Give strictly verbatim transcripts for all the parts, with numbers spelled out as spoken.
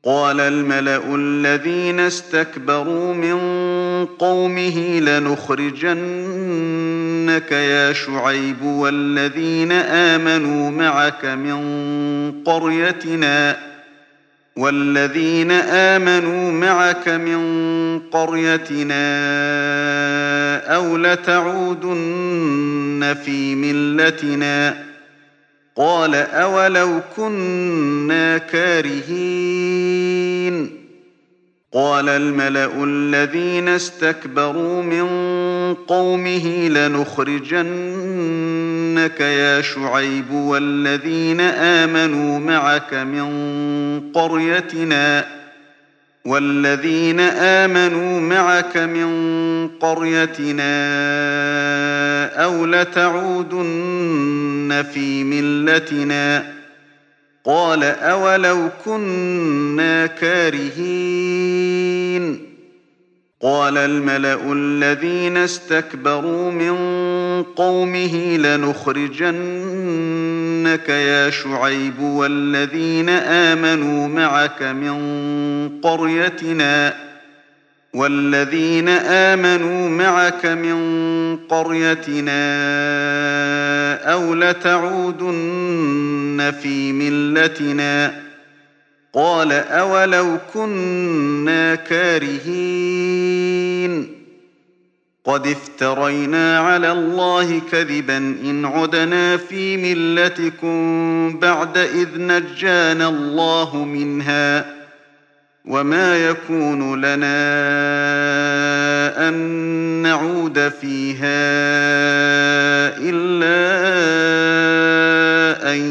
قال الملأ الذين استكبروا من قومه لنخرجنك يا شعيب والذين آمنوا معك من قريتنا والذين آمنوا معك من قريتنا أو لتعودن في ملتنا قال أولو كنا كارهين قال الملأ الذين استكبروا من قومه لنخرجنك يا شعيب والذين آمنوا معك من قريتنا والذين آمنوا معك من قريتنا أو لتعودن في ملتنا قال أولو كنا كارهين قال الملأ الذين استكبروا من قومه لنخرجنك يا شعيب والذين آمنوا معك من قريتنا والذين آمنوا معك من قريتنا أو لتعودن في ملتنا قال أولو كنا كارهين قد افترينا على الله كذبا إن عدنا في ملتكم بعد إذ نجانا الله منها وما يكون لنا أن نعود فيها إلا أن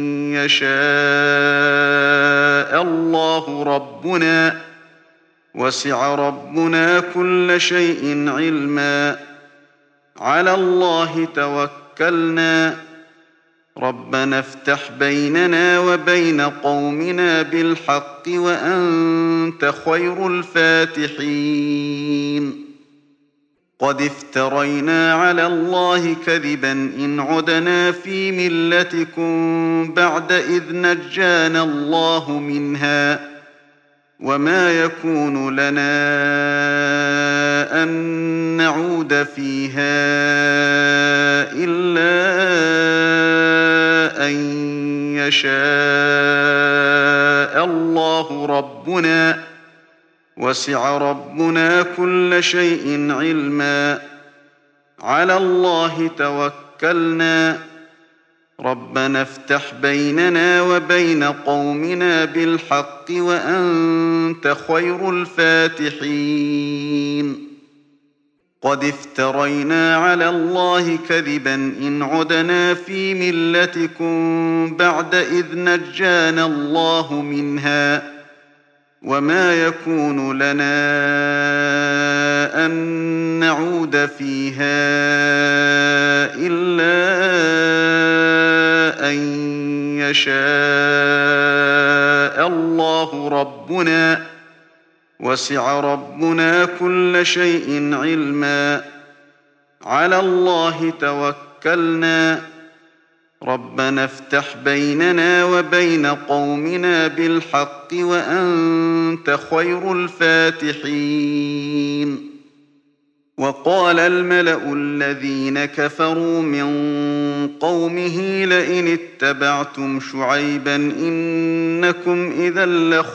يشاء الله ربنا وسع ربنا كل شيء علما على الله توكلنا ربنا افتح بيننا وبين قومنا بالحق وأنت خير الفاتحين قد افترينا على الله كذبا إن عدنا في ملتكم بعد إذ نجانا الله منها وما يكون لنا أن نعود فيها إلا أن يشاء الله ربنا وسع ربنا كل شيء علما على الله توكلنا ربنا افتح بيننا وبين قومنا بالحق وأنت خير الفاتحين قد افترينا على الله كذبا إن عدنا في ملتكم بعد إذ نجانا الله منها وما يكون لنا أن نعود فيها إلا أن يشاء الله ربنا وسع ربنا كل شيء علما على الله توكلنا ربنا افتح بيننا وبين قومنا بالحق وأنت خير الفاتحين وقال الملأ الذين كفروا من قومه لئن اتبعتم شعيبا إنكم إذا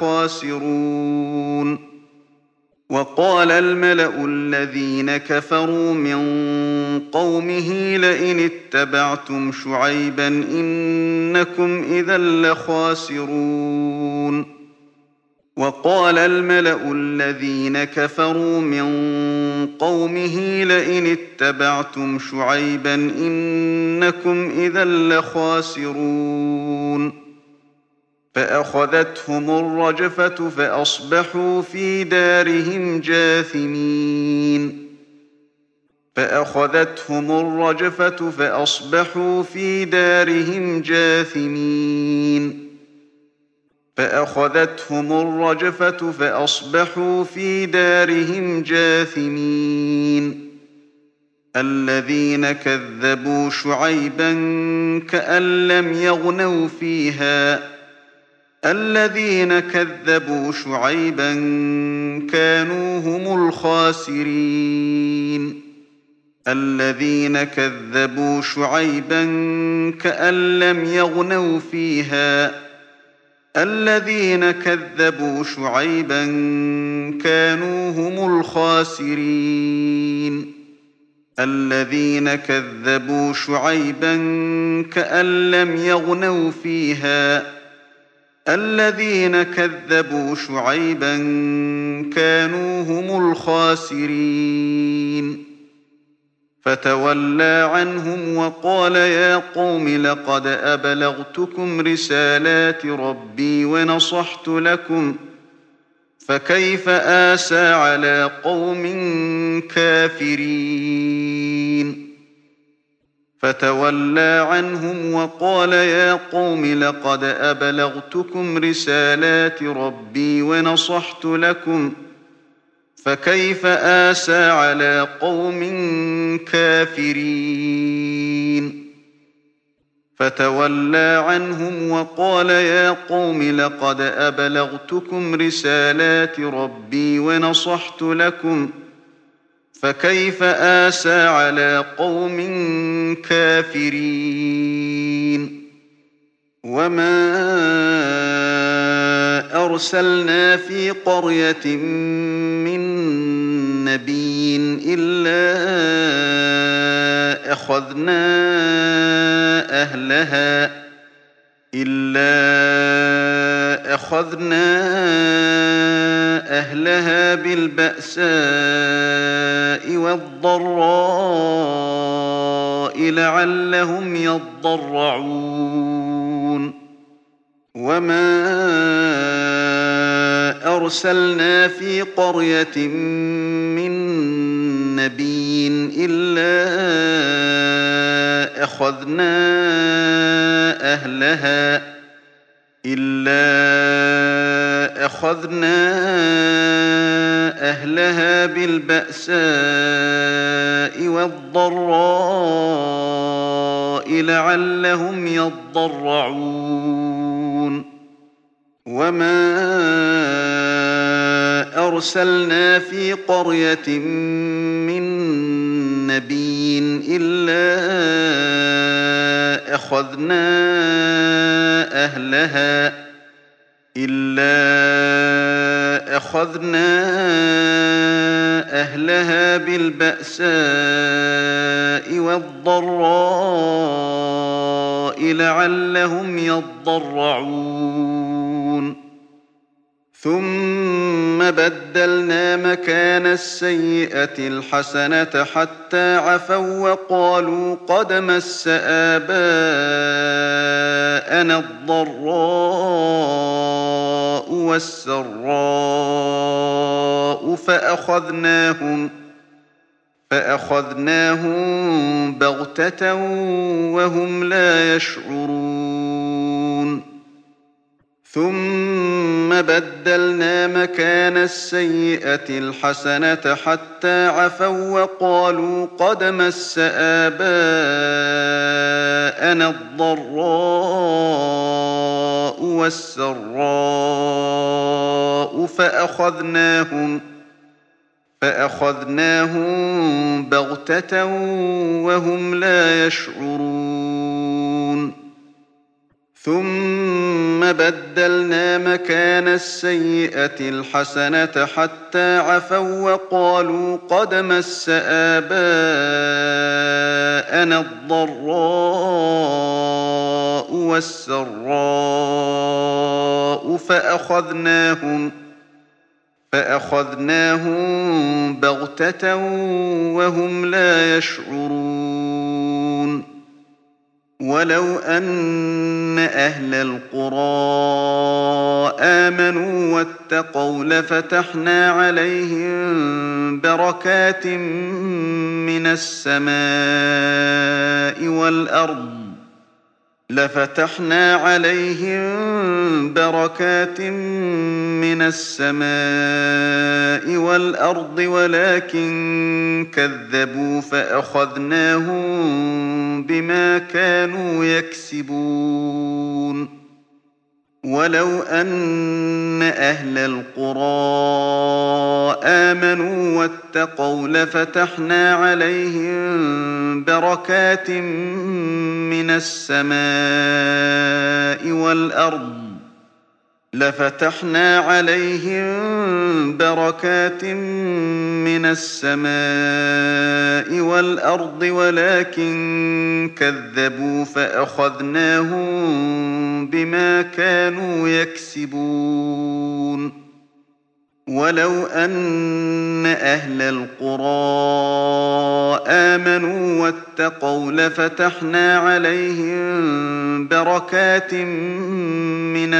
لخاسرون وقال الملأ الذين كفروا من قومه لئن اتبعتم شعيبا إنكم إذا لخاسرون وقال الملأ الذين كفروا من قومه لئن اتبعتم شعيبا إنكم إذا لخاسرون فأخذتهم الرجفة فأصبحوا في دارهم جاثمين فأخذتهم الرجفة فأصبحوا في دارهم جاثمين فأخذتهم الرجفة فأصبحوا في دارهم جاثمين الذين كذبوا شعيبا كأن لم يغنوا فيها الذين كذبوا شعيبا كانوا هم الخاسرين الذين كذبوا شعيبا كأن لم يغنوا فيها الذين كذبوا شعيبا كانوا هم الخاسرين الذين كذبوا شعيبا كأن لم يغنوا فيها الذين كذبوا شعيبا كانوا هم الخاسرين فتولى عنهم وقال يا قوم لقد أبلغتكم رسالات ربي ونصحت لكم فكيف آسى على قوم كافرين فتولى عنهم وقال يا قوم لقد أبلغتكم رسالات ربي ونصحت لكم فكيف آسى على قوم كافرين فتولى عنهم وقال يا قوم لقد أبلغتكم رسالات ربي ونصحت لكم فكيف آسى على قوم كافرين وما أرسلنا في قرية من نبي إلا أخذنا أهلها إلا أخذنا أهلها بالبأساء والضراء لعلهم يضرعون وما أرسلنا في قرية من نبي إلا أخذنا أهلها إلا أخذنا أهلها بالبأساء والضراء لعلهم يضرعون وما أرسلنا في قرية من نبي إلا أخذنا أهلها إلا أخذنا أهلها بالبأساء والضراء لعلهم يضرعون ثم بدلنا مكان السيئة الحسنة حتى عفوا وقالوا قد مس آباءنا الضراء والسراء فأخذناهم فأخذناهم بغتة وهم لا يشعرون ثم بدلنا مكان السيئة الحسنة حتى عفوا وقالوا قد مس آباءنا الضراء والسراء فأخذناهم فأخذناهم بغتة وهم لا يشعرون ثم بدلنا مكان السيئة الحسنة حتى عفوا وقالوا قد مس آباءنا الضراء والسراء فأخذناهم فأخذناهم بغتة وهم لا يشعرون ولو أن أهل القرى آمنوا واتقوا لفتحنا عليهم بركات من السماء والأرض لفتحنا عليهم بركات من السماء والأرض ولكن كذبوا فأخذناهم بما كانوا يكسبون ولو أن أهل القرى آمنوا واتقوا لفتحنا عليهم بركات من السماء والأرض لفتحنا عليهم بركات من السماء والأرض ولكن كذبوا فأخذناهم بما كانوا يكسبون ولو أن أهل القرى آمنوا واتقوا لفتحنا عليهم بركات من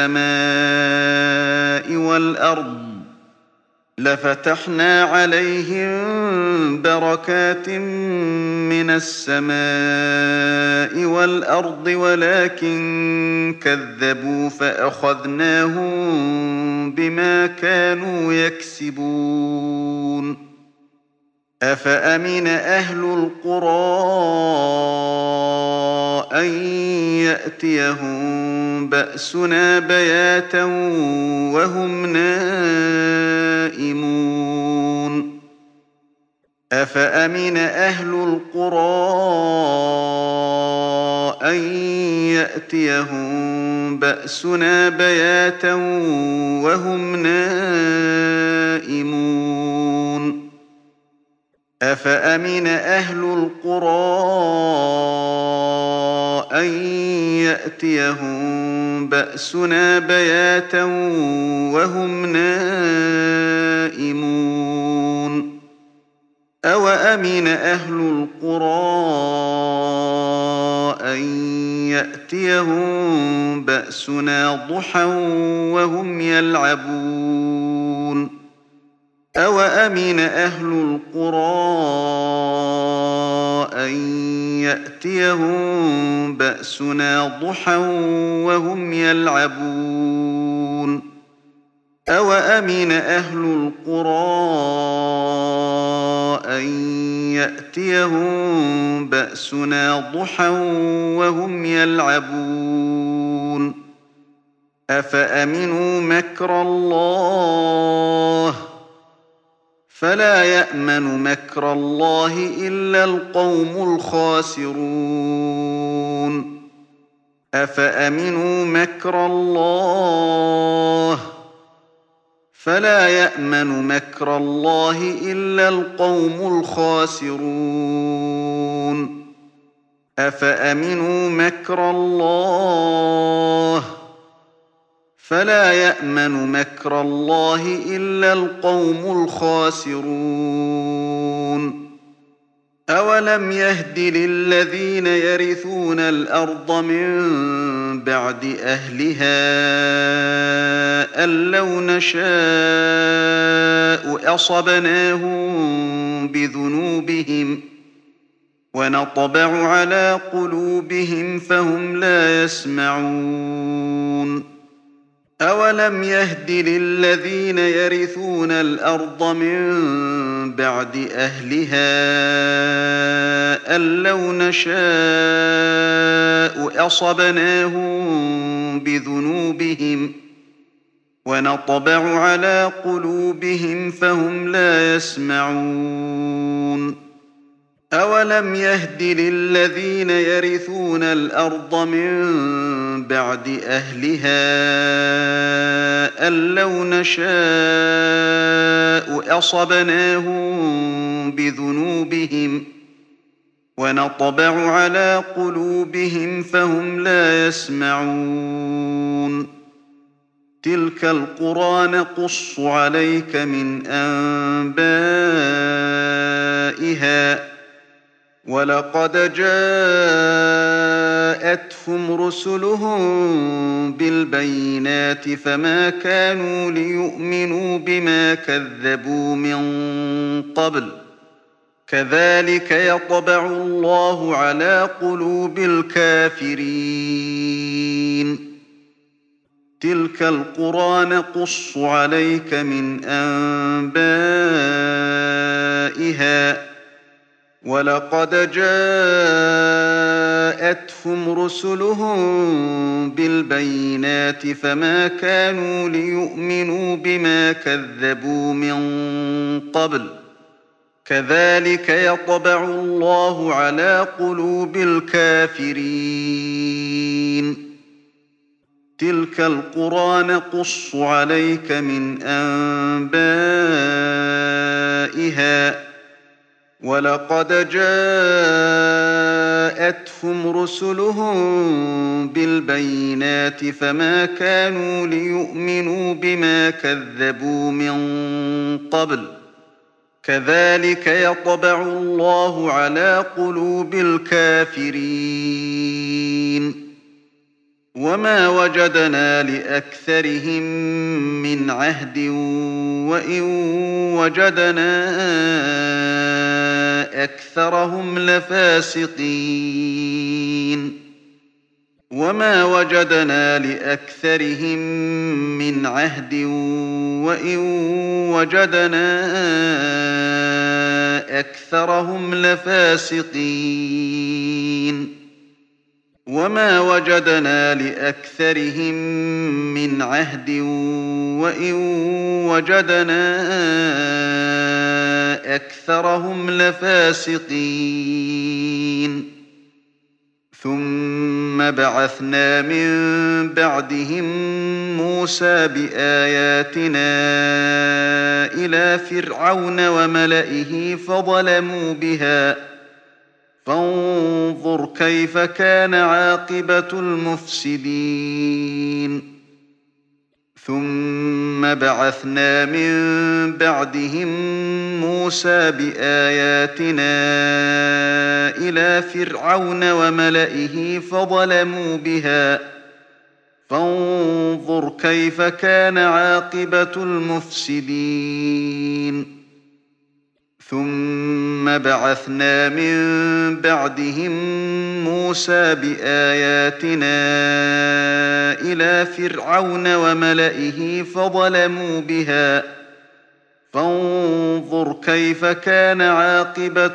السماء والأرض لفتحنا عليهم بركات من السماء والأرض ولكن كذبوا فأخذناهم بما كانوا يكسبون أفأمن أهل القرى أن يأتيهم بأسنا بياتا وهم نائمون أفأمن أهل القرى أن يأتيهم بأسنا بياتا وهم نائمون أفأمن أهل القرى أن يأتيهم بأسنا بياتا وهم نائمون أوأمن أهل القرى أن يأتيهم بأسنا ضحى وهم يلعبون أوأمن أهل القرى أن يأتيهم بأسنا ضحى وهم يلعبون أوأمن أهل القرى أن يأتيهم بأسنا ضحى وهم يلعبون أفأمنوا مكر الله فلا يأمن مكر الله إلا القوم الخاسرون أفأمنوا مكر الله فلا يأمن مكر الله إلا القوم الخاسرون أفأمنوا مكر الله فلا يأمن مكر الله إلا القوم الخاسرون أولم يهد للذين يرثون الأرض من بعد أهلها أن لو نشاء أصبناهم بذنوبهم ونطبع على قلوبهم فهم لا يسمعون أولم يهد للذين يرثون الأرض من بعد أهلها أن لو نشاء أصبناهم بذنوبهم ونطبع على قلوبهم فهم لا يسمعون أولم يهد للذين يرثون الأرض من بعد أهلها أن لو نشاء أصبناهم بذنوبهم ونطبع على قلوبهم فهم لا يسمعون تلك القرى نقص عليك من أنبائها ولقد جاءتهم رسلهم بالبينات فما كانوا ليؤمنوا بما كذبوا من قبل كذلك يطبع الله على قلوب الكافرين تلك القرى نقص عليك من أنبائها ولقد جاءتهم رسلهم بالبينات فما كانوا ليؤمنوا بما كذبوا من قبل كذلك يطبع الله على قلوب الكافرين تلك القرى نقص عليك من أنبائها ولقد جاءتهم رسلهم بالبينات فما كانوا ليؤمنوا بما كذبوا من قبل كذلك يطبع الله على قلوب الكافرين وما وجدنا لأكثرهم من عهد وإن وجدنا أكثرهم لفاسقين وما وجدنا لأكثرهم من عهد وإن وجدنا أكثرهم لفاسقين وما وجدنا لأكثرهم من عهد وإن وجدنا أكثرهم لفاسقين ثم بعثنا من بعدهم موسى بآياتنا إلى فرعون وملئه فظلموا بها فانظر كيف كان عاقبة المفسدين ثم بعثنا من بعدهم موسى بآياتنا إلى فرعون وملئه فظلموا بها فانظر كيف كان عاقبة المفسدين ثم بعثنا من بعدهم موسى بآياتنا إلى فرعون وملئه فظلموا بها فانظر كيف كان عاقبة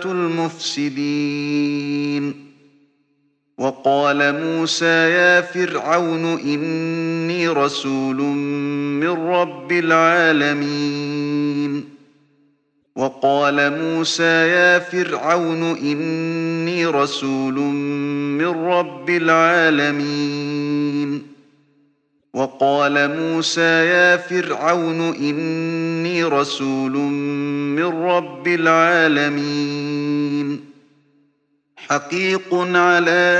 المفسدين وقال موسى يا فرعون إني رسول من رب العالمين وقال موسى يا فرعون إني رسول من رب العالمين وقال موسى يا فرعون إني رسول من رب العالمين حقيق على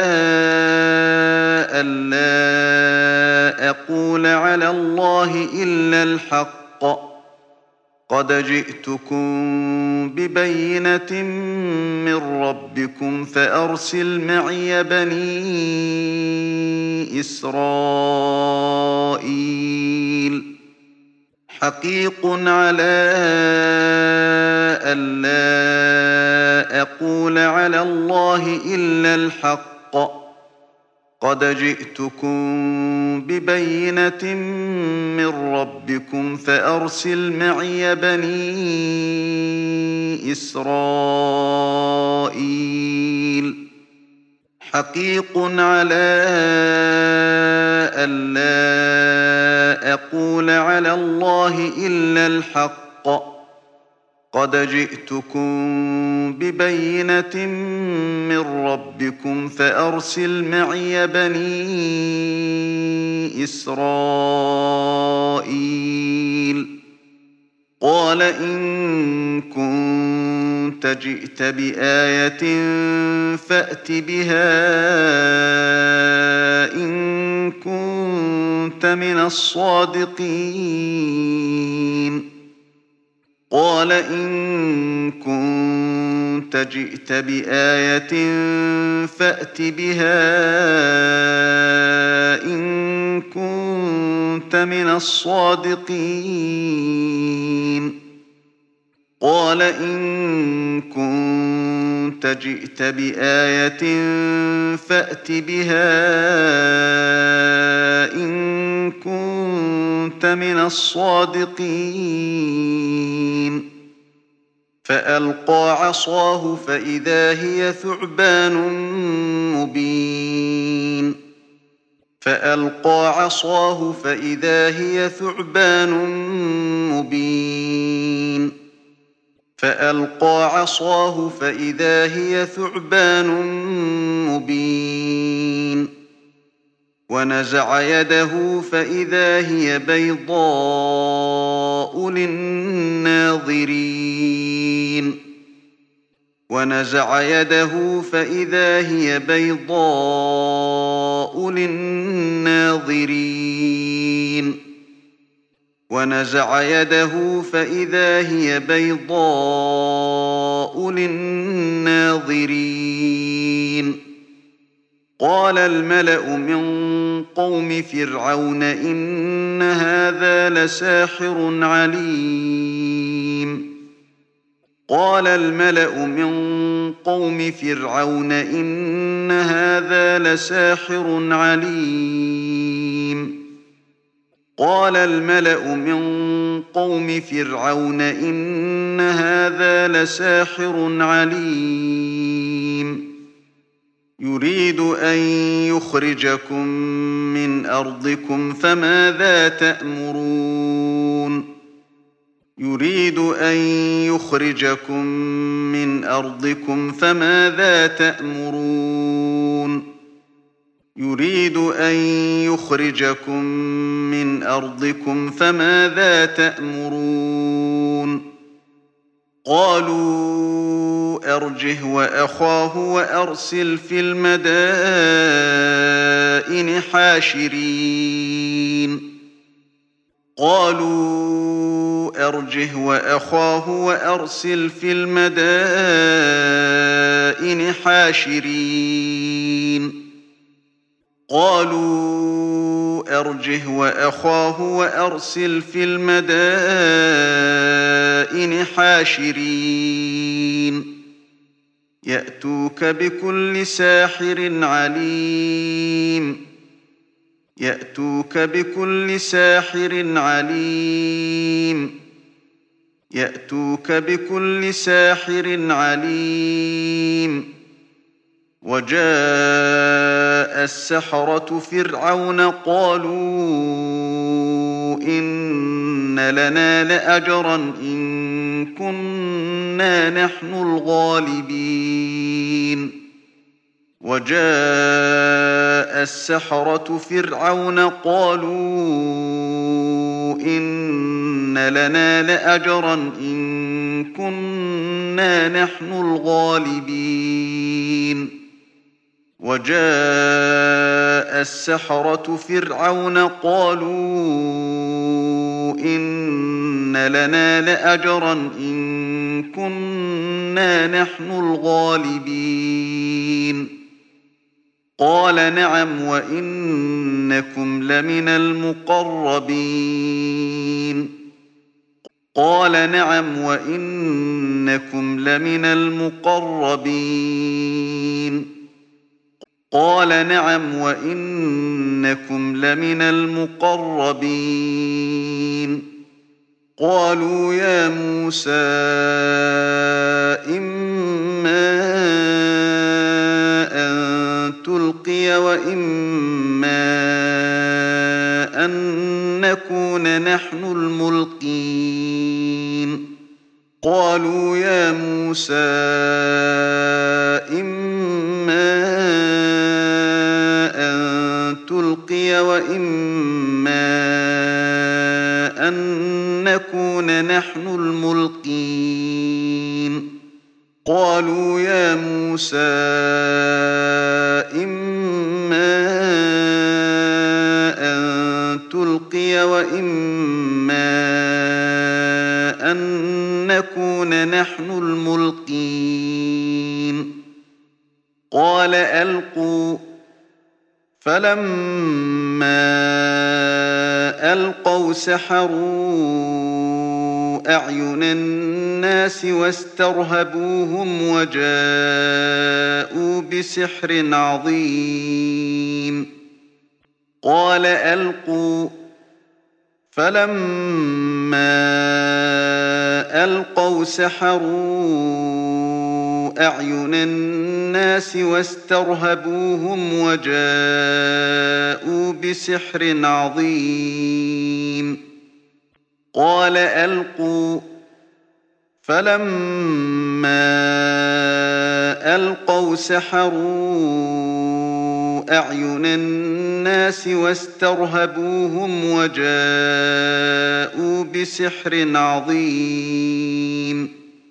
ألا أقول على الله إلا الحق قد جئتكم ببينة من ربكم فأرسل معي بني إسرائيل حقيق على ألا أقول على الله إلا الحق قد جئتكم ببينة من ربكم فأرسل معي بني إسرائيل حقيق على ألا أقول على الله إلا الحق قد جئتكم ببينة من ربكم فأرسل معي بني إسرائيل قال إن كنت جئت بآية فأت بها إن كنت من الصادقين قال إن كنت جئت بآية فأت بها إن كنت من الصادقين قال إن كنت جئت بآية فأت بها إن كنت من الصادقين فألقى عصاه فإذا هي ثعبان مبين فألقى عصاه فإذا هي ثعبان مبين فألقى عصاه فإذا هي ثعبان مبين ونزع يده فإذا هي بيضاء للناظرين ونزع يده فإذا هي بيضاء للناظرين ونزع يده فإذا هي بيضاء للناظرين قال الملأ من قوم فرعون إن هذا لساحر عليم قال الملأ من قوم فرعون إن هذا لساحر عليم قال الملأ من قوم فرعون إن هذا لساحر عليم يريد أن يخرجكم من أرضكم فماذا تأمرون يريد أن يخرجكم من أرضكم فماذا تأمرون يريد أن يخرجكم من أرضكم فماذا تأمرون قالوا أرجه وأخاه وأرسل في المدائن حاشرين قالوا أرجه وأخاه وأرسل في المدائن حاشرين قالوا أرجه وأخاه وأرسل في المدائن حاشرين يأتوك بكل ساحر عليم يأتوك بكل ساحر عليم يأتوك بكل ساحر عليم وجاء السحرة فرعون قالوا إن لنا لأجرا إن كنا نحن الغالبين وجاء السحرة فرعون قالوا إن لنا لأجرا إن كنا نحن الغالبين وجاء السحرة فرعون قالوا إن لنا لأجرا إن كنا نحن الغالبين قال نعم وإنكم لمن المقربين قال نعم وإنكم لمن المقربين قال نعم وإنكم لمن المقربين قالوا يا موسى إما أن تلقي وإما أن نكون نحن الملقين قالوا يا موسى إما أن تلقي وإما أن نكون نحن الملقين قالوا يا موسى إما أن تلقي وإما أن نكون نحن الملقين قال ألقوا فلما ألقوا سحروا أعين الناس واسترهبوهم وجاءوا بسحر عظيم قال ألقوا فلما ألقوا ألقوا سحروا أعين الناس واسترهبوهم وجاءوا بسحر عظيم قال ألقوا فلما ألقوا سحروا أعين الناس واسترهبوهم وجاءوا بسحر عظيم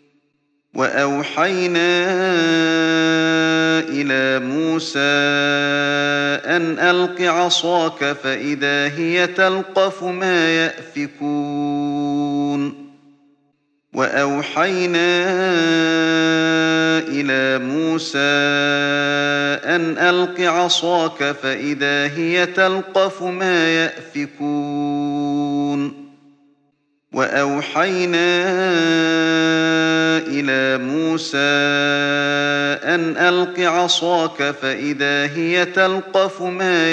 وأوحينا إلى موسى أن ألق عصاك فإذا هي تلقف ما يأفكون وأوحينا إلى موسى أن ألق عصاك فإذا هي تلقف ما يأفكون وأوحينا إلى موسى أن ألق عصاك فإذا هي تلقف ما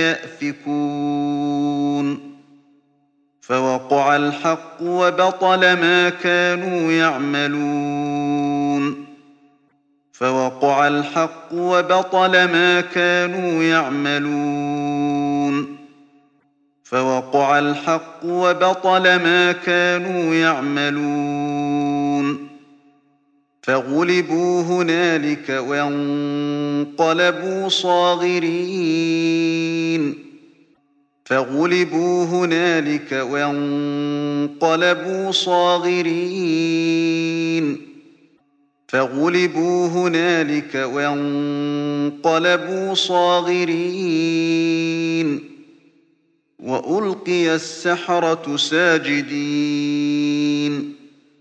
يأفكون فوقع الحق وبطل ما كانوا يعملون فوقع الحق وبطل ما كانوا يعملون فوقع الحق وبطل ما كانوا يعملون فغلبوا هنالك وانقلبوا صاغرين فغلبوا هنالك وانقلبوا صاغرين فغلبوا هنالك وانقلبوا صاغرين وألقي السحرة ساجدين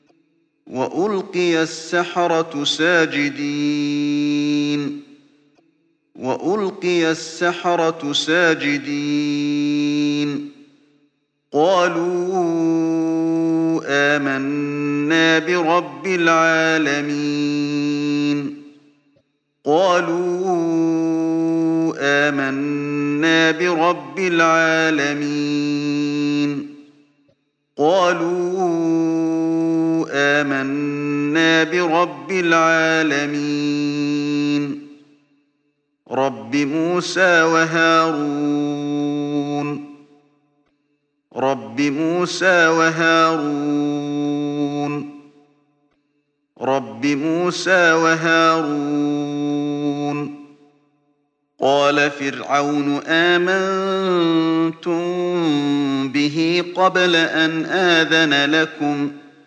وألقي السحرة ساجدين وألقي السحرة ساجدين قالوا آمنا برب العالمين قالوا آمنا برب العالمين قالوا آمنا برب العالمين رب موسى وهارون رب موسى وهارون رب موسى وهارون قال فرعون آمنتم به قبل أن آذن لكم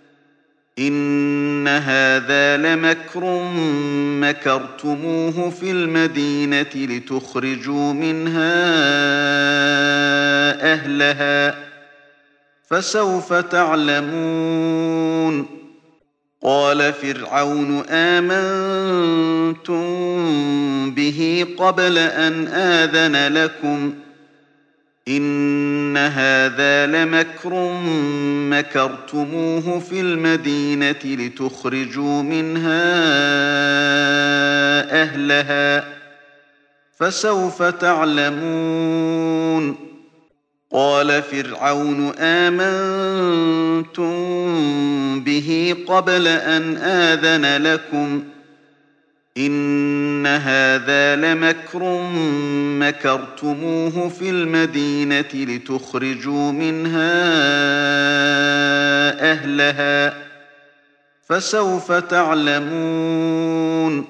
إن هذا لمكر مكرتموه في المدينة لتخرجوا منها أهلها فسوف تعلمون قال فرعون آمنتم به قبل أن آذن لكم إن هذا لمكر مكرتموه في المدينة لتخرجوا منها أهلها فسوف تعلمون قال فرعون آمنتم به قبل أن آذن لكم إن هذا لمكر مكرتموه في المدينة لتخرجوا منها أهلها فسوف تعلمون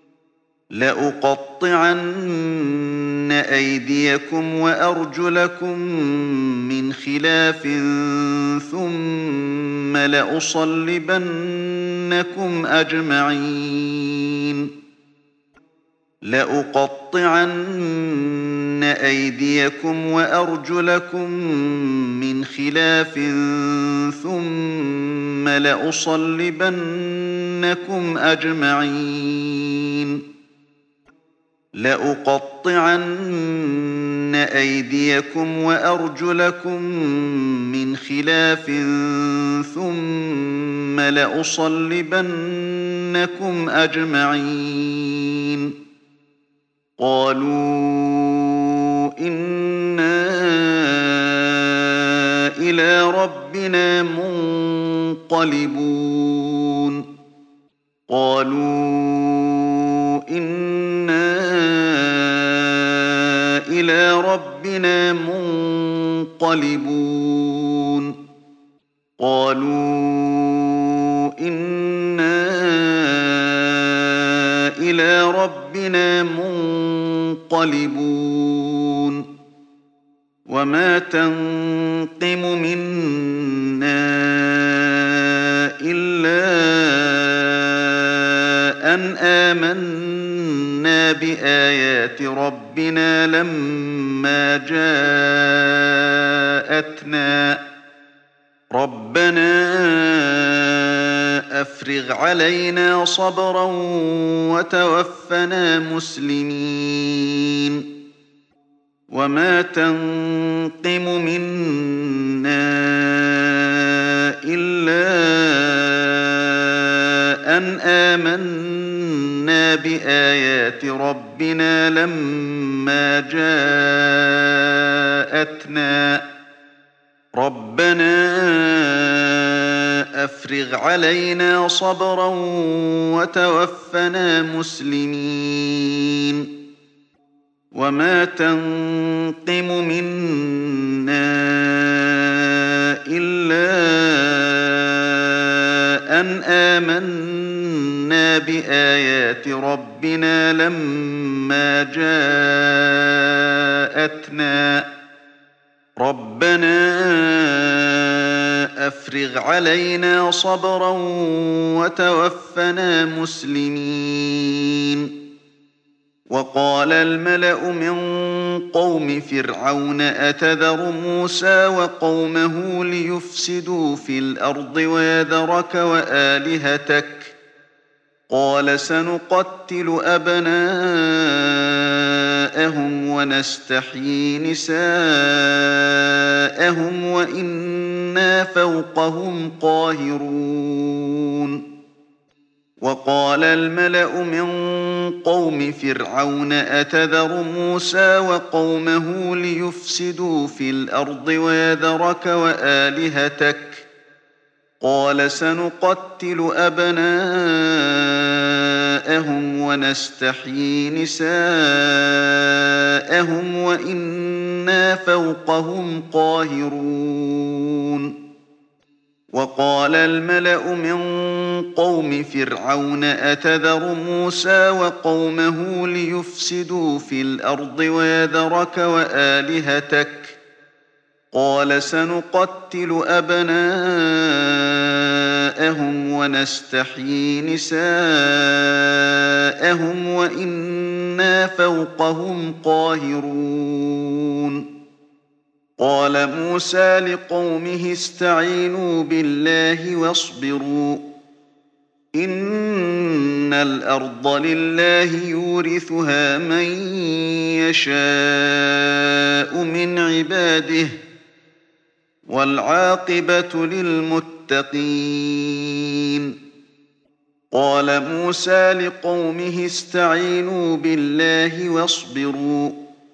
لأقطعن أيديكم وأرجلكم من خلاف ثم لأصلبنكم أجمعين لأقطعن أيديكم وأرجلكم من خلاف ثم لأصلبنكم أجمعين لأقطعن أيديكم وأرجلكم من خلاف ثم لأصلبنكم أجمعين قالوا إنا إلى ربنا منقلبون قالوا إنا إلى ربنا منقلبون قالوا إنا إلى ربنا منقلبون وما تنقم منا إلا أن آمنا بآيات ربنا لما جاءتنا ربنا أفرغ علينا صبرا وتوفنا مسلمين وما تنقم منا إلا أن آمنا بآيات ربنا لما جاءتنا ربنا أفرغ علينا صبرا وتوفنا مسلمين وما تنقم منا إلا أن آمنا بآيات ربنا لما جاءتنا ربنا أفرغ علينا صبرا وتوفنا مسلمين وقال الملأ من قوم فرعون أتذر موسى وقومه ليفسدوا في الأرض ويذرك وآلهتك قال سنقتل أبناءهم ونستحيي نساءهم وإنا فوقهم قاهرون وقال الملأ من قوم فرعون أتذر موسى وقومه ليفسدوا في الأرض ويذرك وآلهتك قال سنقتل أبناءهم ونستحيي نساءهم وإنا فوقهم قاهرون وقال الملأ من قوم فرعون أتذر موسى وقومه ليفسدوا في الأرض ويذرك وآلهتك قال سنقتل أبناءهم ونستحيي نساءهم وإنا فوقهم قاهرون قال موسى لقومه استعينوا بالله واصبروا إن الأرض لله يورثها من يشاء من عباده والعاقبة للمتقين قال موسى لقومه استعينوا بالله واصبروا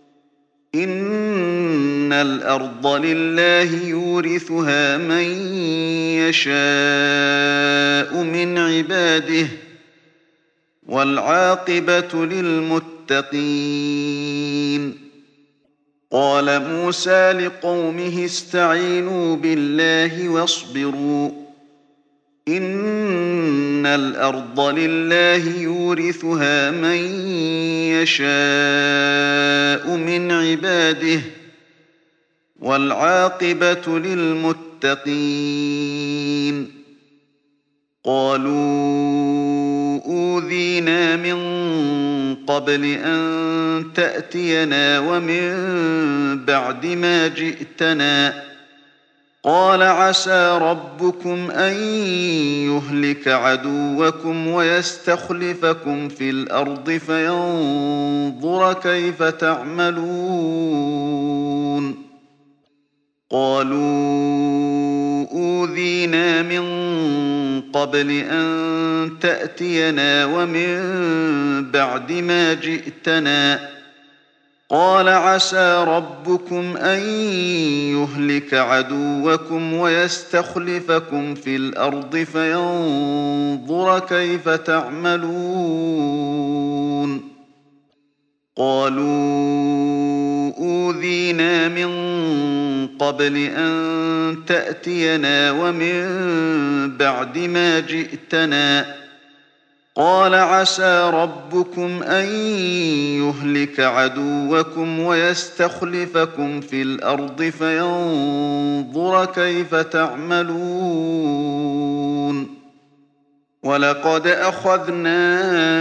إن الأرض لله يورثها من يشاء من عباده والعاقبة للمتقين قال موسى لقومه استعينوا بالله واصبروا إن الأرض لله يورثها من يشاء من عباده والعاقبة للمتقين قالوا أوذينا من قبل أن تأتينا ومن بعد ما جئتنا قال عسى ربكم أن يهلك عدوكم ويستخلفكم في الأرض فينظر كيف تعملون قالوا أوذينا من قبل أن تأتينا ومن بعد ما جئتنا قال عسى ربكم أن يهلك عدوكم ويستخلفكم في الأرض فينظر كيف تعملون قالوا أوذينا من قبل أن تأتينا ومن بعد ما جئتنا قال عسى ربكم أن يهلك عدوكم ويستخلفكم في الأرض فينظر كيف تعملون ولقد أخذنا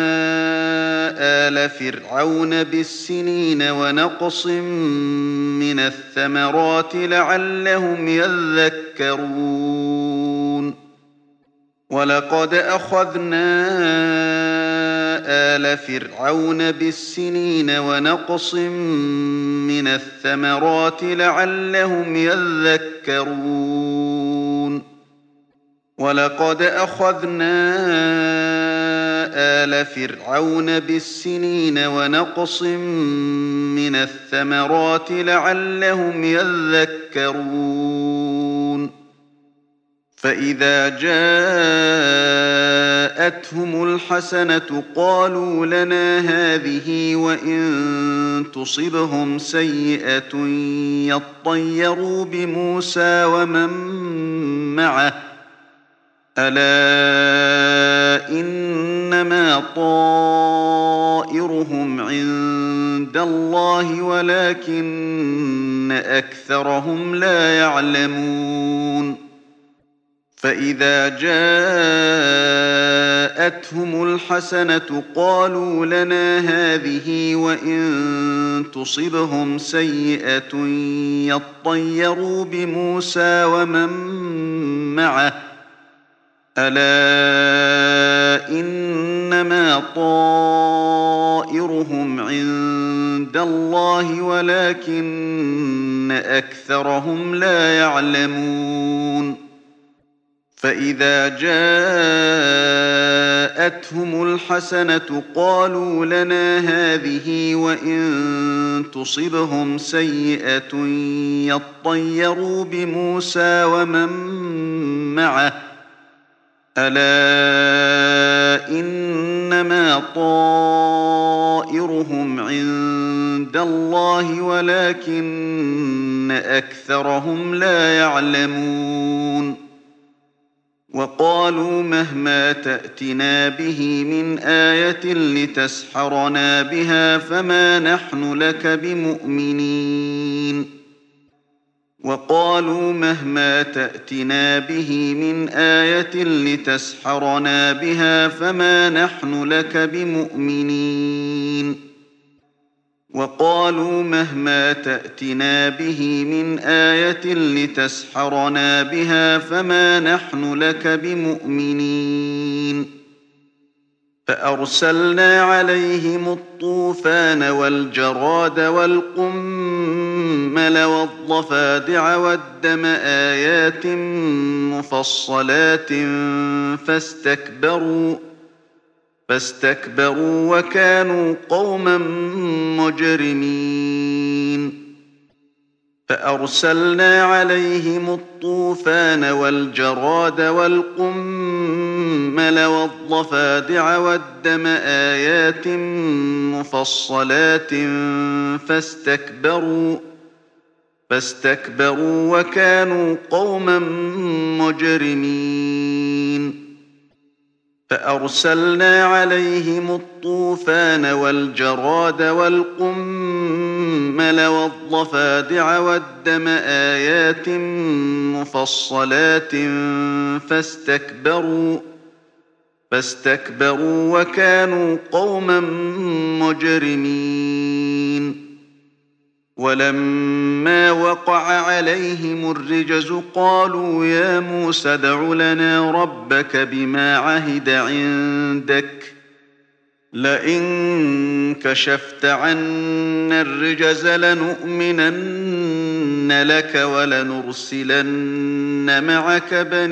آل فرعون بالسنين ونقص من الثمرات لعلهم يذكرون ولقد أخذنا آل فرعون بالسنين ونقص من الثمرات لعلهم يذكرون ولقد أخذنا آل فرعون بالسنين ونقص من الثمرات لعلهم يذكرون فإذا جاءتهم الحسنة قالوا لنا هذه وإن تصبهم سيئة يطيروا بموسى ومن معه ألا إنما طائرهم عند الله ولكن أكثرهم لا يعلمون فإذا جاءتهم الحسنة قالوا لنا هذه وإن تصبهم سيئة يطيروا بموسى ومن معه ألا إنما طائرهم عند الله ولكن أكثرهم لا يعلمون فإذا جاءتهم الحسنة قالوا لنا هذه وإن تصبهم سيئة يطيروا بموسى ومن معه ألا إنما طائرهم عند الله ولكن أكثرهم لا يعلمون وقالوا مهما تأتنا به من آية لتسحرنا بها فما نحن لك بمؤمنين وقالوا مهما تأتنا به من آية لتسحرنا بها فما نحن لك بمؤمنين وقالوا مهما تأتنا به من آية لتسحرنا بها فما نحن لك بمؤمنين فأرسلنا عليهم الطوفان والجراد والقمل والضفادع والدم آيات مفصلات فاستكبروا فاستكبروا وكانوا قوما مجرمين فأرسلنا عليهم الطوفان والجراد والقمل والضفادع والدم آيات مفصلات فاستكبروا فاستكبروا وكانوا قوما مجرمين فأرسلنا عليهم الطوفان والجراد والقمل والضفادع والدم آيات مفصلات فاستكبروا فاستكبروا وكانوا قوما مجرمين ولما وقع عليهم الرجز قالوا يا موسى ادع لنا ربك بما عهد عندك لئن كشفت عنا الرجز لنؤمنن لك ولنرسلن معك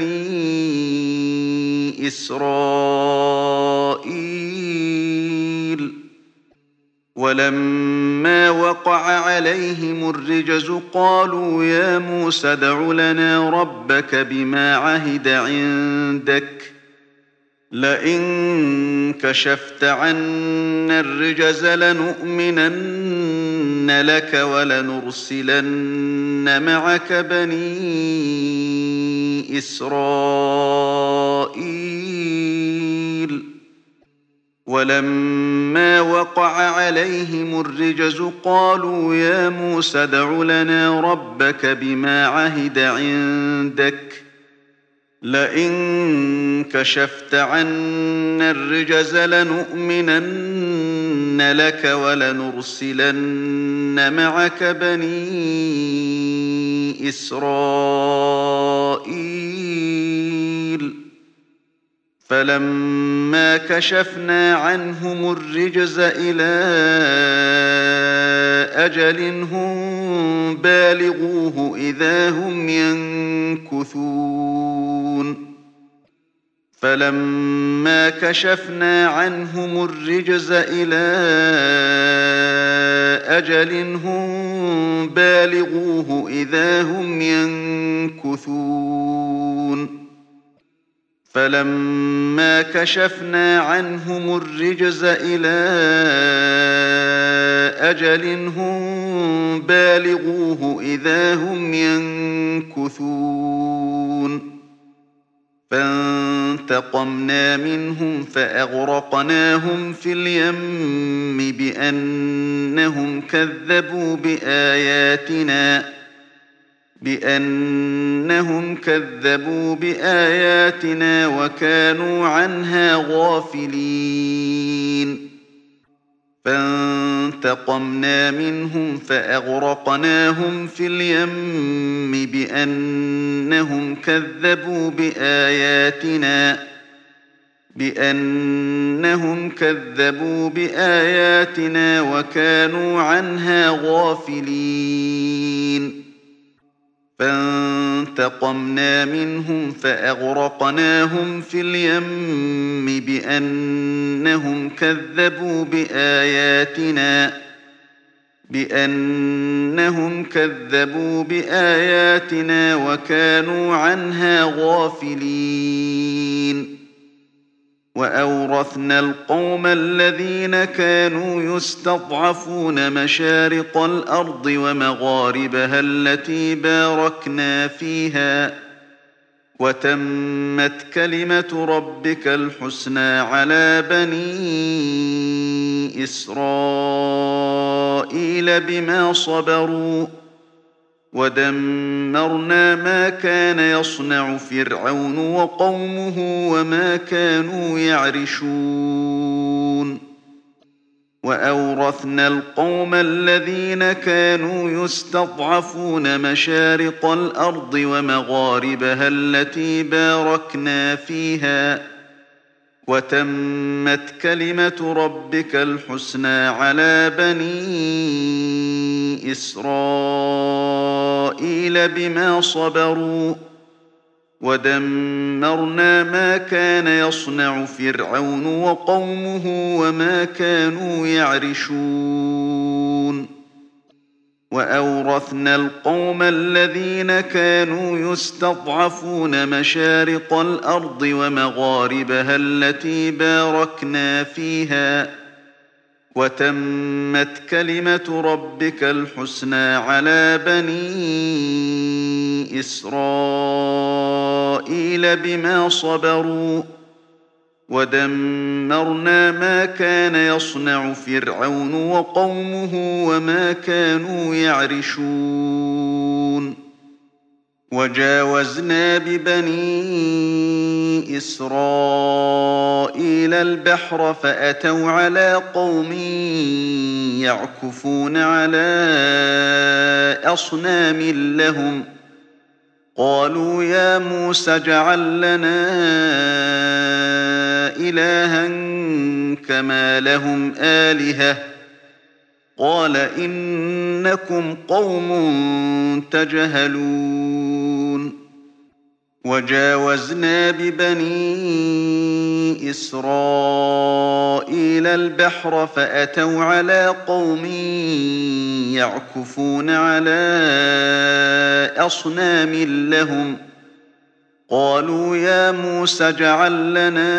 بني إسرائيل ولما وقع عليهم الرجز قالوا يا موسى ادع لنا ربك بما عهد عندك لئن كشفت عنا الرجز لنؤمنن لك ولنرسلن معك بني إسرائيل ولما وقع عليهم الرجز قالوا يا موسى ادع لنا ربك بما عهد عندك لئن كشفت عنا الرجز لنؤمنن لك ولنرسلن معك بني إسرائيل فلما كشفنا عنهم الرجز إلى أجل هم بالغوه إذا هم ينكثون فلما كشفنا عنهم الرجز إلى أجل هم بالغوه إذا هم ينكثون فلما كشفنا عنهم الرجز إلى أجل هم بالغوه إذا هم ينكثون فانتقمنا منهم فأغرقناهم في اليم بأنهم كذبوا بآياتنا بأنهم كذبوا بآياتنا وكانوا عنها غافلين فانتقمنا منهم فأغرقناهم في اليم بأنهم كذبوا بآياتنا بأنهم كذبوا بآياتنا وكانوا عنها غافلين فانتقمنا منهم فأغرقناهم في اليم بأنهم كذبوا بآياتنا بأنهم كذبوا بآياتنا وكانوا عنها غافلين وأورثنا القوم الذين كانوا يستضعفون مشارق الأرض ومغاربها التي باركنا فيها وتمت كلمة ربك الحسنى على بني إسرائيل بما صبروا ودمرنا ما كان يصنع فرعون وقومه وما كانوا يعرشون وأورثنا القوم الذين كانوا يستضعفون مشارق الأرض ومغاربها التي باركنا فيها وتمت كلمة ربك الحسنى على بني إسرائيل بما صبروا ودمرنا ما كان يصنع فرعون وقومه وما كانوا يعرشون وأورثنا القوم الذين كانوا يستضعفون مشارق الأرض ومغاربها التي باركنا فيها وتمت كلمة ربك الحسنى على بني إسرائيل بما صبروا ودمرنا ما كان يصنع فرعون وقومه وما كانوا يعرشون وجاوزنا ببني إسرائيل البحر فأتوا على قوم يعكفون على أصنام لهم قالوا يا موسى اجعل لنا إلها كما لهم آلهة قال إنكم قوم تجهلون وجاوزنا ببني إسرائيل البحر فأتوا على قوم يعكفون على أصنام لهم قالوا يا موسى اجعل لنا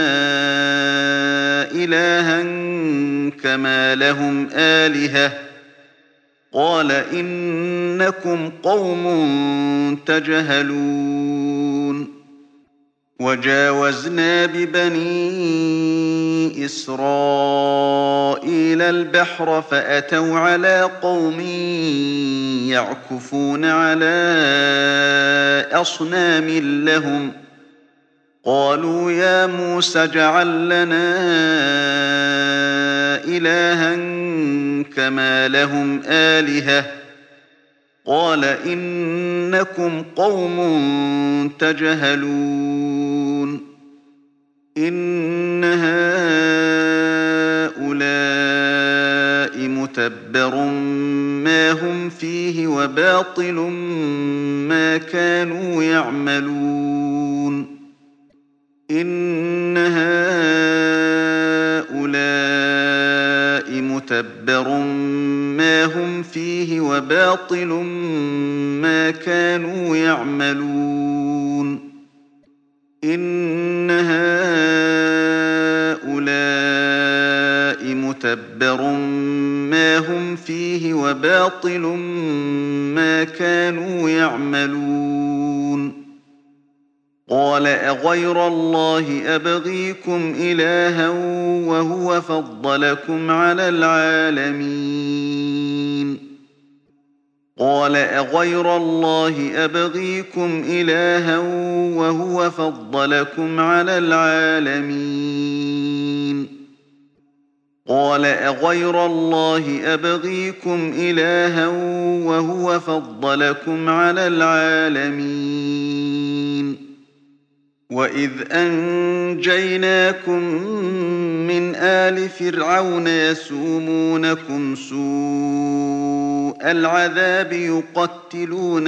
إلها كما لهم آلهة قال إنكم قوم تجهلون وجاوزنا ببني إسرائيل البحر فأتوا على قوم يعكفون على أصنام لهم قالوا يا موسى اجعل لنا إلها كما لهم آلهة قال إنكم قوم تجهلون إن هؤلاء متبر ما هم فيه وباطل ما كانوا يعملون إن هؤلاء متبر ما هم فيه وباطل ما كانوا يعملون إن هؤلاء متبر ما هم فيه وباطل ما كانوا يعملون قال أغير الله أبغيكم إلها وهو فضلكم على العالمين قال أغير الله أبغيكم إلها وهو فضلكم على العالمين قال أغير الله أبغيكم إلها وهو فضلكم على العالمين وإذ أنجيناكم من آل فرعون يسومونكم سوء العذاب يقتلون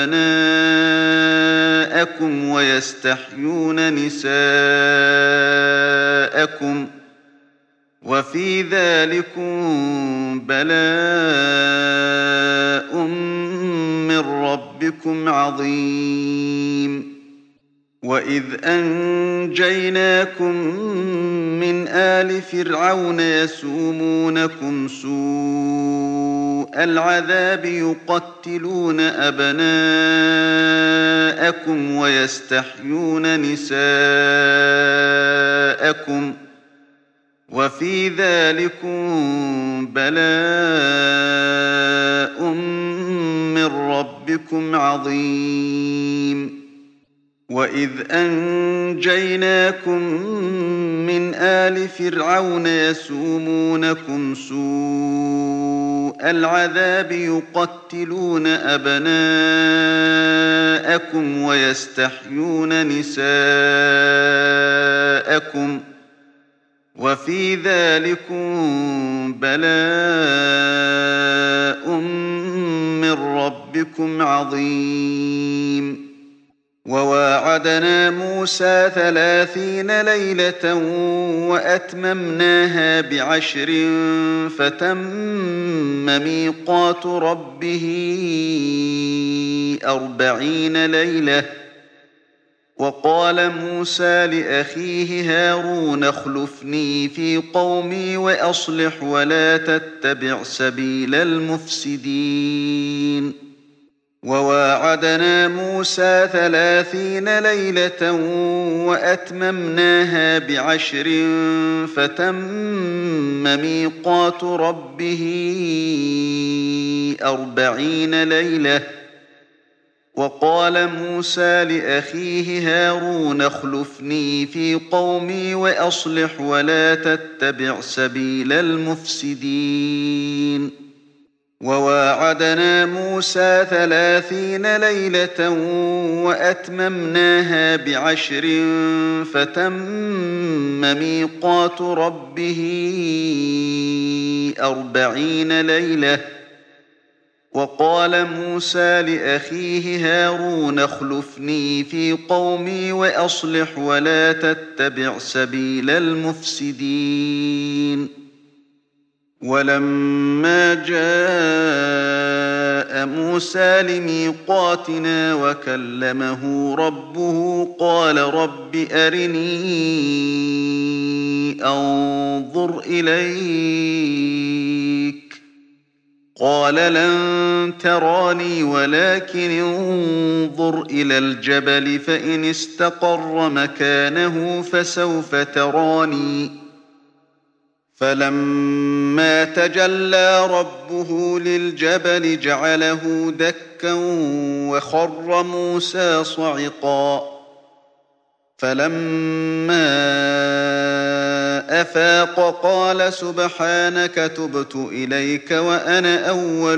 أبناءكم ويستحيون نساءكم وفي ذلكم بلاء من ربكم عظيم وإذ أنجيناكم من آل فرعون يسومونكم سوء العذاب يقتلون أبناءكم ويستحيون نساءكم وفي ذلكم بلاء من ربكم عظيم وإذ أنجيناكم من آل فرعون يسومونكم سوء العذاب يقتلون أبناءكم ويستحيون نساءكم وفي ذلكم بلاء من ربكم عظيم وواعدنا موسى ثلاثين ليلة وأتممناها بعشر فتم ميقات ربه أربعين ليلة وقال موسى لأخيه هارون اخلفني في قومي وأصلح ولا تتبع سبيل المفسدين وواعدنا موسى ثلاثين ليلة وأتممناها بعشر فتم ميقات ربه أربعين ليلة وقال موسى لأخيه هارون اخلفني في قومي وأصلح ولا تتبع سبيل المفسدين وواعدنا موسى ثلاثين ليلة وأتممناها بعشر فتم ميقات ربه أربعين ليلة وقال موسى لأخيه هارون اخلفني في قومي وأصلح ولا تتبع سبيل المفسدين ولما جاء موسى لميقاتنا وكلمه ربه قال رب أرني أنظر إليك قال لن تراني ولكن انظر إلى الجبل فإن استقر مكانه فسوف تراني فلما تجلى ربه للجبل جعله دكا وخر موسى صعقا فلما أفاق قال سبحانك تبت إليك وأنا أول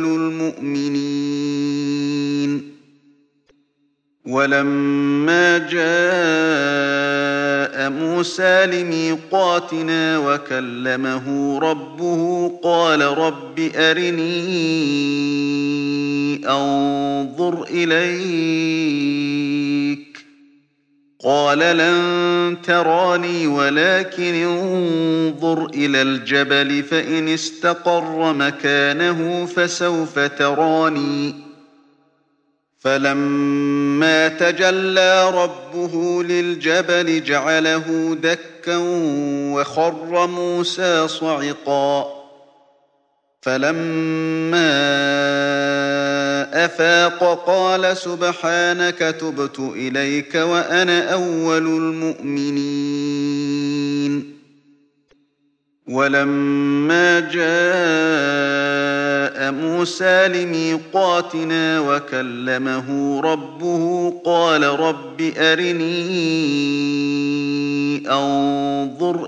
المؤمنين ولما جاء موسى لميقاتنا وكلمه ربه قال رب أرني أنظر إليك قال لن تراني ولكن انظر إلى الجبل فإن استقر مكانه فسوف تراني فلما تجلى ربه للجبل جعله دكا وخر موسى صعقا فلما أفاق قال سبحانك تبت إليك وأنا أول المؤمنين ولما جاء موسى لميقاتنا وكلمه ربه قال رب أرني أنظر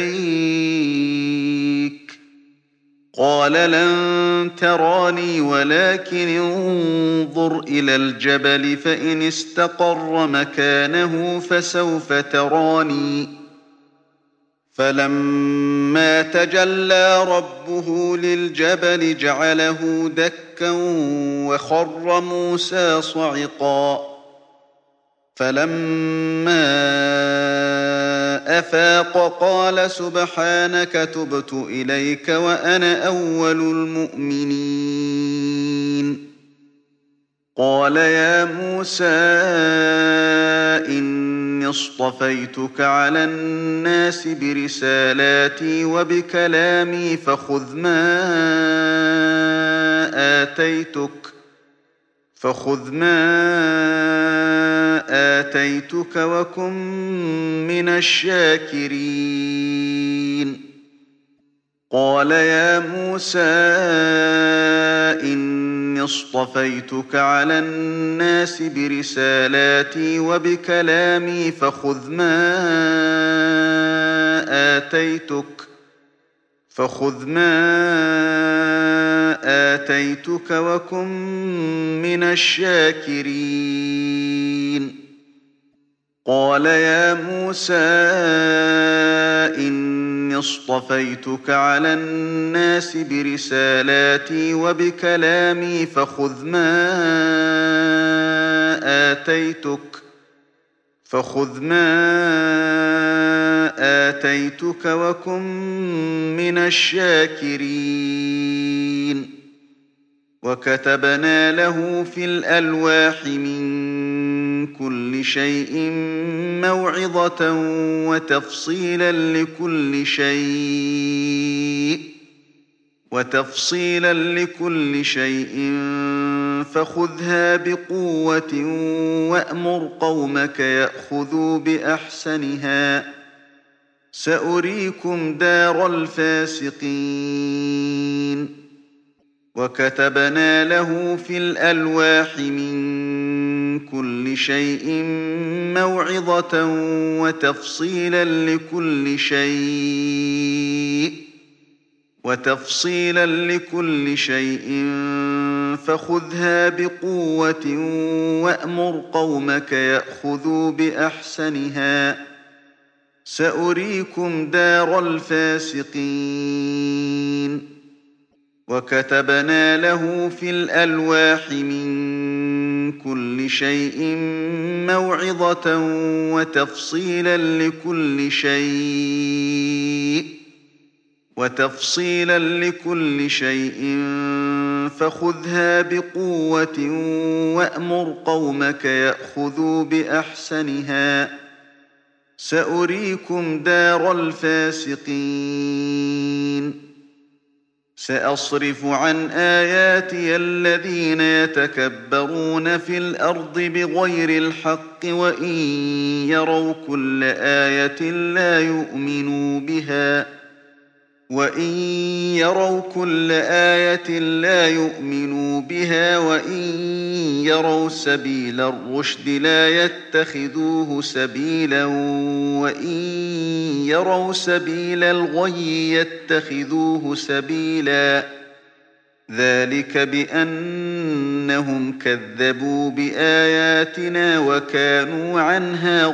إليك قال لن تراني ولكن انظر إلى الجبل فإن استقر مكانه فسوف تراني فلما تجلى ربه للجبل جعله دكا وخر موسى صعقا فلما أفاق قال سبحانك تبت إليك وأنا أول المؤمنين قال يا موسى إني اصطفيتك على الناس برسالاتي وبكلامي فخذ ما آتيتك فخذ ما آتيتك وكن من الشاكرين قال يا موسى إني اصطفيتك على الناس برسالاتي وبكلامي فخذ ما آتيتك فخذ ما آتيتك وكن من الشاكرين قال يا موسى إني اصطفيتك على الناس برسالاتي وبكلامي فخذ ما آتيتك فخذ ما آتيتك وكن من الشاكرين وكتبنا له في الألواح من كل شيء موعظة وتفصيلا لكل شيء وتفصيلا لكل شيء فخذها بقوة وأمر قومك يأخذوا بأحسنها سأريكم دار الفاسقين وكتبنا له في الألواح من كل شيء موعظة وتفصيلا لكل شيء وتفصيلا لكل شيء فخذها بقوة وأمر قومك يأخذوا بأحسنها سأريكم دار الفاسقين وكتبنا له في الألواح من كل شيء موعظة وتفصيلا لكل شيء وتفصيلا لكل شيء فخذها بقوة وأمر قومك يأخذوا بأحسنها سأريكم دار الفاسقين سأصرف عن آياتي الذين يتكبرون في الأرض بغير الحق وإن يروا كل آية لا يؤمنوا بها وإن يروا كل آية لا يؤمنوا بها وإن يروا سبيل الرشد لا يتخذوه سبيلا وإن يروا سبيل الغي يتخذوه سبيلا ذلك بأنهم كذبوا بآياتنا وكانوا عنها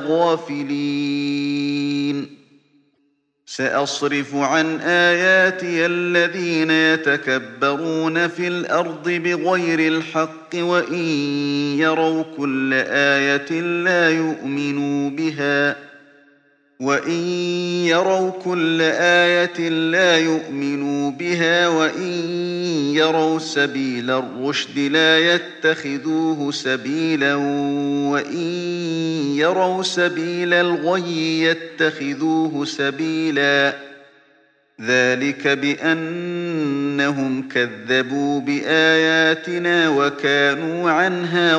غافلين سأصرف عن آياتي الذين يتكبرون في الأرض بغير الحق وإن يروا كل آية لا يؤمنوا بها وإن يروا كل آية لا يؤمنوا بها وإن يروا سبيل الرشد لا يتخذوه سبيلا وإن يروا سبيل الغي يتخذوه سبيلا ذلك بأنهم كذبوا بآياتنا وكانوا عنها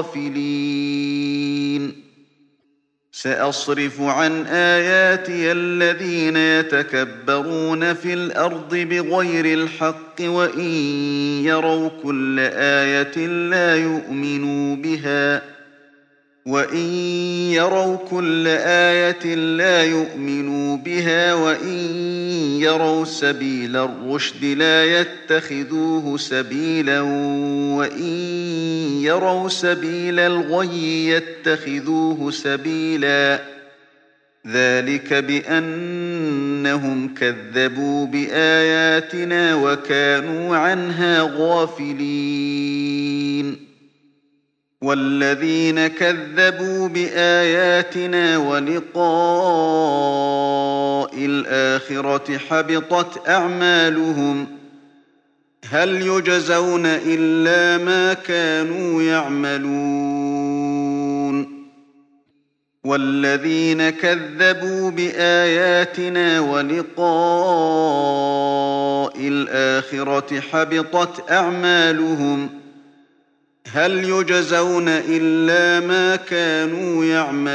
غافلين سأصرف عن آياتي الذين يتكبرون في الأرض بغير الحق وإن يروا كل آية لا يؤمنوا بها وإن يروا كل آية لا يؤمنوا بها وإن يروا سبيل الرشد لا يتخذوه سبيلا وإن يروا سبيل الغي يتخذوه سبيلا ذلك بأنهم كذبوا بآياتنا وكانوا عنها غافلين والذين كذبوا بآياتنا ولقاء الآخرة حبطت أعمالهم هل يجزون إلا ما كانوا يعملون والذين كذبوا بآياتنا ولقاء الآخرة حبطت أعمالهم هل يجزون إلا ما كانوا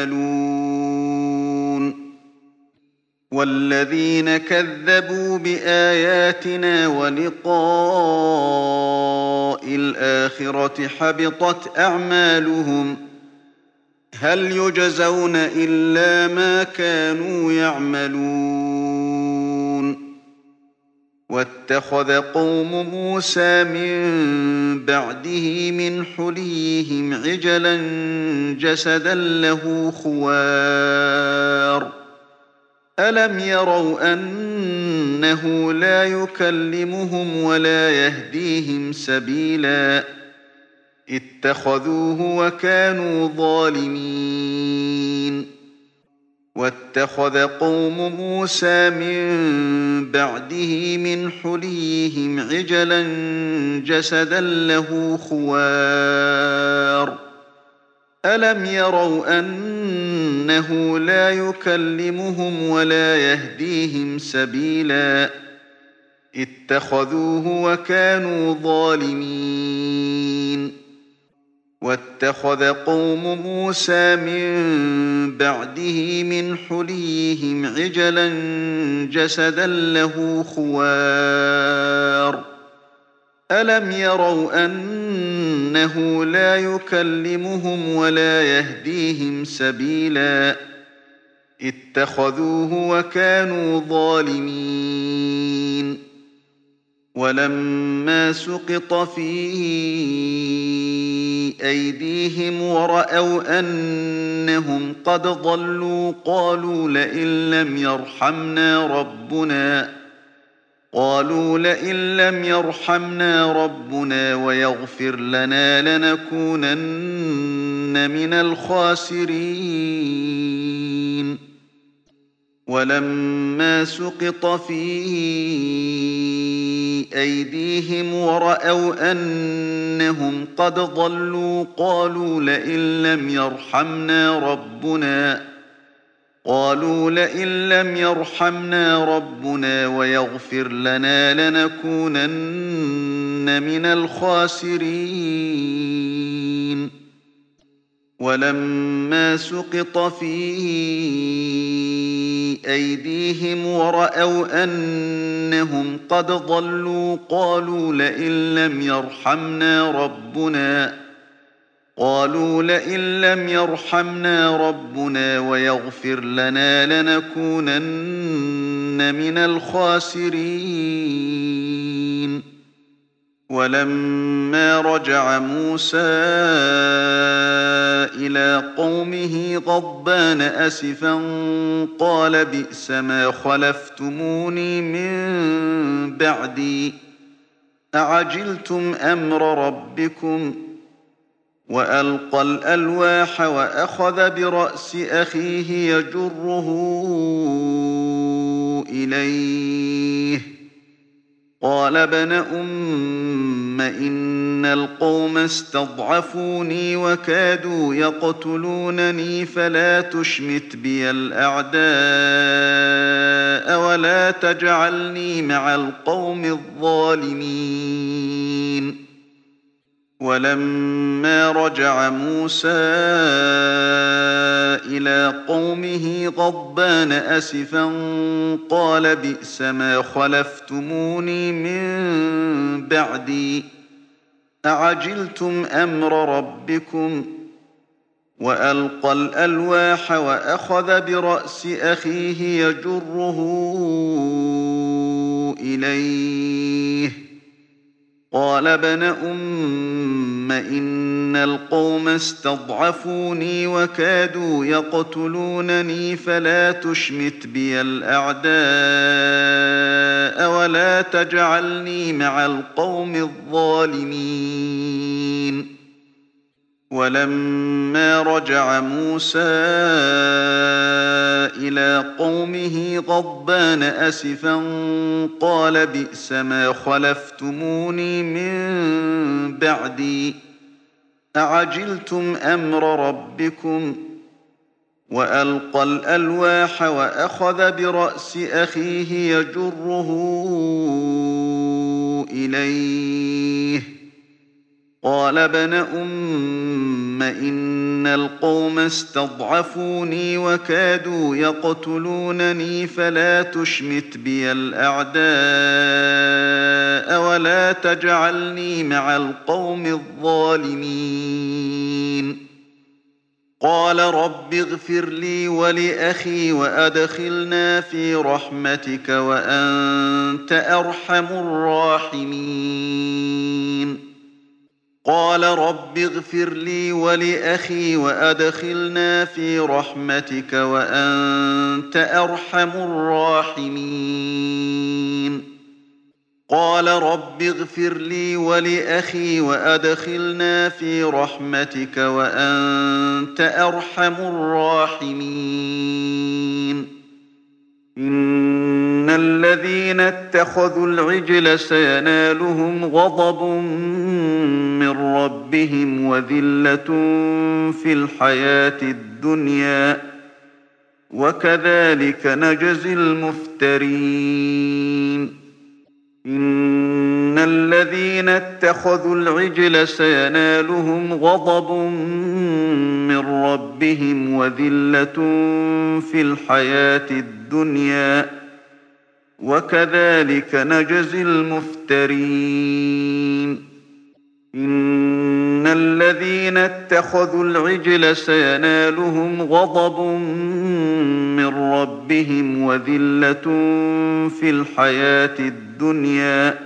يعملون والذين كذبوا بآياتنا ولقاء الآخرة حبطت أعمالهم هل يجزون إلا ما كانوا يعملون واتخذ قوم موسى من بعده من حليهم عجلا جسدا له خوار ألم يروا أنه لا يكلمهم ولا يهديهم سبيلا اتخذوه وكانوا ظالمين واتخذ قوم موسى من بعده من حليهم عجلا جسدا له خوار ألم يروا أنه لا يكلمهم ولا يهديهم سبيلا اتخذوه وكانوا ظالمين واتخذ قوم موسى من بعده من حليهم عجلا جسدا له خوار ألم يروا أنه لا يكلمهم ولا يهديهم سبيلا اتخذوه وكانوا ظالمين ولما سقط في أيديهم ورأوا أنهم قد ضلوا قالوا لئن لم يرحمنا ربنا قالوا لئن لم يرحمنا ربنا ويغفر لنا لنكونن من الخاسرين ولما سقط في أيديهم ورأوا أنهم قد ضلوا قالوا لئن لم يرحمنا ربنا قالوا لئن لم يرحمنا ربنا ويغفر لنا لنكونن من الخاسرين ولما سقط في أيديهم ورأوا أنهم قد ضلوا قالوا لئن لم يرحمنا ربنا قالوا لئن لم يرحمنا ربنا ويغفر لنا لنكونن من الخاسرين ولما رجع موسى إلى قومه غضبان أسفا قال بئس ما خلفتموني من بعدي أعجلتم أمر ربكم وألقى الألواح وأخذ برأس أخيه يجره إليه قال ابن أم إن القوم استضعفوني وكادوا يقتلونني فلا تشمت بي الأعداء ولا تجعلني مع القوم الظالمين ولما رجع موسى إلى قومه غضبان أسفا قال بئس ما خلفتموني من بعدي أعجلتم أمر ربكم وألقى الألواح وأخذ برأس أخيه يجره إليه قال ابن أم إن القوم استضعفوني وكادوا يقتلونني فلا تشمت بي الأعداء ولا تجعلني مع القوم الظالمين ولما رجع موسى إلى قومه غضبان أسفا قال بئس ما خلفتموني من بعدي أعجلتم أمر ربكم وألقى الألواح وأخذ برأس أخيه يجره إليه قال ابن أم إن القوم استضعفوني وكادوا يقتلونني فلا تشمت بي الأعداء ولا تجعلني مع القوم الظالمين قال رب اغفر لي ولأخي وأدخلنا في رحمتك وأنت أرحم الراحمين قال رب اغفر لي ولأخي وأدخلنا في رحمتك وأنت أرحم الراحمين قال رب اغفر لي ولأخي وأدخلنا في رحمتك وأنت أرحم الراحمين إن الذين اتخذوا العجل سينالهم غضب من ربهم وذلة في الحياة الدنيا وكذلك نجزي المفترين إن الذين اتخذوا العجل سينالهم غضب من ربهم وذلة في الحياة الدنيا وكذلك نجزي المفترين إن الذين اتخذوا العجل سينالهم غضب من ربهم وذلة في الحياة الدنيا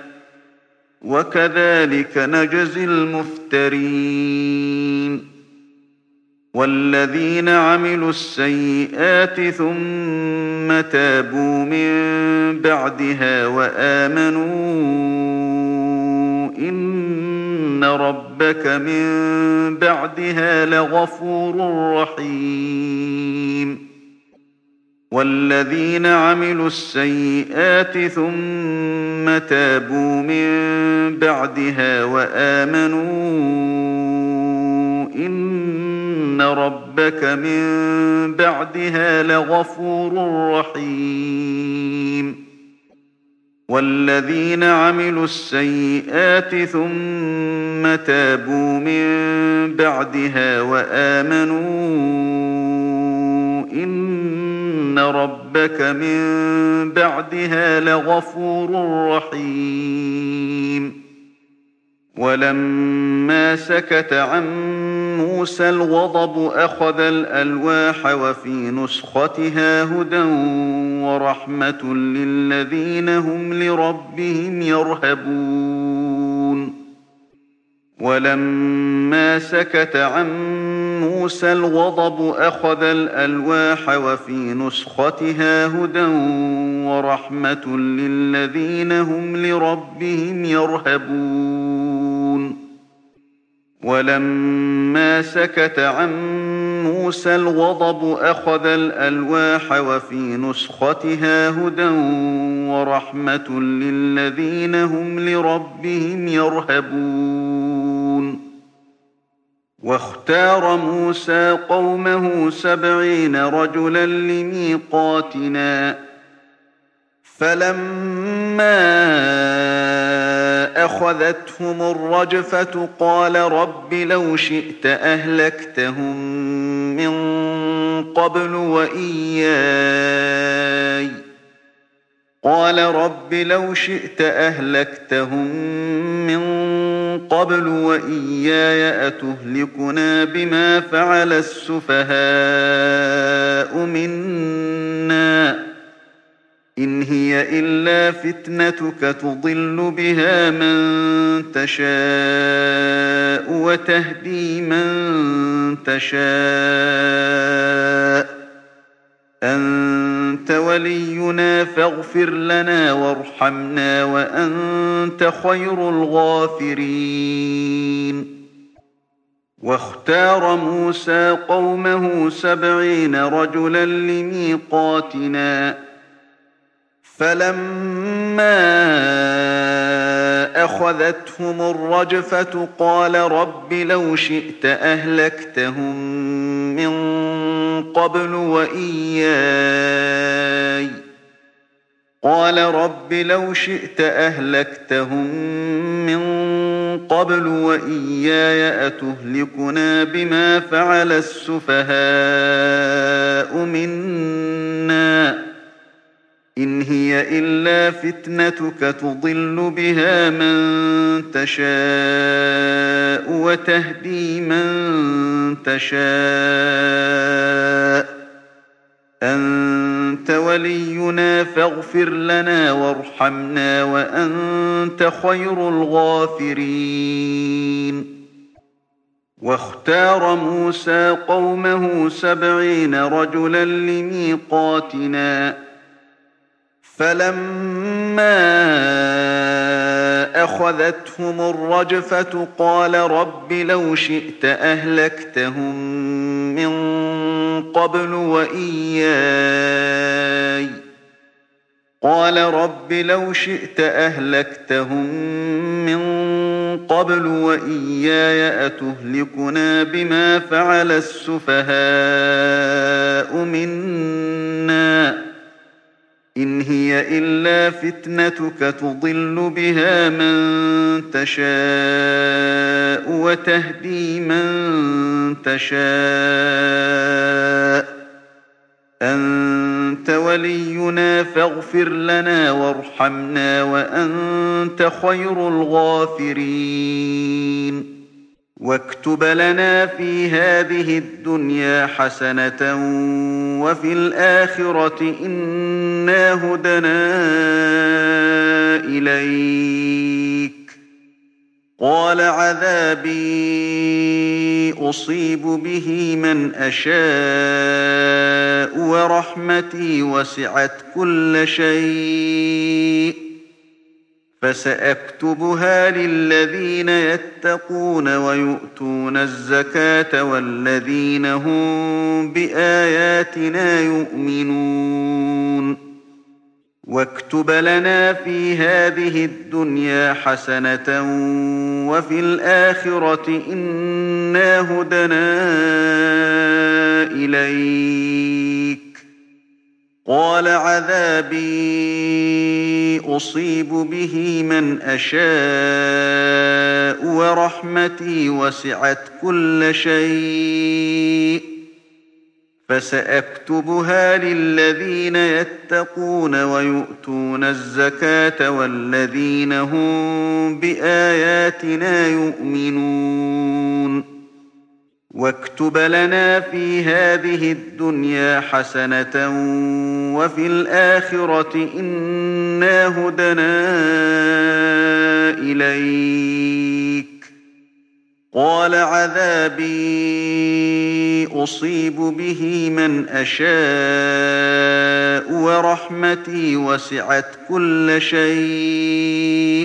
وكذلك نجزي المفترين والذين عملوا السيئات ثم تابوا من بعدها وآمنوا إن ربك من بعدها لغفور رحيم والذين عملوا السيئات ثم تابوا من بعدها وآمنوا إن ربك من بعدها لغفور رحيم والذين عملوا السيئات ثم تابوا من بعدها وآمنوا إن ربك من بعدها لغفور رحيم ولما سكت عن موسى الغضب أخذ الألواح وفي نسختها هدى ورحمة للذين هم لربهم يرهبون ولما سكت عن موسى الغضب أخذ الألواح وفي نسختها هدى ورحمة للذين هم لربهم يرهبون ولما سكت عن موسى الغضب أخذ الألواح وفي نسختها هدى ورحمة للذين هم لربهم يرهبون واختار موسى قومه سبعين رجلا لميقاتنا فلما أخذتهم الرجفة قال رب لو شئت أهلكتهم من قبل وإياي قال رب لو شئت أهلكتهم من قبل وإياي أتهلكنا بما فعل السفهاء منا إن هي إلا فتنتك تضل بها من تشاء وتهدي من تشاء أنت ولينا فاغفر لنا وارحمنا وأنت خير الغافرين واختار موسى قومه سبعين رجلا لميقاتنا فلما أخذتهم الرجفة قال رب لو شئت أهلكتهم من قبل وإياي قال رب لو شئت أهلكتهم من قبل وإياي أتهلكنا بما فعل السفهاء منا إن هي إلا فتنتك تضل بها من تشاء وتهدي من تشاء أنت ولينا فاغفر لنا وارحمنا وأنت خير الغافرين واختار موسى قومه سبعين رجلا لميقاتنا فلما أخذتهم الرجفة قال رب لو شئت أهلكتهم من قبل وإياي قال رب لو شئت أهلكتهم من قبل وإياي أتهلكنا بما فعل السفهاء منا إن هي إلا فتنتك تضل بها من تشاء وتهدي من تشاء أنت ولينا فاغفر لنا وارحمنا وأنت خير الغافرين واكتب لنا في هذه الدنيا حسنة وفي الآخرة إنا هدنا إليك قال عذابي أصيب به من أشاء ورحمتي وسعت كل شيء فسأكتبها للذين يتقون ويؤتون الزكاة والذين هم بآياتنا يؤمنون واكتب لنا في هذه الدنيا حسنة وفي الآخرة إنا هدنا إليك قال عذابي أصيب به من أشاء ورحمتي وسعت كل شيء فسأكتبها للذين يتقون ويؤتون الزكاة والذين هم بآياتنا يؤمنون واكتب لنا في هذه الدنيا حسنة وفي الآخرة إنا هدنا إليك قال عذابي أصيب به من أشاء ورحمتي وسعت كل شيء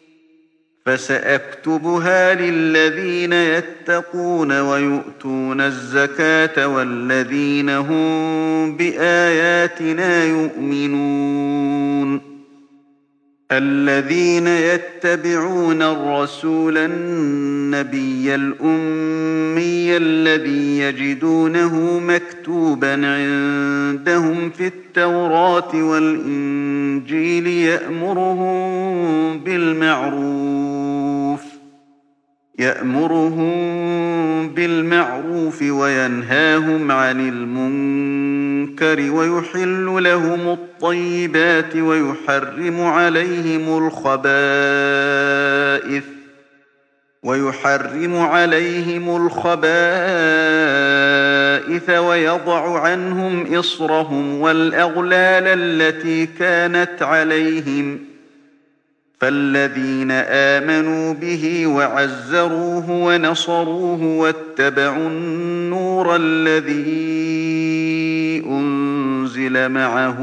فسأكتبها للذين يتقون ويؤتون الزكاة والذين هم بآياتنا يؤمنون الذين يتبعون الرسول النبي الأمي الذي يجدونه مكتوبا عندهم في التوراة والإنجيل يأمرهم بالمعروف يأمرهم بالمعروف وينهاهم عن المنكر ويحل لهم الطيبات ويحرم عليهم الخبائث ويحرم عليهم الخبائث ويضع عنهم إصرهم والأغلال التي كانت عليهم فالذين آمنوا به وعزروه ونصروه واتبعوا النور الذي أنزل معه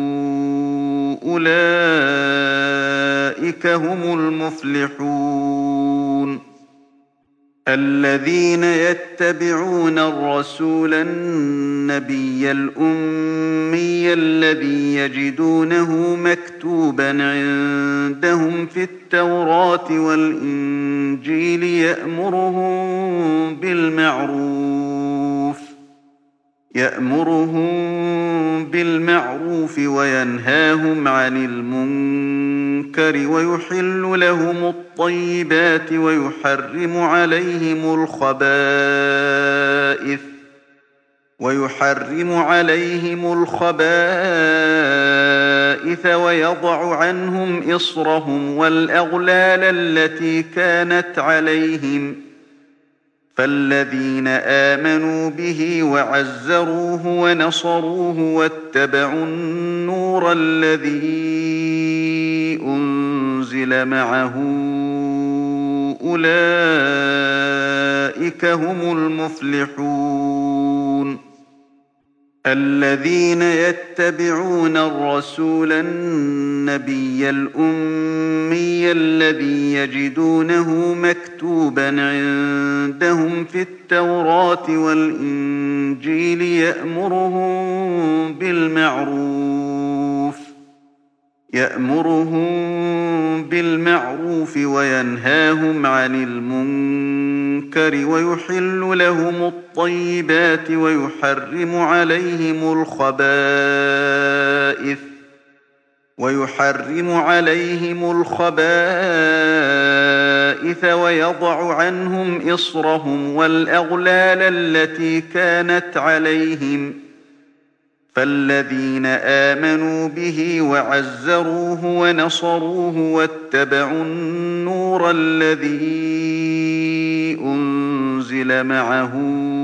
أولئك هم المفلحون الذين يتبعون الرسول النبي الأمي الذي يجدونه مكتوبا عندهم في التوراة والإنجيل يأمرهم بالمعروف يأمرهم بالمعروف وينهاهم عن المنكر ويحل لهم الطيبات ويحرم عليهم الخبائث ويحرم عليهم الخبائث ويضع عنهم إصرهم والأغلال التي كانت عليهم فالذين آمنوا به وعزروه ونصروه واتبعوا النور الذي أنزل معه أولئك هم المفلحون الذين يتبعون الرسول النبي الأمي الذي يجدونه مكتوبا عندهم في التوراة والإنجيل يأمرهم بالمعروف يأمرهم بالمعروف وينهاهم عن المنكر ويحل لهم الطيبات ويحرم عليهم الخبائث ويحرم عليهم الخبائث ويضع عنهم إصرهم والأغلال التي كانت عليهم فالذين آمنوا به وعزروه ونصروه واتبعوا النور الذي أنزل معه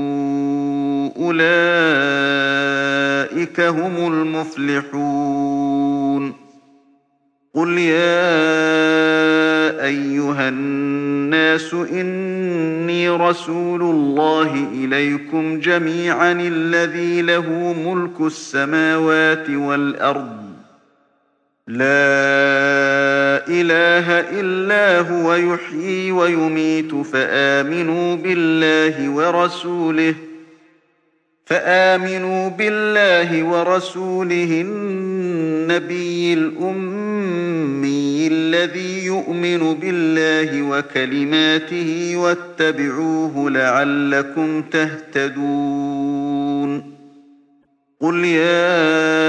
أولئك هم المفلحون قل يا أيها الناس إني رسول الله إليكم جميعا الذي له ملك السماوات والأرض لا إله إلا هو يحيي ويميت فآمنوا بالله ورسوله فآمنوا بالله ورسوله النبي الأمي الذي يؤمن بالله وكلماته واتبعوه لعلكم تهتدون قل يا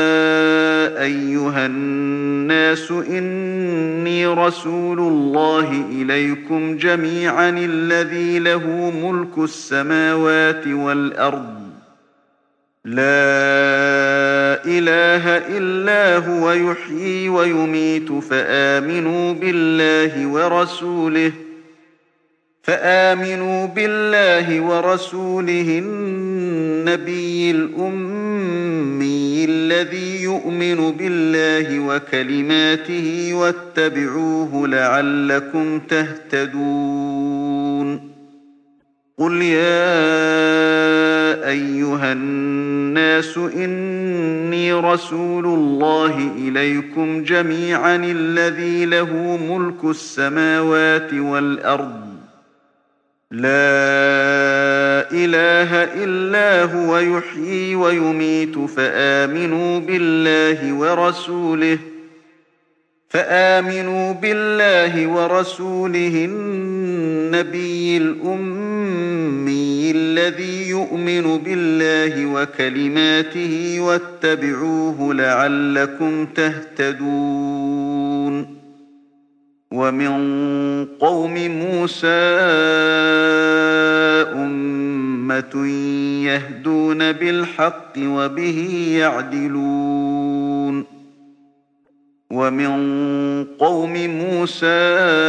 أيها الناس إني رسول الله إليكم جميعا الذي له ملك السماوات والأرض لا إله إلا هو يحيي ويميت فآمنوا بالله ورسوله فآمنوا بالله ورسوله النبي الأمي الذي يؤمن بالله وكلماته واتبعوه لعلكم تهتدون قل يا أيها الناس إني رسول الله إليكم جميعا الذي له ملك السماوات والأرض لا إله إلا هو يحيي ويميت فآمنوا بالله ورسوله فآمنوا بالله ورسوله النبي الأمي الذي يؤمن بالله وكلماته واتبعوه لعلكم تهتدون ومن قوم موسى أمة يهدون بالحق وبه يعدلون ومن قوم موسى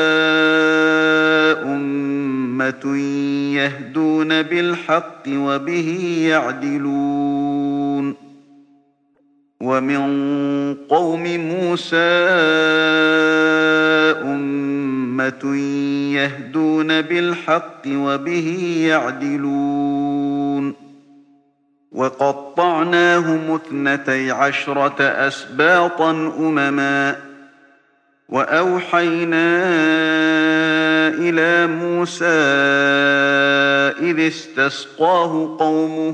أمة يهدون بالحق وبه يعدلون ومن قوم موسى أمة يهدون بالحق وبه يعدلون وقطعناهم اثنتي عشرة أسباطا أمما وأوحينا إلى موسى إذ استسقاه قومه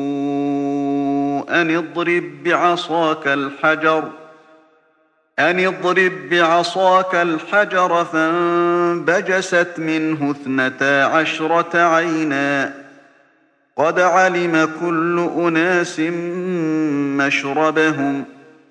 أن اضرب بعصاك الحجر أن اضرب بعصاك الحجر فانبجست منه اثنتا عشرة عينا قد علم كل أناس مشربهم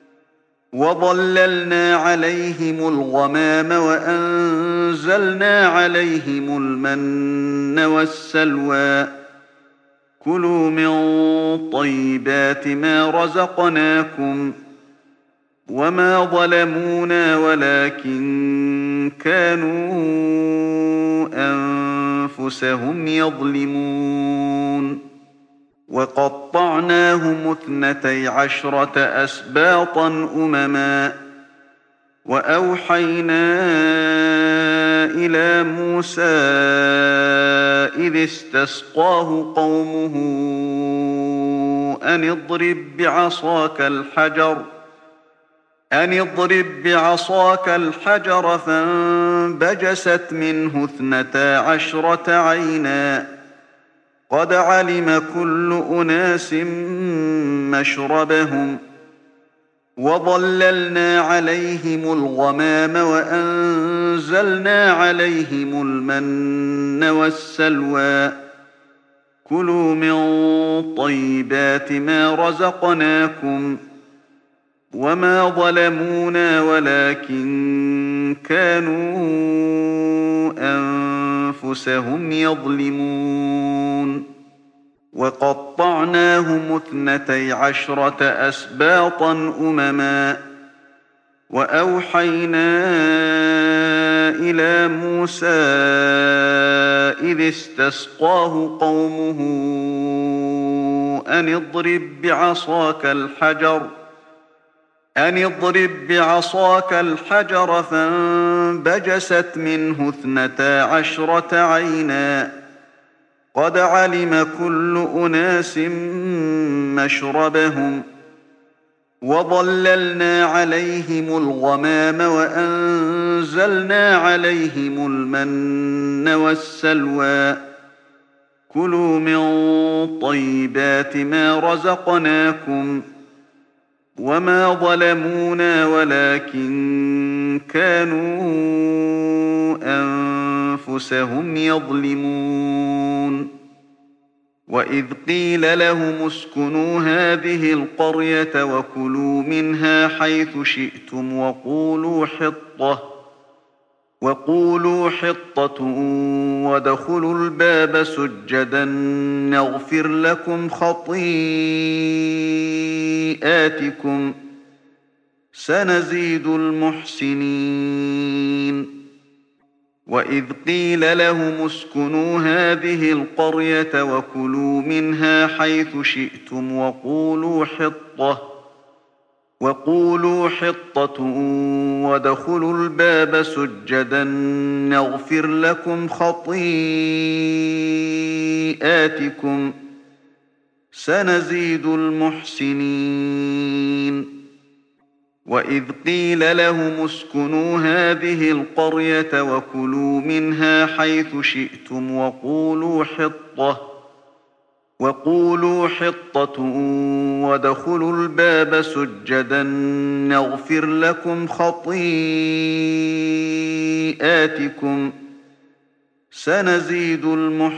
وظللنا عليهم الغمام وأنزلنا عليهم المن والسلوى كلوا من طيبات ما رزقناكم وما ظلمونا ولكن كانوا أنفسهم يظلمون وقطعناهم اثنتي عشرة أسباطا أمما وأوحينا إلى موسى إذ استسقاه قومه أن اضرب بعصاك الحجر أن اضرب بعصاك الحجر فانبجست منه اثنتا عشرة عينا قد علم كل أناس مشربهم وظللنا عليهم الغمام وأنزلنا عليهم المن والسلوى كلوا من طيبات ما رزقناكم وما ظلمونا ولكن كانوا أنفسهم يظلمون وقطعناهم اثنتي عشرة أسباطا أمما وأوحينا إلى موسى إذ استسقاه قومه أن اضرب بعصاك الحجر أن اضرب بعصاك الحجر فانبجست منه اثنتا عشرة عينا قد علم كل أناس مشربهم وظللنا عليهم الغمام وأنزلنا عليهم المن والسلوى كلوا من طيبات ما رزقناكم وما ظلمونا ولكن كانوا أنفسهم يظلمون وإذ قيل لهم اسكنوا هذه القرية وكلوا منها حيث شئتم وقولوا حطة وقولوا حطة وادخلوا الباب سجدا نغفر لكم خطيئاتكم سنزيد المحسنين وإذ قيل لهم اسكنوا هذه القرية وكلوا منها حيث شئتم وقولوا حطة وقولوا حطة وادخلوا الباب سجدا نغفر لكم خطيئاتكم سنزيد المحسنين وإذ قيل لهم اسكنوا هذه القرية وكلوا منها حيث شئتم وقولوا حطة وقولوا حطة وادخلوا الباب سجدا نغفر لكم خطيئاتكم سنزيد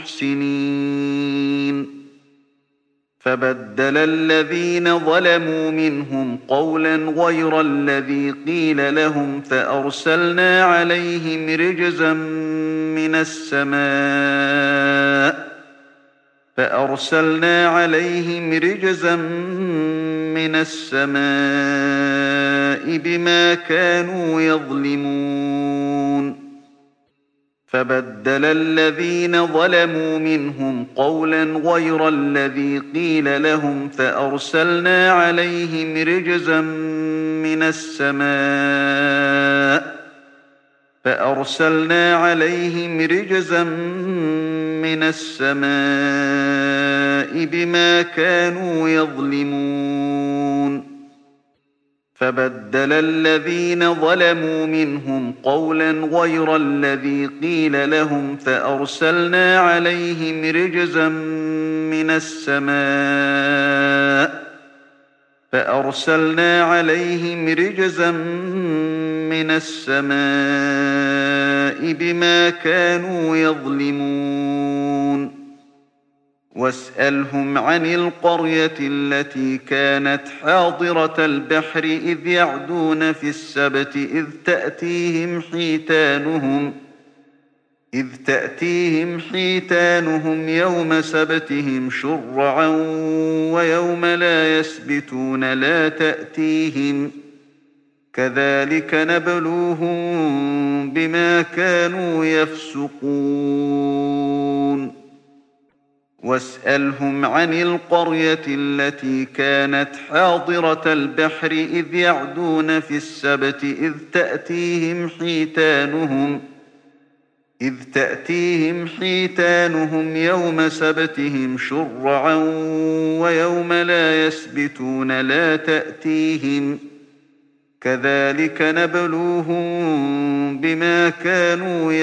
المحسنين فبدل الذين ظلموا منهم قولا غير الذي قيل لهم فأرسلنا عليهم رجزا من السماء فأرسلنا عليهم رجزا من السماء بما كانوا يظلمون فبدل الذين ظلموا منهم قولا غير الذي قيل لهم فأرسلنا عليهم رجزا من السماء فأرسلنا عليهم رجزا من السماء بما كانوا يظلمون فبدل الذين ظلموا منهم قولا غير الذي قيل لهم فأرسلنا عليهم رجزا من السماء فأرسلنا عليهم رجزا من السماء بما كانوا يظلمون واسألهم عن القرية التي كانت حاضرة البحر إذ يعدون في السبت إذ تأتيهم حيتانهم إذ تأتيهم حيتانهم يوم سبتهم شرعا ويوم لا يسبتون لا تأتيهم كذلك نبلوهم بما كانوا يفسقون واسألهم عن القرية التي كانت حاضرة البحر إذ يعدون في السبت إذ تأتيهم حيتانهم إذ تأتيهم حيتانهم يوم سبتهم شرعا ويوم لا يسبتون لا تأتيهم كذلك نبلوهم بما كانوا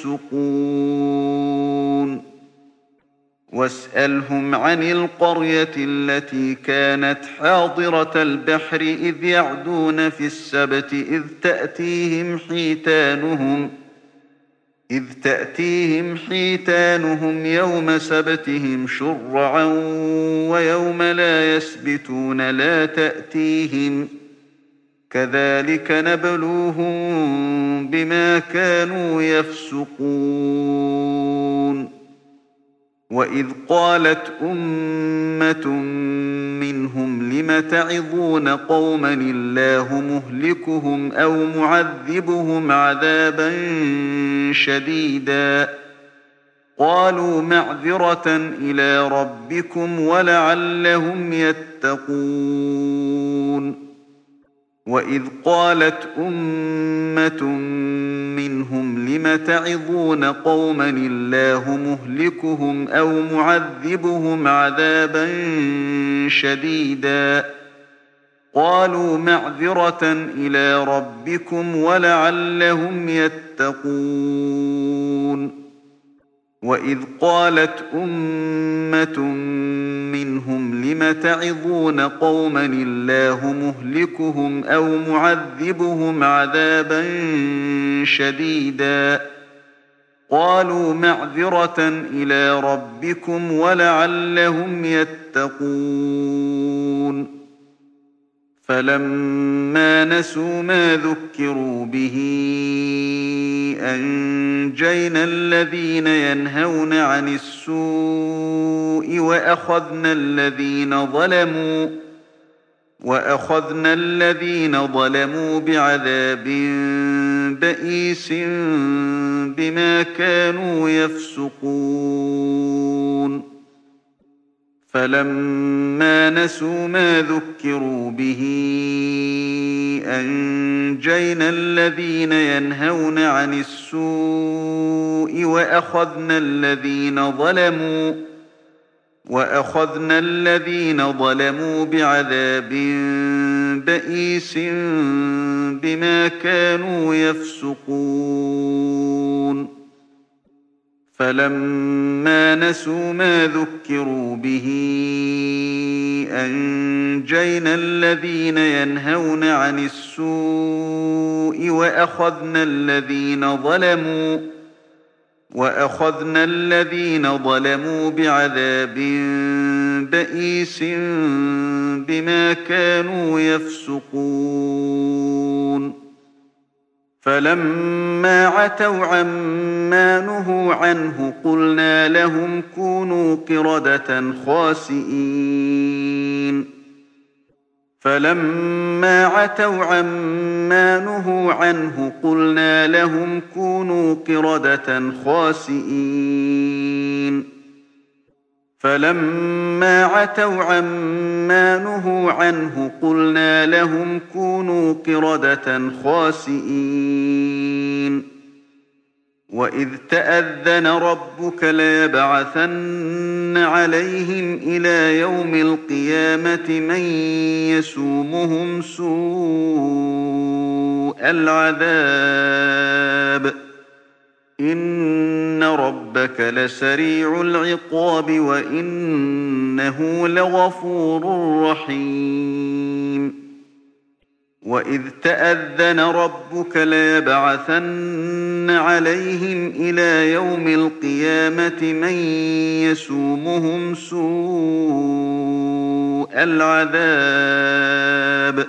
يفسقون واسألهم عن القرية التي كانت حاضرة البحر إذ يعدون في السبت إذ تأتيهم حيتانهم إذ تأتيهم حيتانهم يوم سبتهم شرعا ويوم لا يسبتون لا تأتيهم كذلك نبلوهم بما كانوا يفسقون وإذ قالت أمة منهم لم تعظون قوما الله مهلكهم أو معذبهم عذابا شديدا قالوا معذرة إلى ربكم ولعلهم يتقون وإذ قالت أمة منهم لم تعظون قوما الله مهلكهم أو معذبهم عذابا شديدا قالوا معذرة إلى ربكم ولعلهم يتقون وإذ قالت أمة منهم لم تعظون قوما الله مهلكهم أو معذبهم عذابا شديدا قالوا معذرة إلى ربكم ولعلهم يتقون فلما نسوا ما ذكروا به أنجينا الذين ينهون عن السوء وأخذنا الذين ظلموا وأخذنا الذين ظلموا بعذاب بئيس بما كانوا يفسقون فلما نسوا ما ذكروا به أنجينا الذين ينهون عن السوء وأخذنا الذين ظلموا وأخذنا الذين ظلموا بعذاب بئيس بما كانوا يفسقون فلما نسوا ما ذكروا به أنجينا الذين ينهون عن السوء وأخذنا الذين ظلموا وأخذنا الذين ظلموا بعذاب بئيس بما كانوا يفسقون فلما عتوا عما نهوا عنه قلنا لهم كونوا قردة خاسئين فلما عتوا عما نهوا عنه قلنا لهم كونوا قردة خاسئين فلما عتوا عما نهوا عنه قلنا لهم كونوا قردة خاسئين وإذ تأذن ربك ليبعثن عليهم إلى يوم القيامة من يسومهم سوء العذاب إن ربك لسريع العقاب وإنه لغفور رحيم وإذ تأذن ربك ليبعثن عليهم إلى يوم القيامة من يسومهم سوء العذاب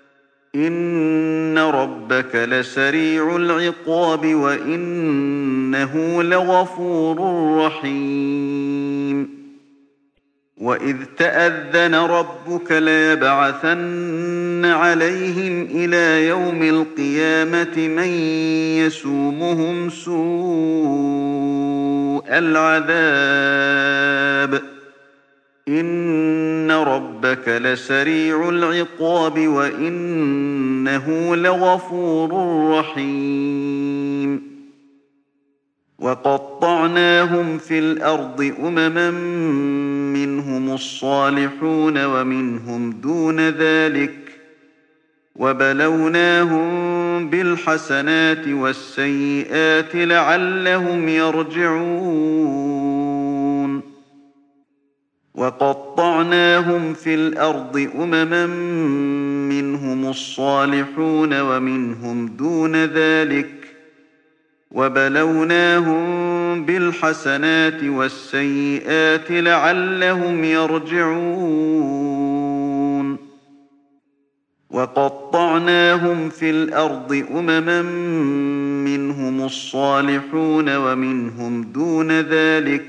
إن ربك لسريع العقاب وإنه لغفور رحيم وإذ تأذن ربك ليبعثن عليهم إلى يوم القيامة من يسومهم سوء العذاب إن ربك لسريع العقاب وإنه لغفور رحيم وقطعناهم في الأرض أمما منهم الصالحون ومنهم دون ذلك وبلوناهم بالحسنات والسيئات لعلهم يرجعون وقطعناهم في الأرض أمما منهم الصالحون ومنهم دون ذلك وبلوناهم بالحسنات والسيئات لعلهم يرجعون وقطعناهم في الأرض أمما منهم الصالحون ومنهم دون ذلك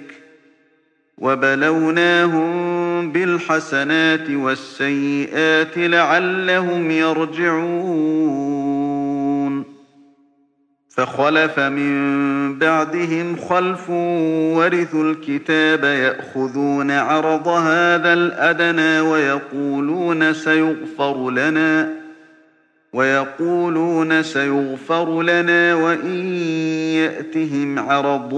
وبلوناهم بالحسنات والسيئات لعلهم يرجعون فخلف من بعدهم خلف ورثوا الكتاب يأخذون عرض هذا الأدنى ويقولون سيغفر لنا ويقولون سيغفر لنا وإن يأتهم عرض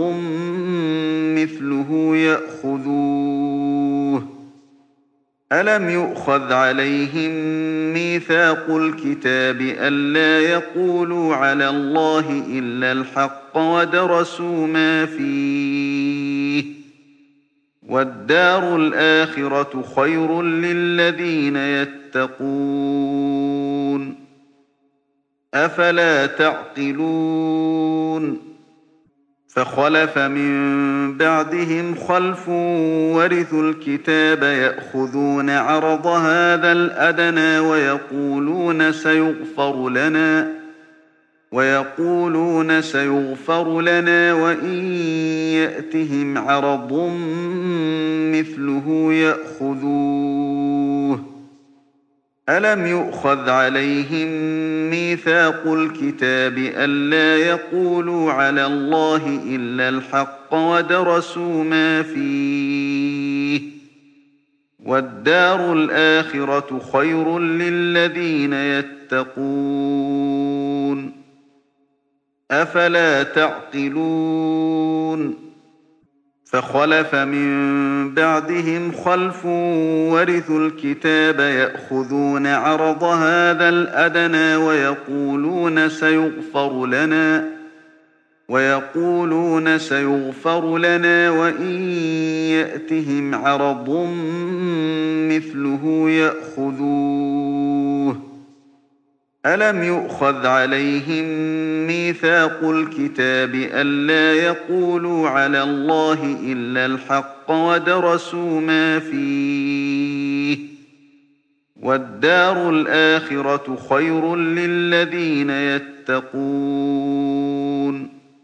مثله يأخذوه ألم يؤخذ عليهم ميثاق الكتاب ألا يقولوا على الله إلا الحق ودرسوا ما فيه والدار الآخرة خير للذين يتقون أفلا تعقلون فخلف من بعدهم خلف ورثوا الكتاب يأخذون عرض هذا الأدنى ويقولون سيغفر لنا ويقولون سيغفر لنا وإن يأتهم عرض مثله يأخذوه ألم يؤخذ عليهم ميثاق الكتاب ألا يقولوا على الله إلا الحق ودرسوا ما فيه والدار الآخرة خير للذين يتقون أفلا تعقلون فخلف من بعدهم خلف ورثوا الكتاب يأخذون عرض هذا الأدنى ويقولون سيغفر لنا ويقولون سيغفر لنا وإن يأتهم عرض مثله يأخذوه ألم يؤخذ عليهم ميثاق الكتاب ألا يقولوا على الله إلا الحق ودرسوا ما فيه والدار الآخرة خير للذين يتقون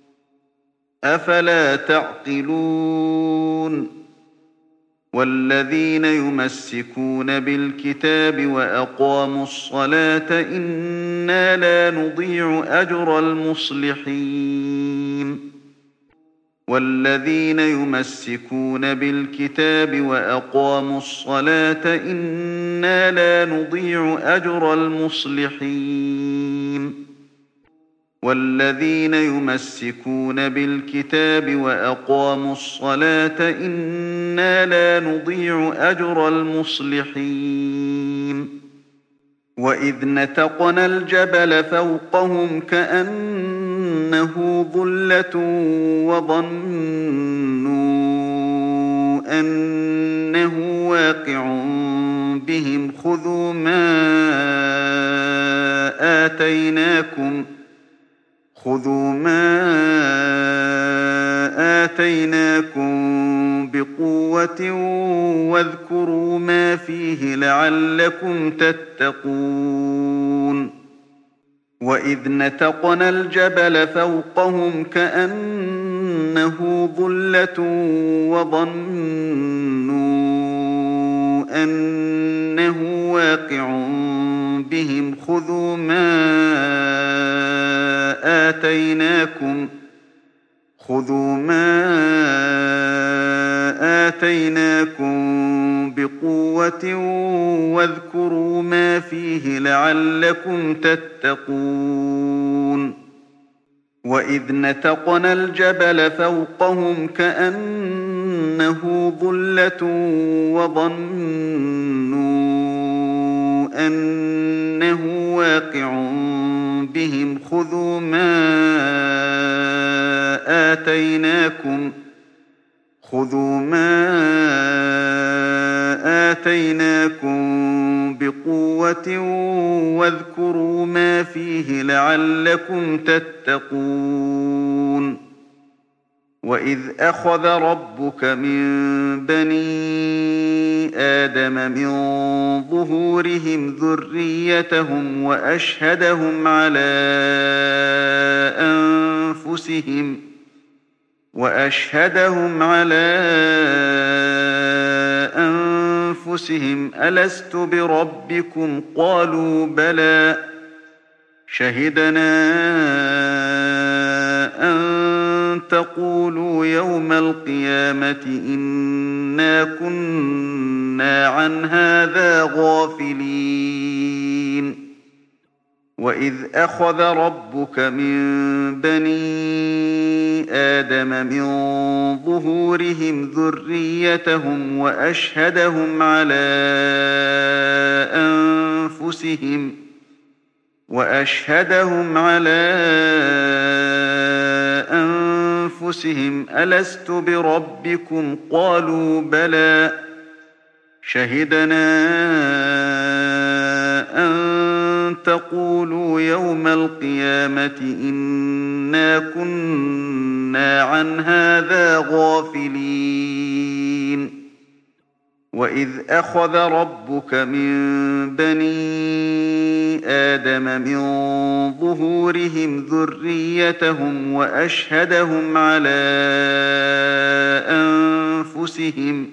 أفلا تعقلون والذين يمسكون بالكتاب وأقاموا الصلاة إنا لا نضيع أجر المصلحين والذين يمسكون بالكتاب وأقاموا الصلاة إنا لا نضيع أجر المصلحين والذين يمسكون بالكتاب وأقاموا الصلاة إنا لا نضيع أجر المصلحين وإذ نتقنا الجبل فوقهم كأنه ظلة وظنوا أنه واقع بهم خذوا ما آتيناكم خذوا ما آتيناكم بقوة واذكروا ما فيه لعلكم تتقون وإذ نتقنا الجبل فوقهم كأنه ظلة وظنوا أنه واقع بهم خذوا ما آتيناكم خذوا ما آتيناكم بقوة واذكروا ما فيه لعلكم تتقون وإذ نتقنا الجبل فوقهم كأنه ظلة وظنوا أنه واقع بهم خذوا ما آتيناكم خذوا ما آتيناكم بقوة واذكروا ما فيه لعلكم تتقون وإذ أخذ ربك من بني آدم من ظهورهم ذريتهم وأشهدهم على أنفسهم وأشهدهم على أنفسهم ألست بربكم قالوا بلى شهدنا أن تقولوا يوم القيامة إنا كنا عن هذا غافلين وإذ أخذ ربك من بني آدم من ظهورهم ذريتهم وأشهدهم على أنفسهم وأشهدهم على أنفسهم ألست بربكم قالوا بلى شهدنا أن تقولوا يوم القيامة إنا كنا عن هذا غافلين وإذ أخذ ربك من بني آدم من ظهورهم ذريتهم وأشهدهم على أنفسهم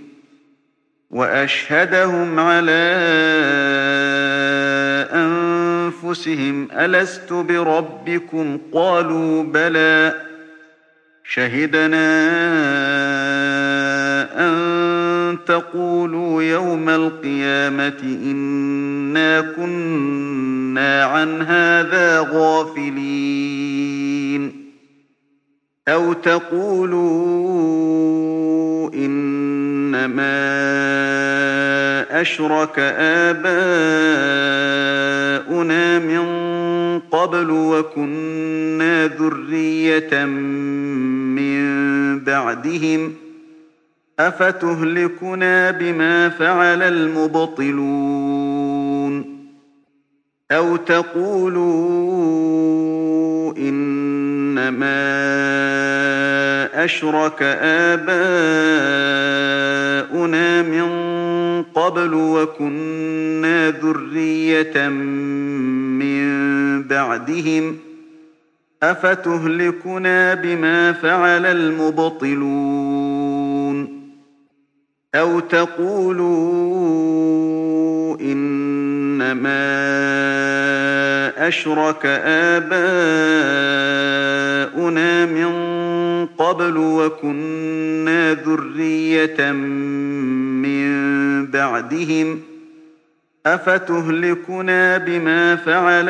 وأشهدهم على أنفسهم ألست بربكم قالوا بلى شهدنا أن تقولوا يوم القيامة إنا كنا عن هذا غافلين أو تقولوا إنما أشرك آباؤنا من قبل وكنا ذرية من بعدهم أفتهلكنا بما فعل المبطلون أو تقولوا إنما أشرك آباؤنا من قبل وكنا ذرية من بعدهم أفتهلكنا بما فعل المبطلون أو تقولوا إنما أشرك آباؤنا من قبل وكنا ذرية من بعدهم أفتهلكنا بما فعل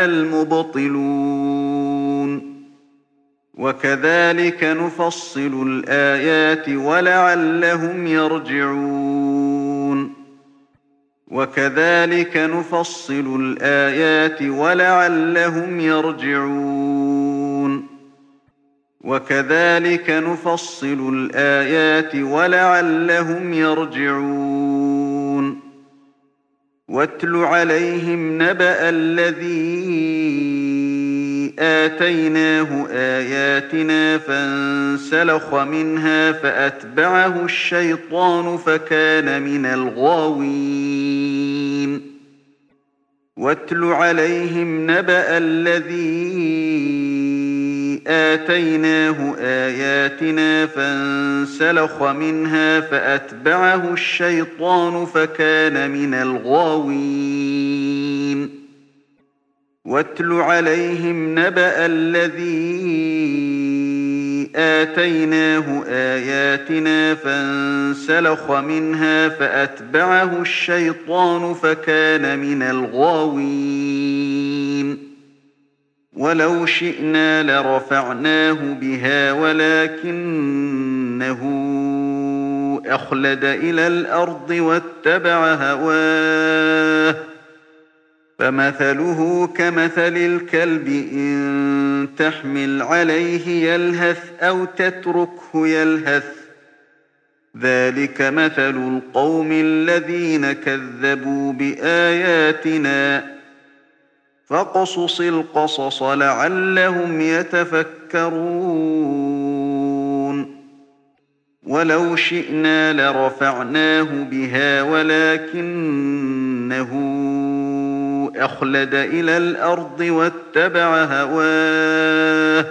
المبطلون وكذلك نفصل الآيات ولعلهم يرجعون وكذلك نفصل الآيات ولعلهم يرجعون وكذلك نفصل الآيات ولعلهم يرجعون واتل عليهم نبأ الذي آتيناه آياتنا فانسلخ منها فأتبعه الشيطان فكان من الغاوين واتل عليهم نبأ الذي آتيناه آياتنا فانسلخ منها فأتبعه الشيطان فكان من الغاوين واتل عليهم نبأ الذي آتيناه آياتنا فانسلخ منها فأتبعه الشيطان فكان من الغاوين ولو شئنا لرفعناه بها ولكنه أخلد إلى الأرض واتبع هواه فمثله كمثل الكلب إن تحمل عليه يلهث أو تتركه يلهث ذلك مثل القوم الذين كذبوا بآياتنا فاقصص القصص لعلهم يتفكرون ولو شئنا لرفعناه بها ولكنه أخلد إلى الأرض واتبع هواه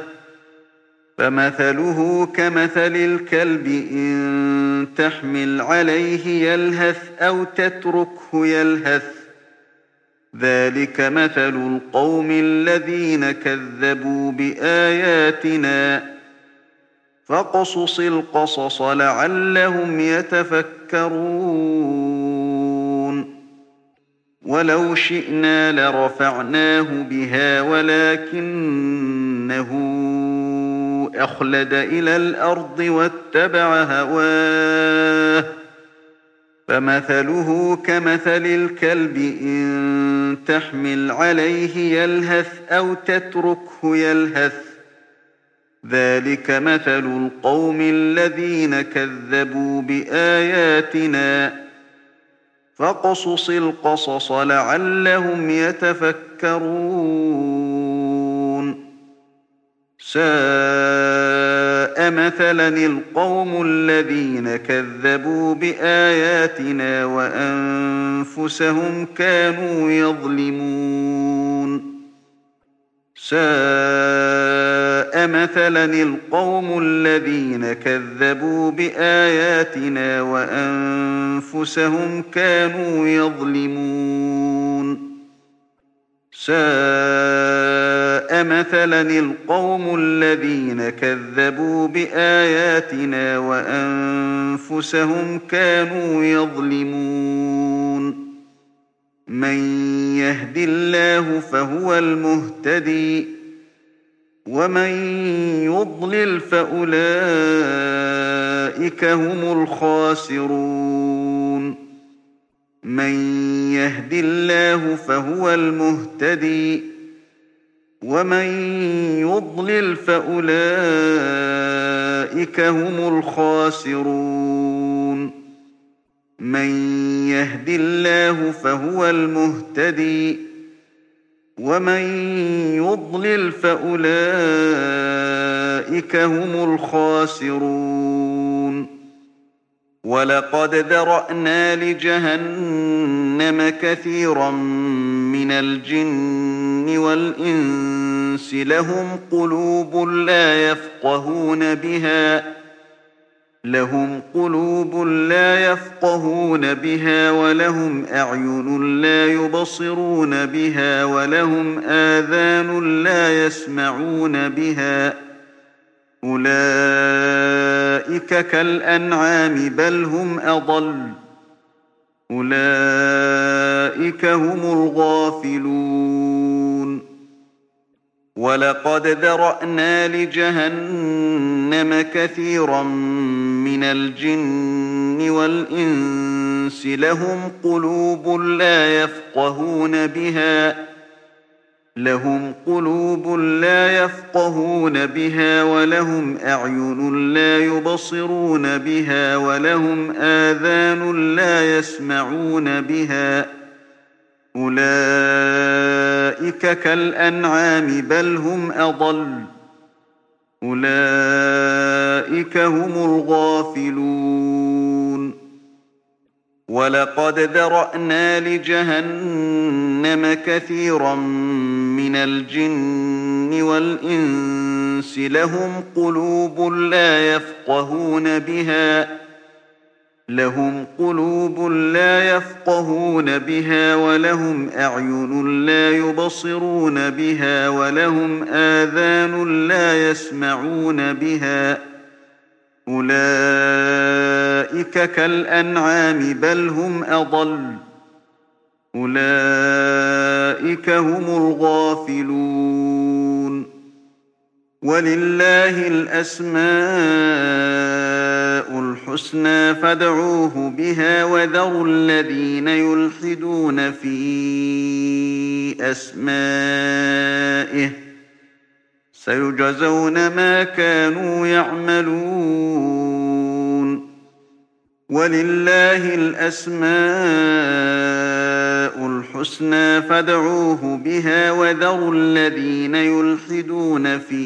فمثله كمثل الكلب إن تحمل عليه يلهث أو تتركه يلهث ذلك مثل القوم الذين كذبوا بآياتنا فاقصص القصص لعلهم يتفكرون ولو شئنا لرفعناه بها ولكنه أخلد إلى الأرض واتبع هواه فمثله كمثل الكلب إن تحمل عليه يلهث أو تتركه يلهث ذلك مثل القوم الذين كذبوا بآياتنا فاقصص القصص لعلهم يتفكرون ساء مثلا القوم الذين كذبوا بآياتنا وأنفسهم كانوا يظلمون ساء مثلا القوم الذين كذبوا بآياتنا وأنفسهم كانوا يظلمون ساء مثلا القوم الذين كذبوا بآياتنا وأنفسهم كانوا يظلمون من يهد الله فهو المهتدي ومن يضلل فأولئك هم الخاسرون من يهد الله فهو المهتدي ومن يضلل فأولئك هم الخاسرون من يهد الله فهو المهتدي ومن يضلل فأولئك هم الخاسرون ولقد ذرأنا لجهنم كثيرا من الجن والإنس لهم قلوب لا يفقهون بها لهم قلوب لا يفقهون بها ولهم أعين لا يبصرون بها ولهم آذان لا يسمعون بها أولئك كالأنعام بل هم أضل أولئك هم الغافلون ولقد ذرأنا لجهنم كثيرا من الجن والإنس لهم قلوب لا يفقهون بها لهم قلوب لا يفقهون بها ولهم أعين لا يبصرون بها ولهم آذان لا يسمعون بها أولئك كالأنعام بل هم أضل أولئك هم الغافلون ولقد ذرأنا لجهنم كثيرا من الجن والإنس لهم قلوب لا يفقهون بها لهم قلوب لا يفقهون بها ولهم أعين لا يبصرون بها ولهم آذان لا يسمعون بها أولئك كالأنعام بل هم أضل أولئك هم الغافلون ولله الأسماء الحسنى فادعوه بها وذروا الذين يلحدون في أسمائه سيجزون ما كانوا يعملون ولله الأسماء الحسنى فادعوه بها وذروا الذين يلحدون في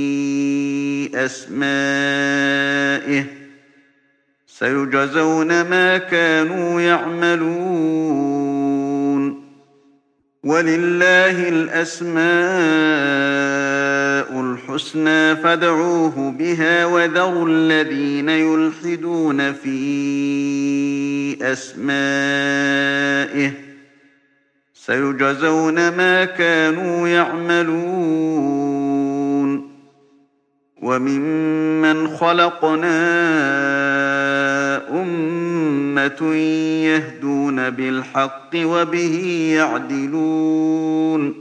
أسمائه سيجزون ما كانوا يعملون ولله الأسماء الحسنى فادعوه بها وذروا الذين يلحدون في أسمائه سيجزون ما كانوا يعملون وممن خلقنا أمة يهدون بالحق وبه يعدلون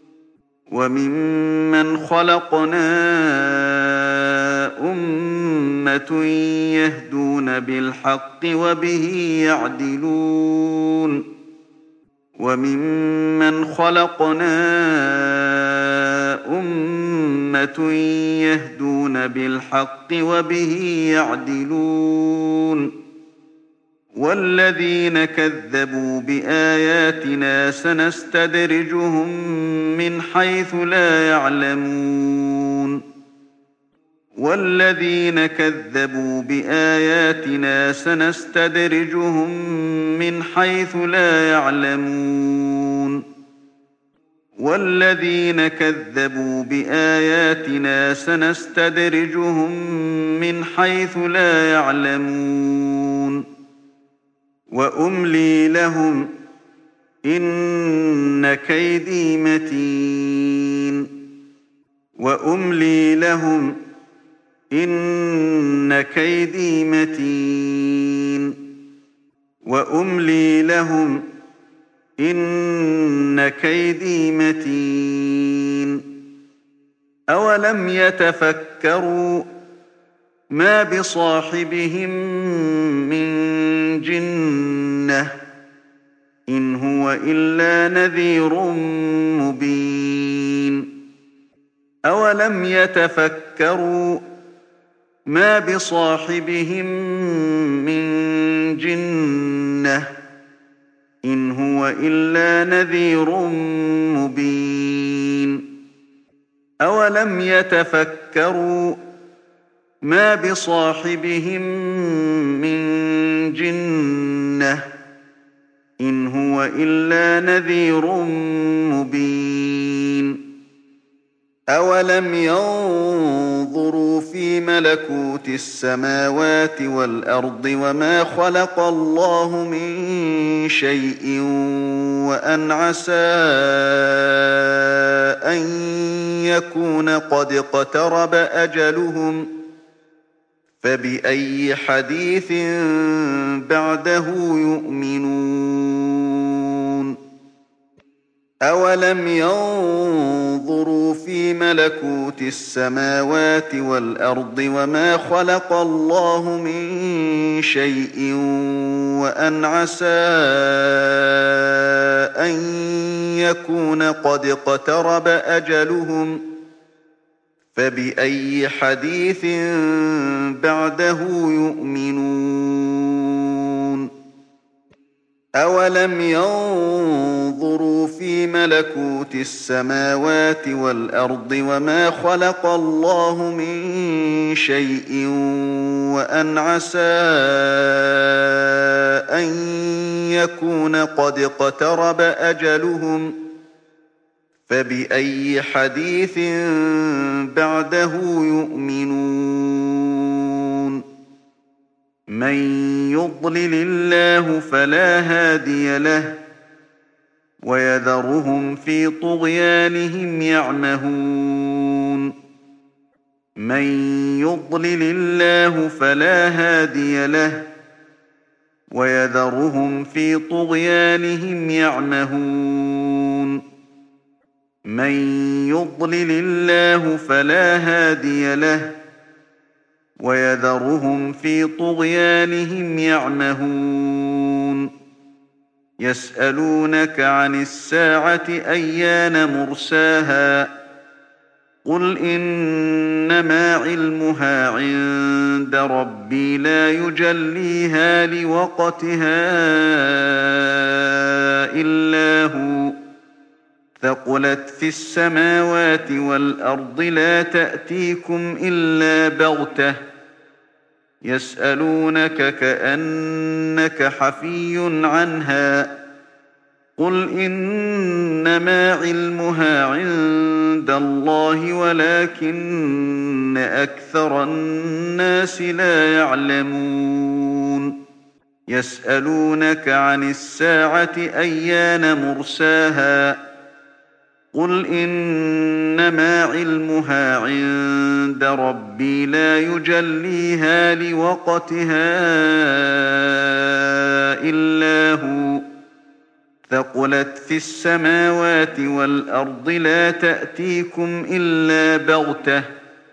وممن خلقنا أمة يهدون بالحق وبه يعدلون وممن خلقنا أمة يهدون بالحق وبه يعدلون والذين كذبوا بآياتنا سنستدرجهم من حيث لا يعلمون والذين كذبوا بآياتنا سنستدرجهم من حيث لا يعلمون والذين كذبوا بآياتنا سنستدرجهم من حيث لا يعلمون وأملي لهم إن كيدي متين وأملي لهم إن كيدي متين وأملي لهم إن كيدي متين أولم يتفكروا ما بصاحبهم من جنة إن هو إلا نذير مبين أولم يتفكروا ما بصاحبهم من جنة إن هو إلا نذير مبين أولم يتفكروا ما بصاحبهم من جنة إن هو إلا نذير مبين أولم ينظروا في ملكوت السماوات والأرض وما خلق الله من شيء وأن عسى أن يكون قد اقترب أجلهم فبأي حديث بعده يؤمنون أولم ينظروا في ملكوت السماوات والأرض وما خلق الله من شيء وأن عسى أن يكون قد اقترب أجلهم فبأي حديث بعده يؤمنون أولم ينظروا في ملكوت السماوات والأرض وما خلق الله من شيء وأن عسى أن يكون قد اقترب أجلهم فبأي حديث بعده يؤمنون من يضلل الله فلا هادي له ويذرهم في طغيانهم يعمهون من يضلل الله فلا هادي له ويذرهم في طغيانهم يعمهون من يضلل الله فلا هادي له ويذرهم في طغيانهم يعمهون يسألونك عن الساعة أيان مرساها قل إنما علمها عند ربي لا يجليها لوقتها إلا هو ثقلت في السماوات والأرض لا تأتيكم إلا بغتة يسألونك كأنك حفي عنها قل إنما علمها عند الله ولكن أكثر الناس لا يعلمون يسألونك عن الساعة أيان مرساها قل إنما علمها عند ربي لا يجليها لوقتها إلا هو ثقلت في السماوات والأرض لا تأتيكم إلا بغتة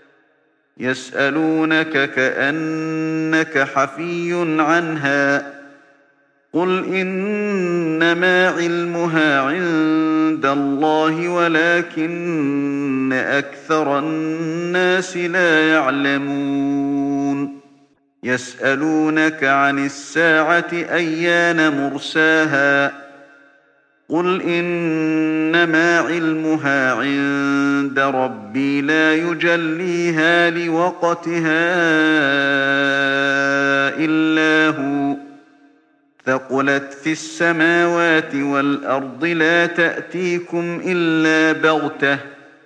يسألونك كأنك حفي عنها قل إنما علمها عند الله ولكن أكثر الناس لا يعلمون يسألونك عن الساعة أيان مرساها قل إنما علمها عند ربي لا يجليها لوقتها إلا هو ثقلت في السماوات والأرض لا تأتيكم إلا بغتة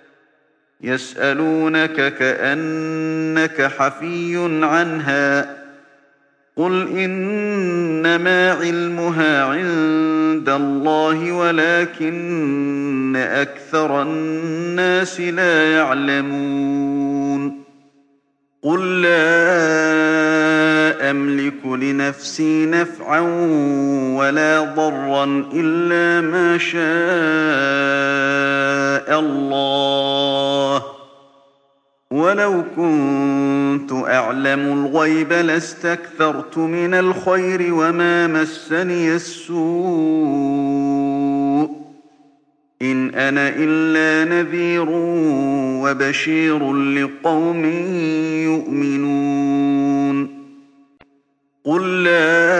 يسألونك كأنك حفي عنها قل إنما علمها عند الله ولكن أكثر الناس لا يعلمون قل لا أملك لنفسي نفعا ولا ضرا إلا ما شاء الله ولو كنت أعلم الغيب لاستكثرت من الخير وما مسني السوء إن أنا إلا نذير وبشير لقوم يؤمنون قل لا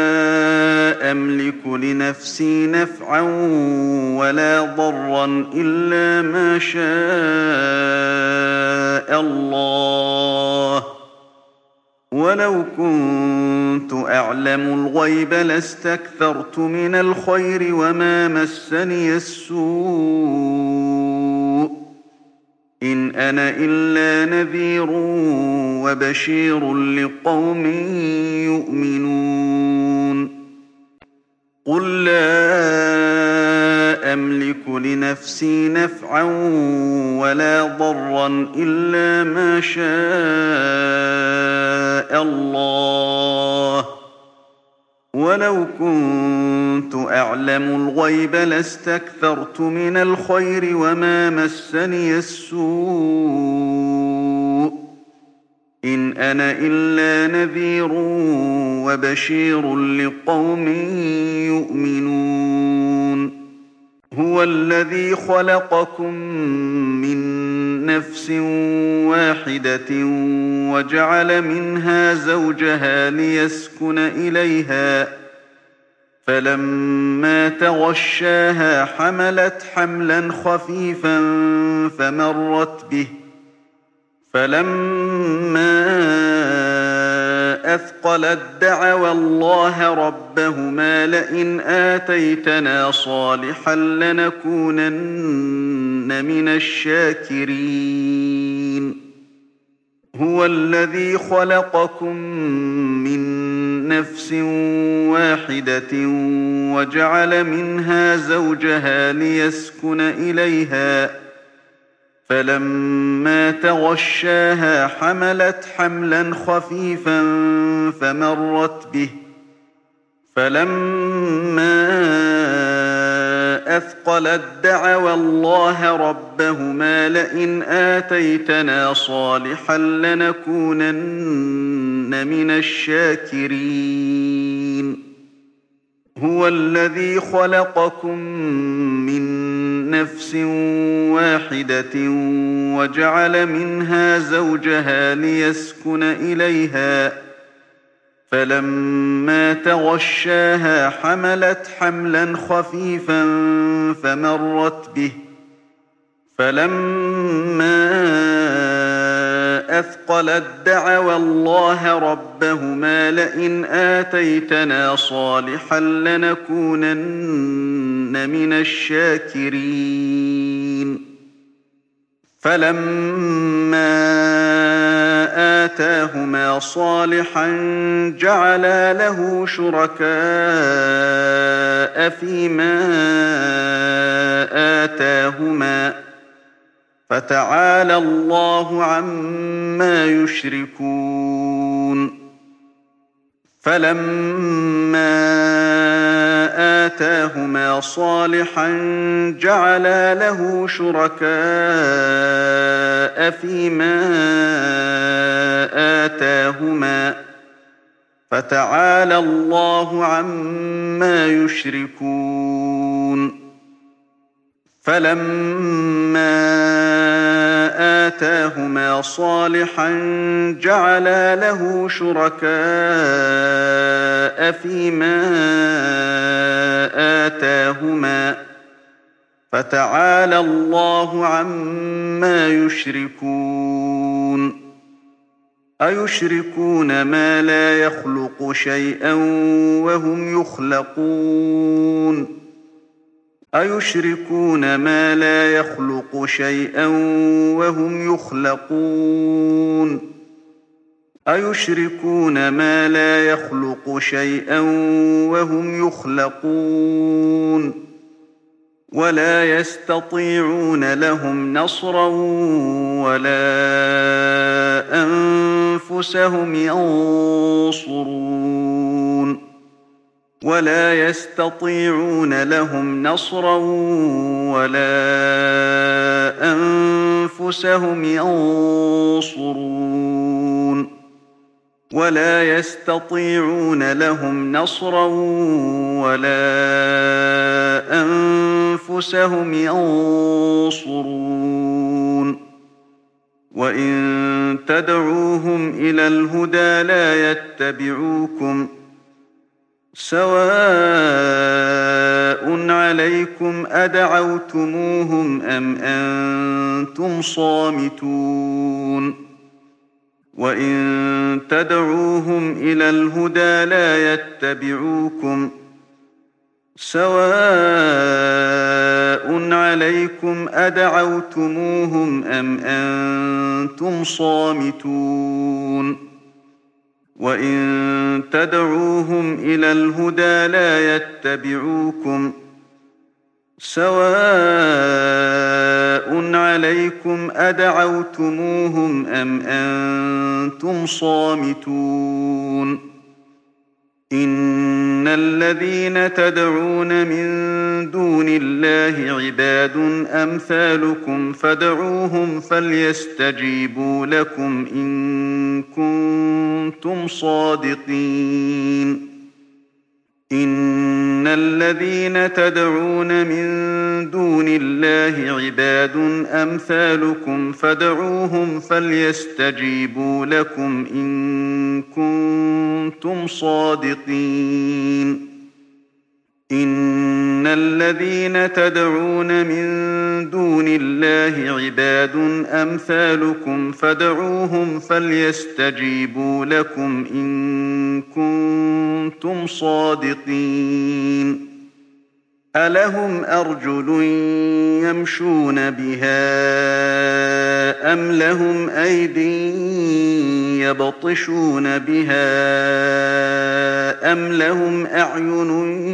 أملك لنفسي نفعا ولا ضرا إلا ما شاء الله ولو كنت أعلم الغيب لاستكثرت من الخير وما مسني السوء إن أنا إلا نذير وبشير لقوم يؤمنون قل لا أملك لنفسي نفعا ولا ضرا إلا ما شاء الله ولو كنت أعلم الغيب لاستكثرت من الخير وما مسني السوء إن أنا إلا نذير وبشير لقوم يؤمنون هو الذي خلقكم من نفس واحدة وجعل منها زوجها ليسكن إليها فلما تغشاها حملت حملا خفيفا فمرت به فلما أثقلت دعوا الله ربهما لئن آتيتنا صالحا لنكونن من الشاكرين هو الذي خلقكم من نفس واحدة وجعل منها زوجها ليسكن إليها فلما تغشاها حملت حملا خفيفا فمرت به فلما أثقلت دعوا الله ربهما لئن آتيتنا صالحا لنكونن من الشاكرين هو الذي خلقكم من نفس واحدة وجعل منها زوجها ليسكن إليها فلما تغشاها حملت حملا خفيفا فمرت به فلما أثقلت دعوا الله ربهما لئن آتيتنا صالحا لنكونن من الشاكرين فلما آتاهما صالحا جعلا له شركاء فيما آتاهما فتعالى الله عما يشركون فلما آتاهما صالحا جعلا له شركاء فيما آتاهما فتعالى الله عما يشركون فلما آتاهما صالحا جعلا له شركاء فيما آتاهما فتعالى الله عما يشركون أيشركون ما لا يخلق شيئا وهم يخلقون أيشركون ما لا يخلق شيئا وهم يخلقون أيشركون ما لا يخلق شيئا وهم يخلقون ولا يستطيعون لهم نصرا ولا أنفسهم ينصرون ولا يستطيعون لهم نصرا ولا أنفسهم ينصرون ولا يستطيعون لهم نصرا ولا أنفسهم ينصرون وإن تدعوهم إلى الهدى لا يتبعوكم سواء عليكم أدعوتموهم أم أنتم صامتون وإن تدعوهم إلى الهدى لا يتبعوكم سواء عليكم أدعوتموهم أم أنتم صامتون وإن تدعوهم إلى الهدى لا يتبعوكم سواء عليكم أدعوتموهم أم أنتم صامتون إن الذين تدعون من دون الله عباد أمثالكم فادعوهم فليستجيبوا لكم إن كنتم صادقين إن الذين تدعون من دون الله عباد أمثالكم فادعوهم فليستجيبوا لكم إن كنتم صادقين إن الذين تدعون من دون الله عباد أمثالكم فادعوهم فليستجيبوا لكم إن كنتم صادقين ألهم أرجل يمشون بها أم لهم أيدي يبطشون بها أم لهم أعين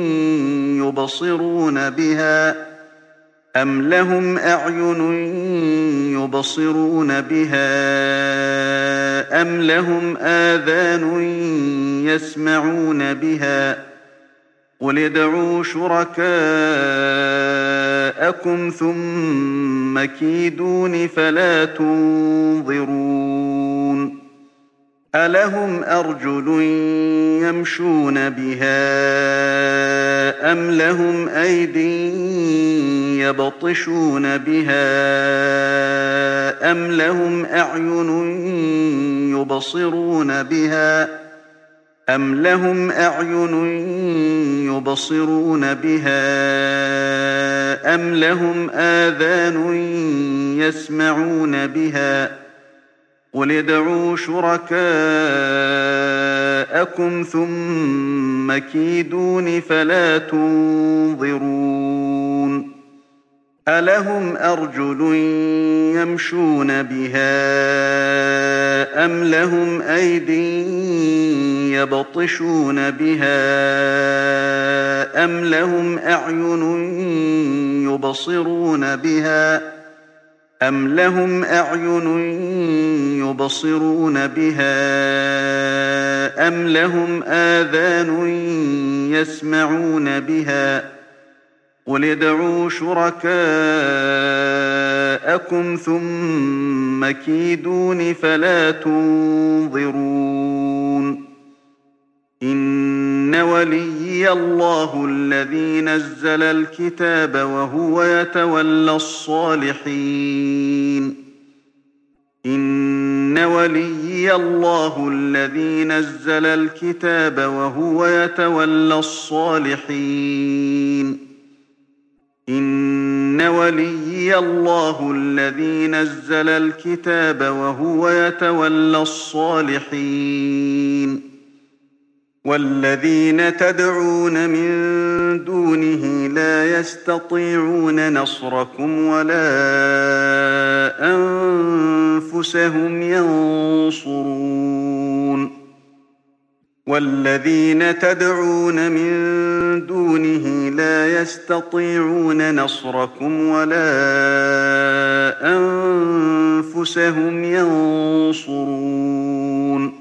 يبصرون بها أم لهم أعين يبصرون بها أم لهم آذان يسمعون بها قل ادعوا شركاءكم ثم كيدون فلا تنظرون ألهم أرجل يمشون بها أم لهم أيدي يبطشون بها أم لهم أعين يبصرون بها أم لهم أعين يبصرون بها أم لهم آذان يسمعون بها قل ادعوا شركاءكم ثم كيدون فلا تنظرون ألهم أرجل يمشون بها أم لهم أيد يبطشون بها أم لهم أعين يبصرون بها أم لهم أعين يبصرون بها أم لهم آذان يسمعون بها قل ادعوا شركاءكم ثم كيدون فلا تنظرون إن وليي الله الذي نزل الكتاب وهو يتولى الصالحين إن وليي الله الذي نزل الكتاب وهو يتولى الصالحين إن وليي الله الذي نزل الكتاب وهو يتولى الصالحين والذين تدعون من دونه لا يستطيعون نصركم ولا أنفسهم ينصرون والذين تدعون من دونه لا يستطيعون نصركم ولا أنفسهم ينصرون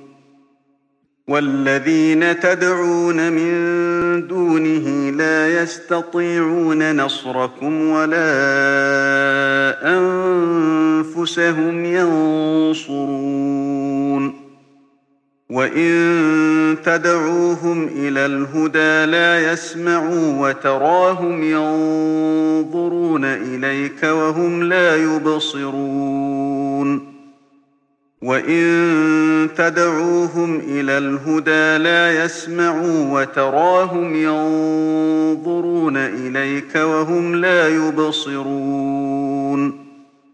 والذين تدعون من دونه لا يستطيعون نصركم ولا أنفسهم ينصرون وإن تدعوهم إلى الهدى لا يسمعوا وتراهم ينظرون إليك وهم لا يبصرون وإن تدعوهم إلى الهدى لا يسمعوا وتراهم ينظرون إليك وهم لا يبصرون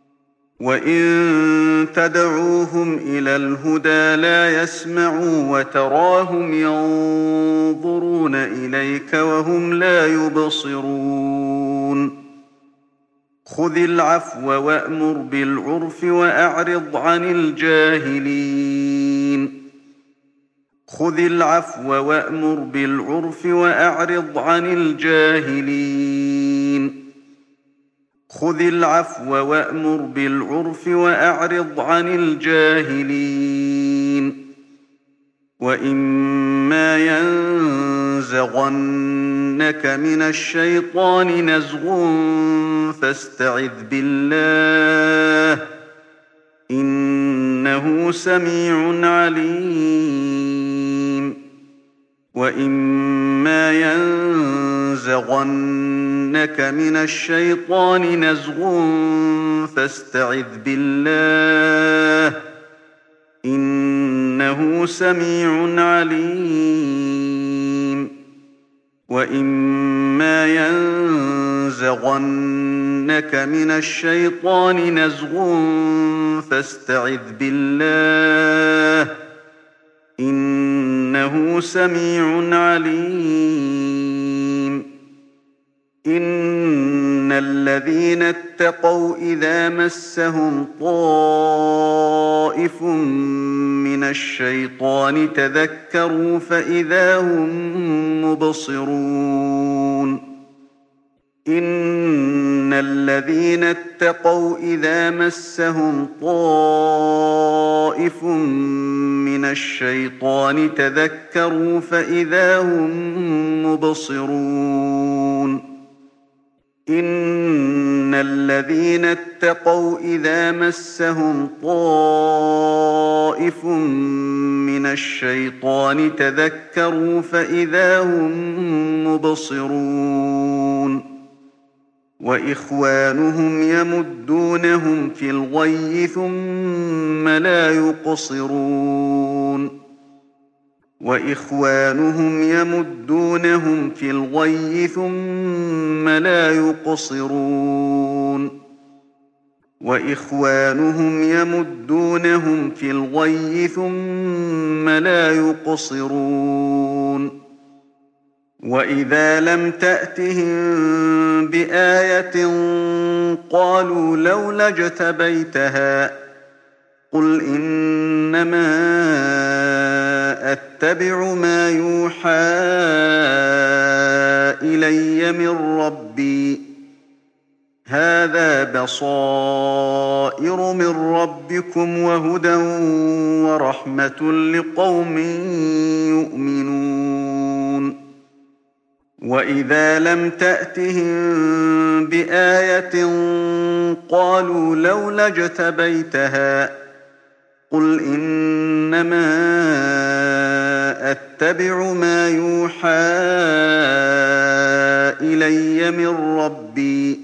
وإن تدعوهم إلى الهدى لا يسمعوا وتراهم ينظرون إليك وهم لا يبصرون خذ العفو وأمر بالعرف وأعرض عن الجاهلين خذ العفو وأمر بالعرف وأعرض عن الجاهلين خذ العفو وأمر بالعرف وأعرض عن الجاهلين وإما ينزغنك من الشيطان نزغ فاستعذ بالله إنه سميع عليم وإما ينزغنك من الشيطان نزغ فاستعذ بالله إنه سميع عليم وإما ينزغنك من الشيطان نزغ فاستعذ بالله إنه سميع عليم إن الذين اتقوا إذا مسهم طائف من الشيطان تذكروا فإذا هم مبصرون إن الذين اتقوا إذا مسهم طائف من الشيطان تذكروا فإذا هم مبصرون إن الذين اتقوا إذا مسهم طائف من الشيطان تذكروا فإذا هم مبصرون وإخوانهم يمدونهم في الغي ثم لا يقصرون وإخوانهم يمدونهم في الغي ثم لا يقصرون وإخوانهم يمدونهم في الغي ثم لا يقصرون وإذا لم تأتهم بآية قالوا لولا اجتبيتها قل إنما أتبع ما يوحى إلي من ربي هذا بصائر من ربكم وهدى ورحمة لقوم يؤمنون وإذا لم تأتهم بآية قالوا لولا اجتبيتها قل إنما أتبع ما يوحى إلي من ربي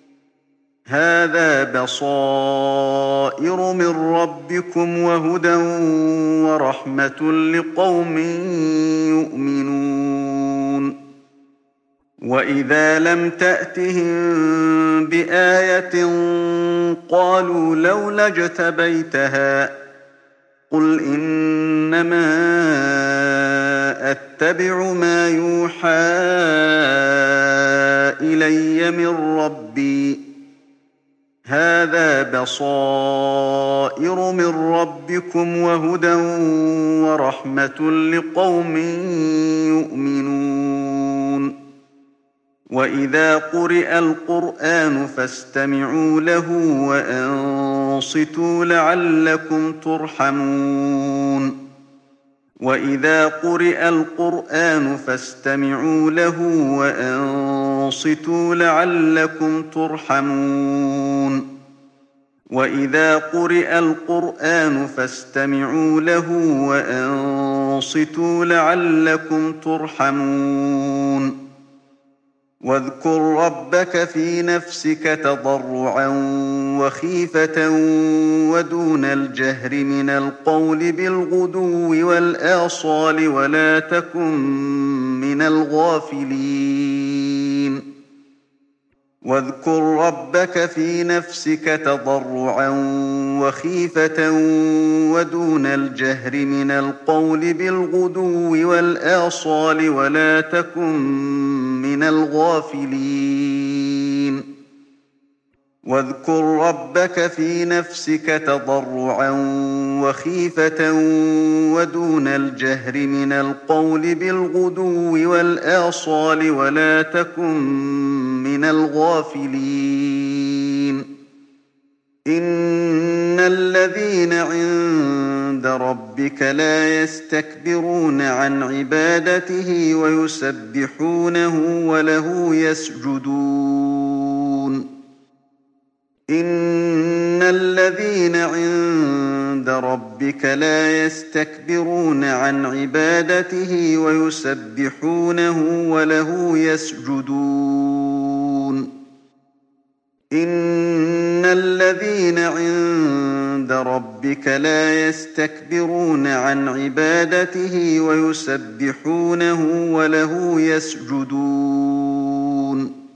هذا بصائر من ربكم وهدى ورحمة لقوم يؤمنون وإذا لم تأتهم بآية قالوا لولا اجتبيتها قل إنما أتبع ما يوحى إلي من ربي هذا بصائر من ربكم وهدى ورحمة لقوم يؤمنون وإذا قرئ القرآن فاستمعوا له وأنصتوا لعلكم ترحمون وإذا قرئ القرآن فاستمعوا له وأنصتوا لعلكم ترحمون وإذا قرئ القرآن فاستمعوا له وأنصتوا لعلكم ترحمون واذكر ربك في نفسك تضرعا وخيفة ودون الجهر من القول بالغدو والآصال ولا تكن من الغافلين واذكر ربك في نفسك تضرعا وخيفة ودون الجهر من القول بالغدو والآصال ولا تكن من الغافلين واذكر ربك في نفسك تضرعا وخيفة ودون الجهر من القول بالغدو والآصال ولا تكن من الغافلين إن الذين عند ربك لا يستكبرون عن عبادته ويسبحونه وله يسجدون إن الذين عند ربك لا يستكبرون عن عبادته ويسبحونه وله يسجدون إن الذين عند ربك لا يستكبرون عن عبادته ويسبحونه وله يسجدون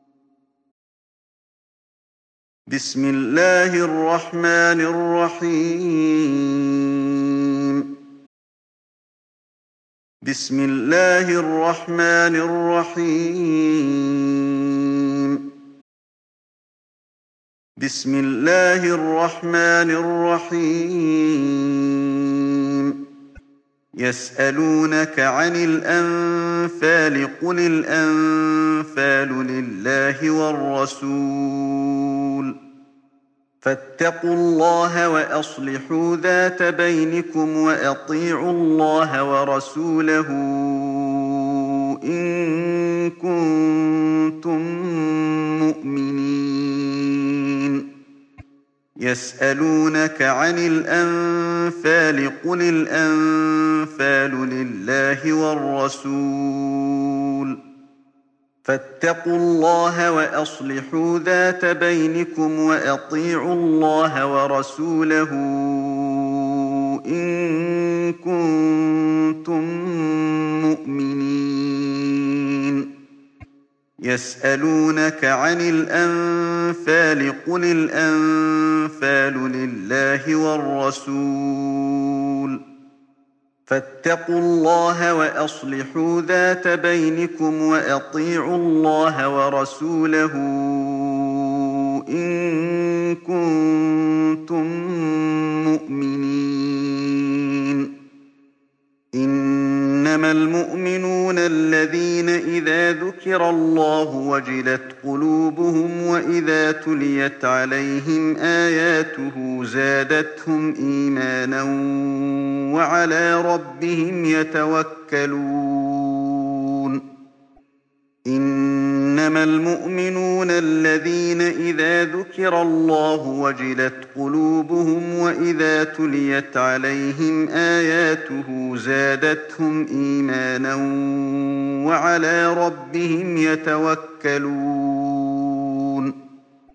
بسم الله الرحمن الرحيم بسم الله الرحمن الرحيم بسم الله الرحمن الرحيم يسألونك عن الأنفال قل الأنفال لله والرسول فاتقوا الله وأصلحوا ذات بينكم وأطيعوا الله ورسوله إن كنتم مؤمنين يسألونك عن الأنفال قل الأنفال لله والرسول فاتقوا الله وأصلحوا ذات بينكم وأطيعوا الله ورسوله إن كنتم مؤمنين يسألونك عن الأنفال قل الأنفال لله والرسول فاتقوا الله وأصلحوا ذات بينكم وأطيعوا الله ورسوله إن كنتم مؤمنين. إنما المؤمنون الذين إذا ذكر الله وجلت قلوبهم وإذا تليت عليهم آياته زادتهم إيمانا وعلى ربهم يتوكلون. إنما المؤمنون الذين إذا ذكر الله وجلت قلوبهم وإذا تليت عليهم آياته زادتهم إيمانا وعلى ربهم يتوكلون.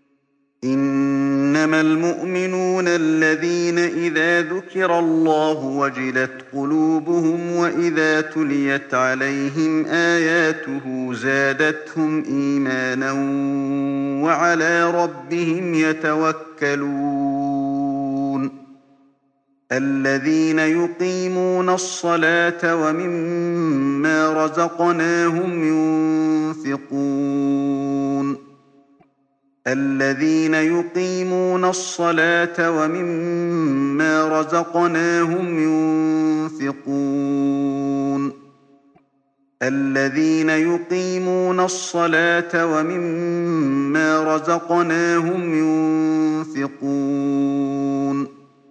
إنما المؤمنون الذين إذا ذكر الله وجلت قلوبهم وإذا تليت عليهم آياته زادتهم إيمانا وعلى ربهم يتوكلون. الذين يقيمون الصلاة ومما رزقناهم ينفقون. الذين يقيمون الصلاة ومما رزقناهم ينفقون. الذين يقيمون الصلاة ومما رزقناهم ينفقون.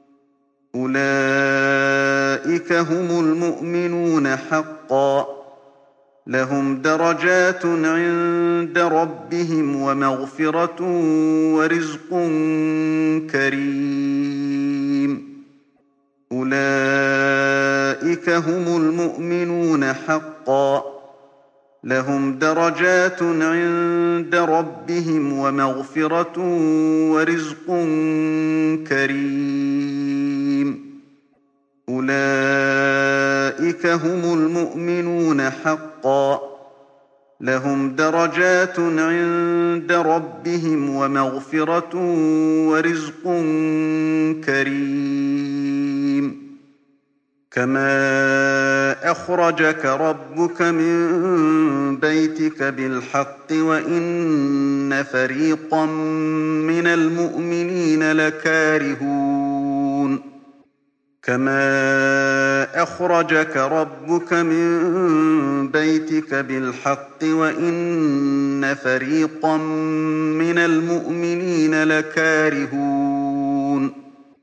أولئك هم المؤمنون حقا، لهم درجات عند ربهم ومغفرة ورزق كريم. أولئك هم المؤمنون حقا، لهم درجات عند ربهم ومغفرة ورزق كريم. أولئك هم المؤمنون حقا، لهم درجات عند ربهم ومغفرة ورزق كريم. كما أخرجك ربك من بيتك بالحق وإن فريقا من المؤمنين لكارهون. كما أخرجك ربك من بيتك بالحق وإن فريقا من المؤمنين لكارهون.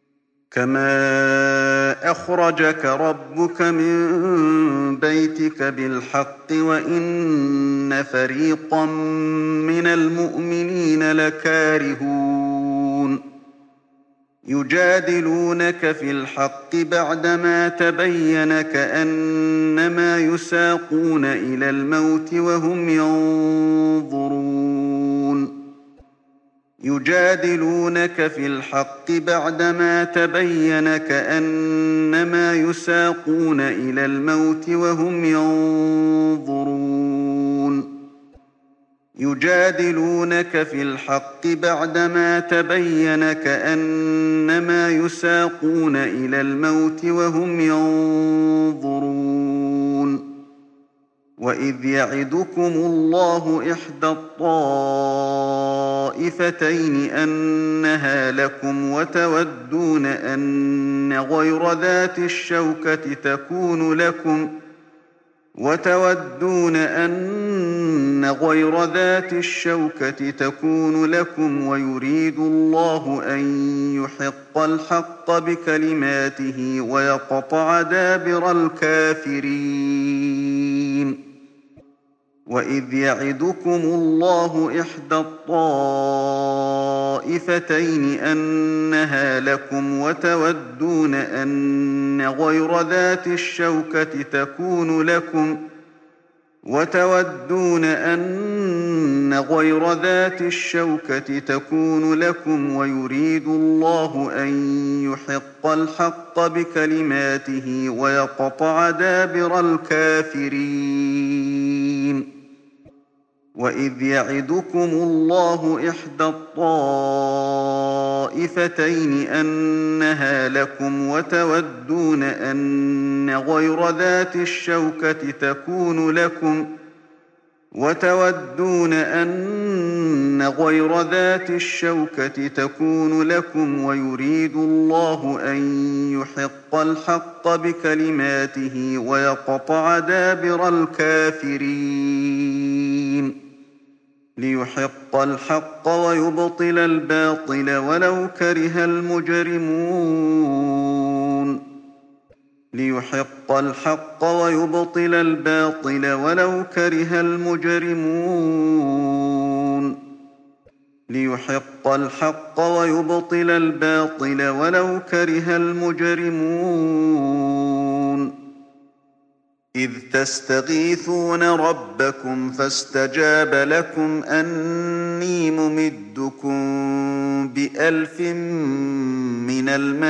كما أخرجك ربك من بيتك بالحق وإن فريقا من المؤمنين لكارهون. يجادلونك في الحق بعدما تبين كأنما يساقون إلى الموت وهم ينظرون. يجادلونك في الحق بعدما تبين كأنما يساقون إلى الموت وهم ينظرون. يجادلونك في الحق بعدما تبين كأنما يساقون إلى الموت وهم ينظرون. وإذ يعدكم الله إحدى الطائفتين أنها لكم وتودون أن غير ذات الشوكة تكون لكم وتودون أن غير ذات الشوكة تكون لكم ويريد الله أن يحق الحق بكلماته ويقطع دابر الكافرين. وإذ يعدكم الله إحدى الطائفتين أنها لكم وتودون أن غير ذات الشوكة تكون لكم وتودون أن غير ذات الشوكة تكون لكم ويريد الله أن يحق الحق بكلماته ويقطع دابر الكافرين. وإذ يعدكم الله إحدى الطائفتين أنها لكم وتودون أن غير ذات الشوكة تكون لكم وتودون أن غير ذات الشوكة تكون لكم ويريد الله أن يحق الحق بكلماته ويقطع دابر الكافرين ليحق الحق ويبطل الباطل ولو كره المجرمون ليحق الحق ويبطل الباطل ولو كره المجرمون ليحق الحق ويبطل الباطل ولو كره المجرمون إذ تستغيثون ربكم فاستجاب لكم أني ممدكم بألف من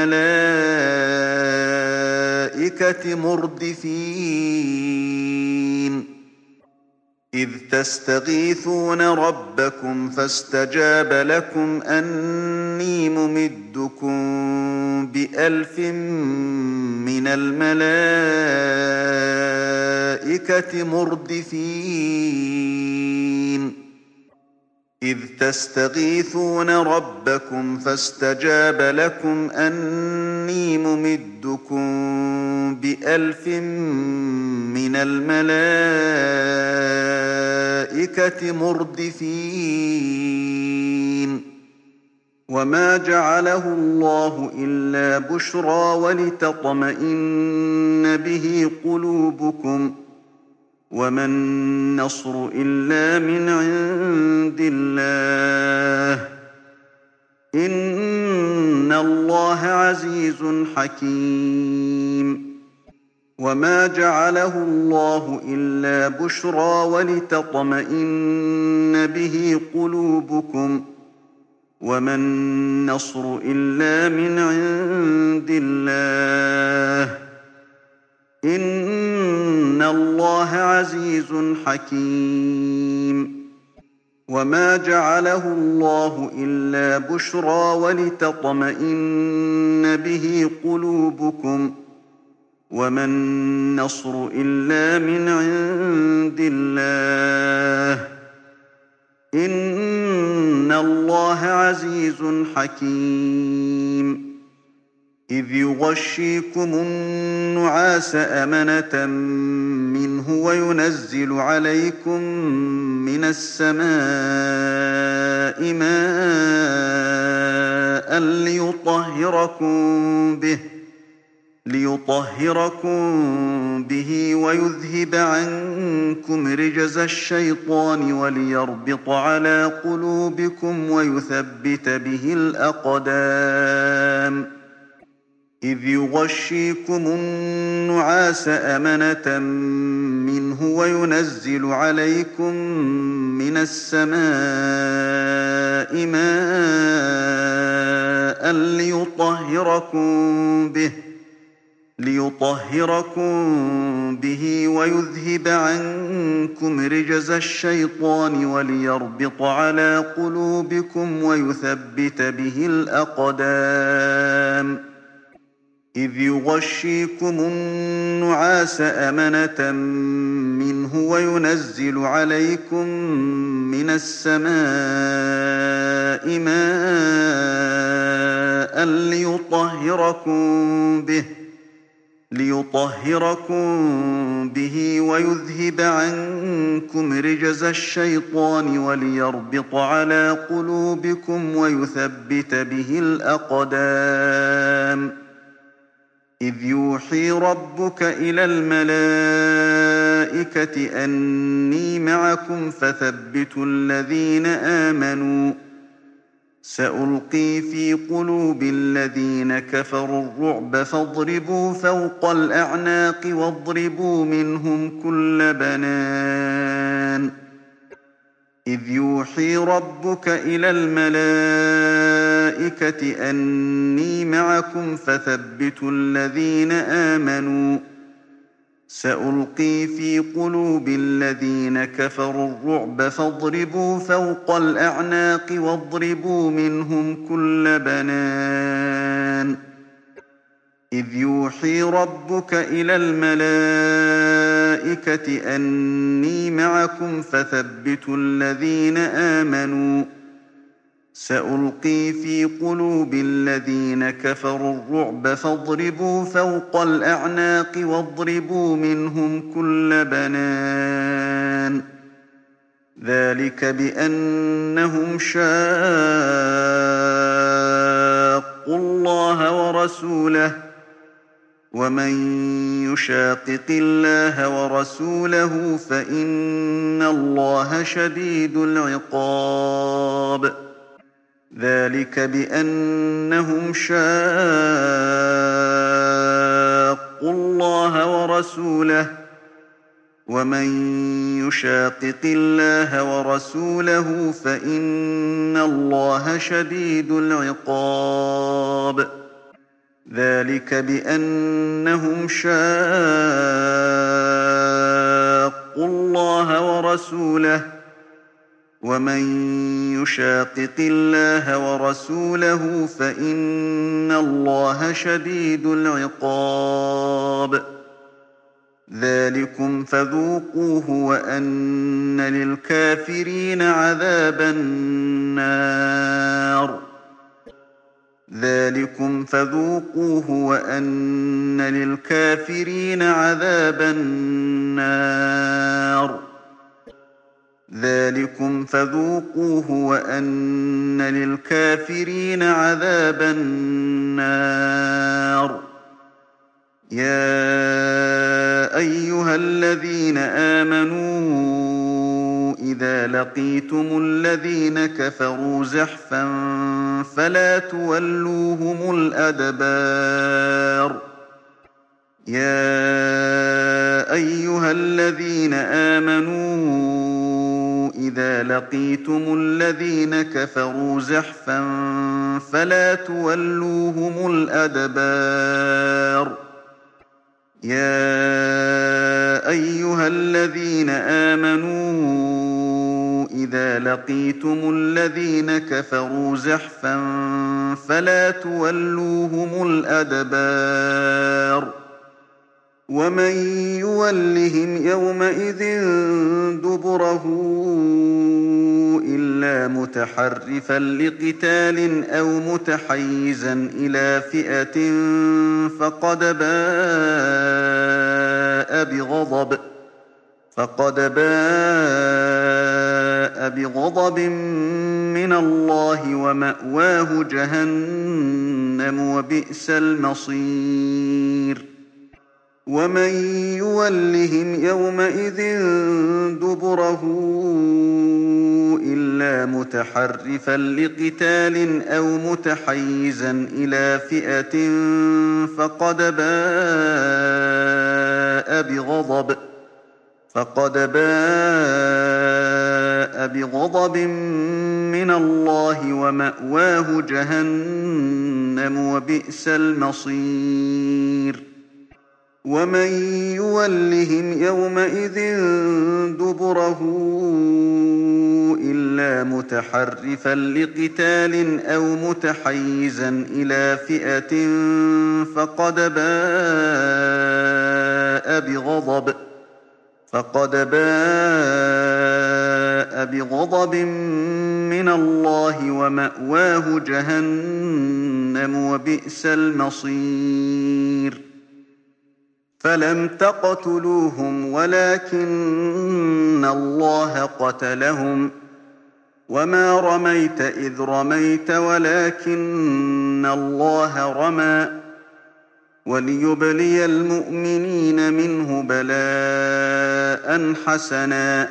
الملائكة مردفين إذ تستغيثون ربكم فاستجاب لكم أني ممدكم بألف من الملائكة مردفين إذ تستغيثون ربكم فاستجاب لكم أني ممدكم بألف من الملائكة مردفين وما جعله الله إلا بشرى ولتطمئن به قلوبكم وما النصر إلا من عند الله إن الله عزيز حكيم وما جعله الله إلا بشرى ولتطمئن به قلوبكم وما النصر إلا من عند الله إن الله عزيز حكيم وما جعله الله إلا بشرى ولتطمئن به قلوبكم وما النصر إلا من عند الله إن الله عزيز حكيم إذ يغشيكم النعاس أمنة منه وينزل عليكم من السماء ماء ليطهركم به ليطهركم به ويذهب عنكم رجز الشيطان وليربط على قلوبكم ويثبت به الأقدام إذ يغشيكم النعاس أمنة منه وينزل عليكم من السماء ماء ليطهركم به ليطهركم به ويذهب عنكم رجز الشيطان وليربط على قلوبكم ويثبت به الأقدام إذ يغشيكم النعاس أمنة منه وينزل عليكم من السماء ماء ليطهركم به ليطهركم به ويذهب عنكم رجز الشيطان وليربط على قلوبكم ويثبت به الأقدام إذ يوحي ربك إلى الملائكة أني معكم فثبتوا الذين آمنوا سألقي في قلوب الذين كفروا الرعب فاضربوا فوق الأعناق واضربوا منهم كل بنان إذ يوحي ربك إلى الملائكة أني معكم فثبتوا الذين آمنوا سألقي في قلوب الذين كفروا الرعب فاضربوا فوق الأعناق واضربوا منهم كل بنان إذ يوحي ربك إلى الملائكة أني معكم فثبتوا الذين آمنوا سألقي في قلوب الذين كفروا الرعب فاضربوا فوق الأعناق واضربوا منهم كل بنان ذلك بأنهم شاقوا الله ورسوله ومن يشاقق الله ورسوله فإن الله شديد العقاب ذلك بأنهم شاقوا الله ورسوله ومن يشاقق الله ورسوله فإن الله شديد العقاب ذلك بأنهم شاقوا الله ورسوله ومن يشاقق الله ورسوله فإن الله شديد العقاب ذلكم فذوقوه وأن للكافرين عذاب النار ذلكم فذوقوه وأن للكافرين عذاب النار ذلكم فذوقوه وأن للكافرين عذاب النار يا أيها الذين آمنوا إذا لقيتم الذين كفروا زحفا فلا تولوهم الأدبار يا أيها الذين آمنوا إذا لقيتم الذين كفروا زحفا فلا تولوهم الأدبار يا أيها الذين آمنوا إذا لقيتم الذين كفروا زحفا فلا تولوهم الأدبار ومن يولهم يومئذ دبره إلا متحرفا لقتال أو متحيزا إلى فئة فقد باء بغضب فقد باء بغضب من الله ومأواه جهنم وبئس المصير ومن يولهم يومئذ دبره إلا متحرفا لقتال أو متحيزا إلى فئة فقد باء بغضب فقد باء بغضب من الله ومأواه جهنم وبئس المصير ومن يولهم يومئذ دبره إلا متحرفا لقتال أو متحيزا إلى فئة فقد باء بغضب فقد باء بغضب من الله ومأواه جهنم وبئس المصير فلم تقتلوهم ولكن الله قتلهم وما رميت إذ رميت ولكن الله رمى وليبلي المؤمنين منه بلاء حسنا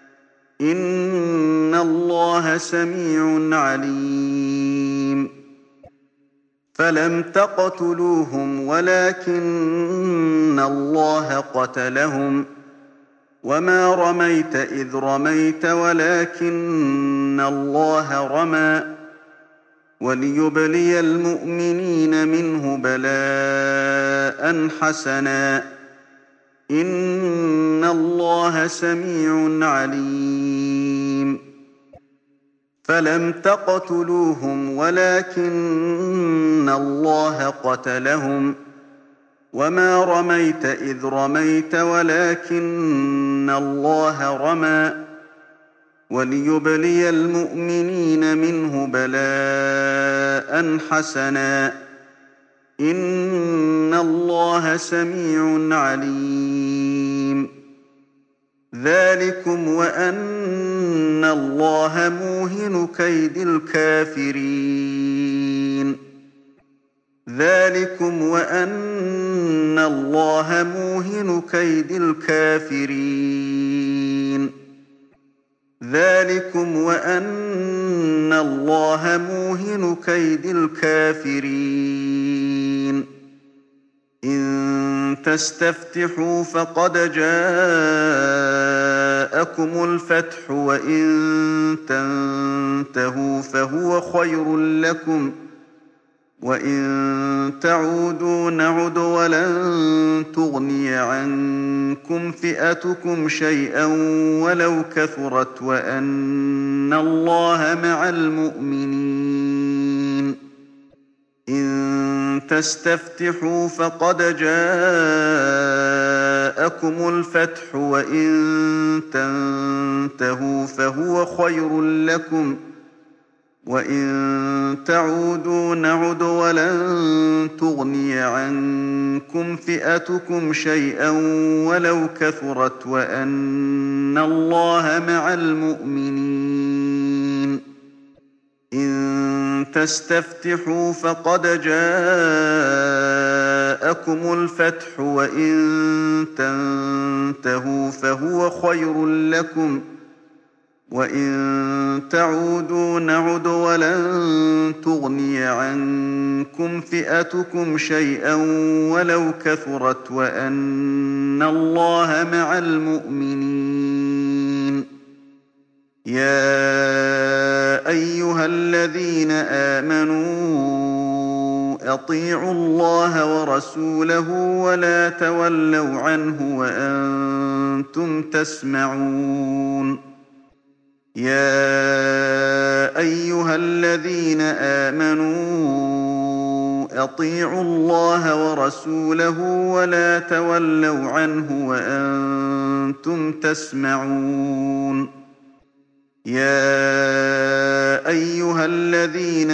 إن الله سميع عليم فلم تقتلوهم ولكن الله قتلهم وما رميت إذ رميت ولكن الله رمى وليبلي المؤمنين منه بلاء حسنا إن الله سميع عليم فلم تقتلوهم ولكن الله قتلهم وما رميت إذ رميت ولكن الله رمى وليبلي المؤمنين منه بلاء حسنا إن الله سميع عليم ذلكم وأن الله موهن كيد الكافرين ذلكم وأن الله موهن كيد الكافرين ذلكم وأن الله موهن كيد الكافرين إن تستفتحوا فقد جاءكم الفتح وإن تنتهوا فهو خير لكم وإن تعودوا نعد ولن تغني عنكم فئتكم شيئا ولو كثرت وأن الله مع المؤمنين إن تستفتحوا فقد جاءكم الفتح وإن تنتهوا فهو خير لكم وإن تعودوا نعد ولن تغني عنكم فئتكم شيئا ولو كثرت وأن الله مع المؤمنين إن تستفتحوا فقد جاءكم الفتح وإن تنتهوا فهو خير لكم وإن تعودوا نعد ولن تغني عنكم فئتكم شيئا ولو كثرت وأن الله مع المؤمنين يا أيها الذين آمنوا أطيعوا الله ورسوله ولا تولوا عنه وأنتم تسمعون يا أيها الذين آمنوا أطيعوا الله ورسوله ولا تولوا عنه وأنتم تسمعون يا أيها الذين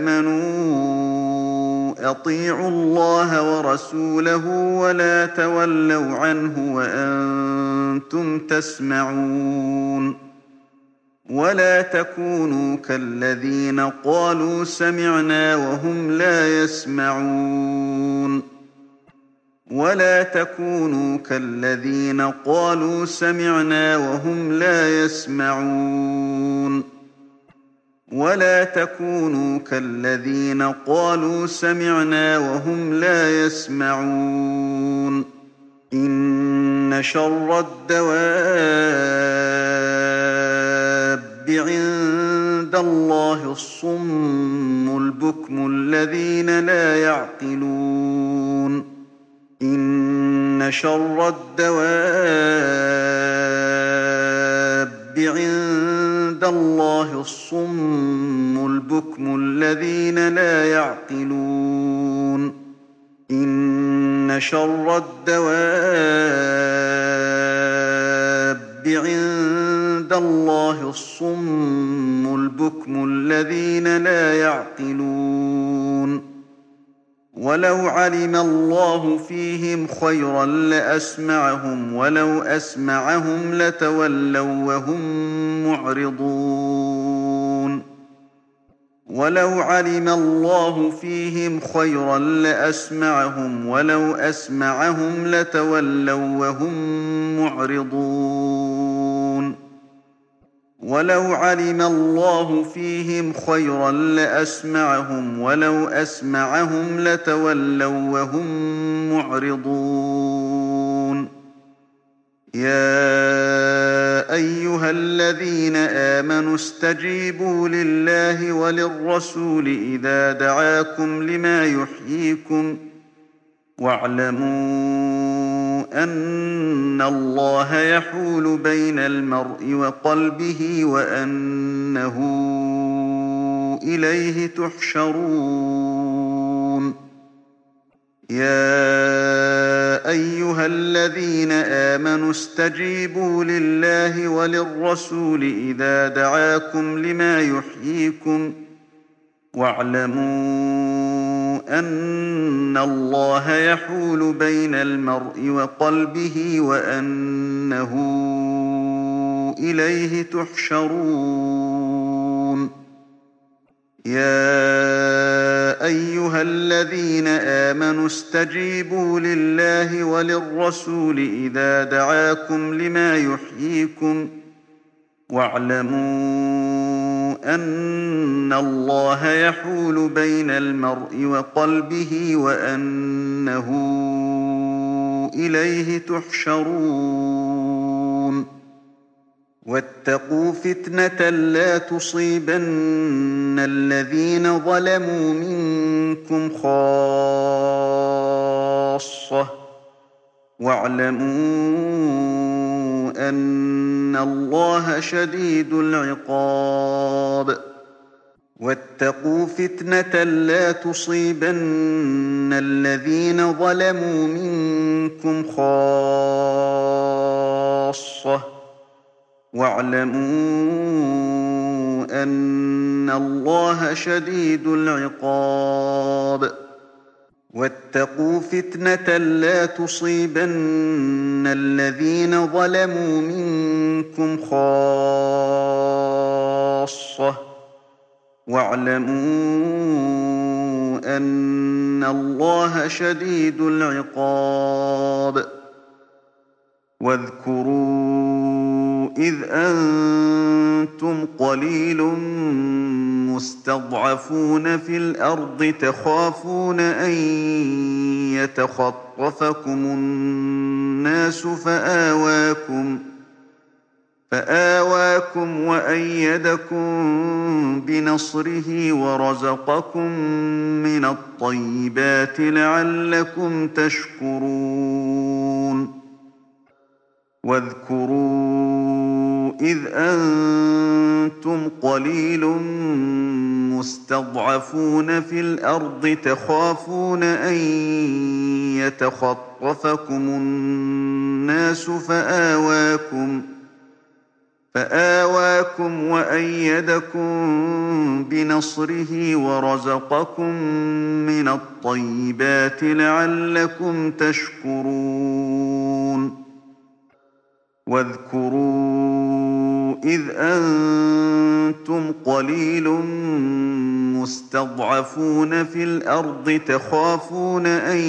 آمنوا أطيعوا الله ورسوله ولا تولوا عنه وأنتم تسمعون ولا تكونوا كالذين قالوا سمعنا وهم لا يسمعون ولا تكونوا كالذين قالوا سمعنا وهم لا يسمعون ولا تكونوا كالذين قالوا سمعنا وهم لا يسمعون إن شر الدواب عند الله الصم البكم الذين لا يعقلون إن شر الدواب عند الله الصم البكم الذين لا يعقلون إن شر الدواب عند الله الصم البكم الذين لا يعقلون ولو علم الله فيهم خيرا لأسمعهم ولو أسمعهم لتولوا وهم معرضون ولو علم الله فيهم خيرا لأسمعهم ولو أسمعهم لتولوا وهم معرضون ولو علم الله فيهم خيرا لأسمعهم ولو أسمعهم لتولوا وهم معرضون يا أيها الذين آمنوا استجيبوا لله وللرسول إذا دعاكم لما يحييكم واعلموا أن الله يحول بين المرء وقلبه وأنه إليه تحشرون يا أيها الذين آمنوا استجيبوا لله وللرسول إذا دعاكم لما يحييكم واعلموا أن الله يحول بين المرء وقلبه وأنه إليه تحشرون يا أيها الذين آمنوا استجيبوا لله وللرسول إذا دعاكم لما يحييكم واعلموا أن الله يحول بين المرء وقلبه وأنه إليه تحشرون واتقوا فتنة لا تصيبن الذين ظلموا منكم خاصة واعلموا أن الله شديد العقاب واتقوا فتنة لا تصيبن الذين ظلموا منكم خاصة واعلموا أن الله شديد العقاب واتقوا فتنة لا تصيبن الذين ظلموا منكم خاصة واعلموا أن الله شديد العقاب واذكروا إذ أنتم قليل مستضعفون في الأرض تخافون أن يتخطفكم الناس فآواكم فآواكم وأيدكم بنصره ورزقكم من الطيبات لعلكم تشكرون واذكروا إذ أنتم قليل مستضعفون في الأرض تخافون أن يتخطفكم الناس فآواكم فآواكم وأيدكم بنصره ورزقكم من الطيبات لعلكم تشكرون واذكروا إذ أنتم قليل مستضعفون في الأرض تخافون أن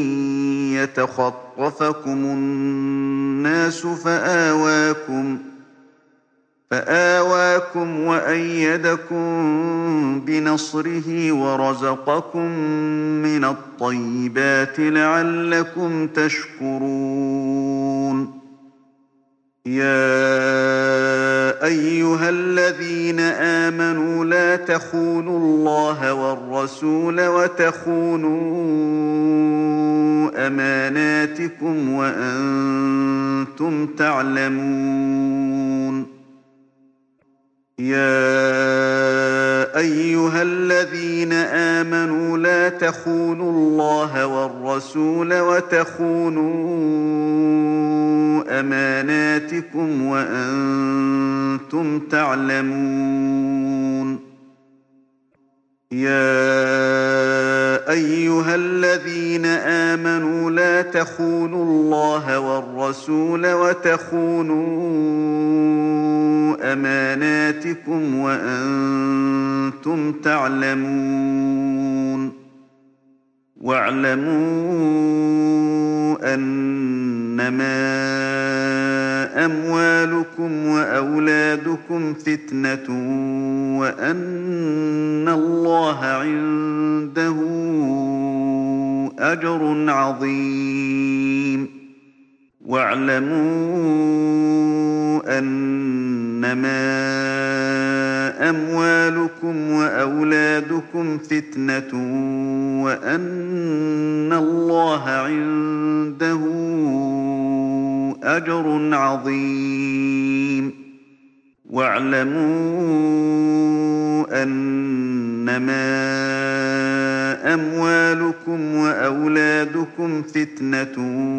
يتخطفكم الناس فآواكم فآواكم وأيدكم بنصره ورزقكم من الطيبات لعلكم تشكرون يا أيها الذين آمنوا لا تخونوا الله والرسول وتخونوا أماناتكم وأنتم تعلمون يا أيها الذين آمنوا لا تخونوا الله والرسول وتخونوا أماناتكم وأنتم تعلمون يا أيها الذين آمنوا لا تخونوا الله والرسول وتخونوا أماناتكم وأنتم تعلمون واعلموا أنما أموالكم وأولادكم فتنة وأن الله عنده أجر عظيم واعلموا أنما أموالكم وأولادكم فتنة وأن الله عنده أجر عظيم واعلموا أنما أموالكم وأولادكم فتنة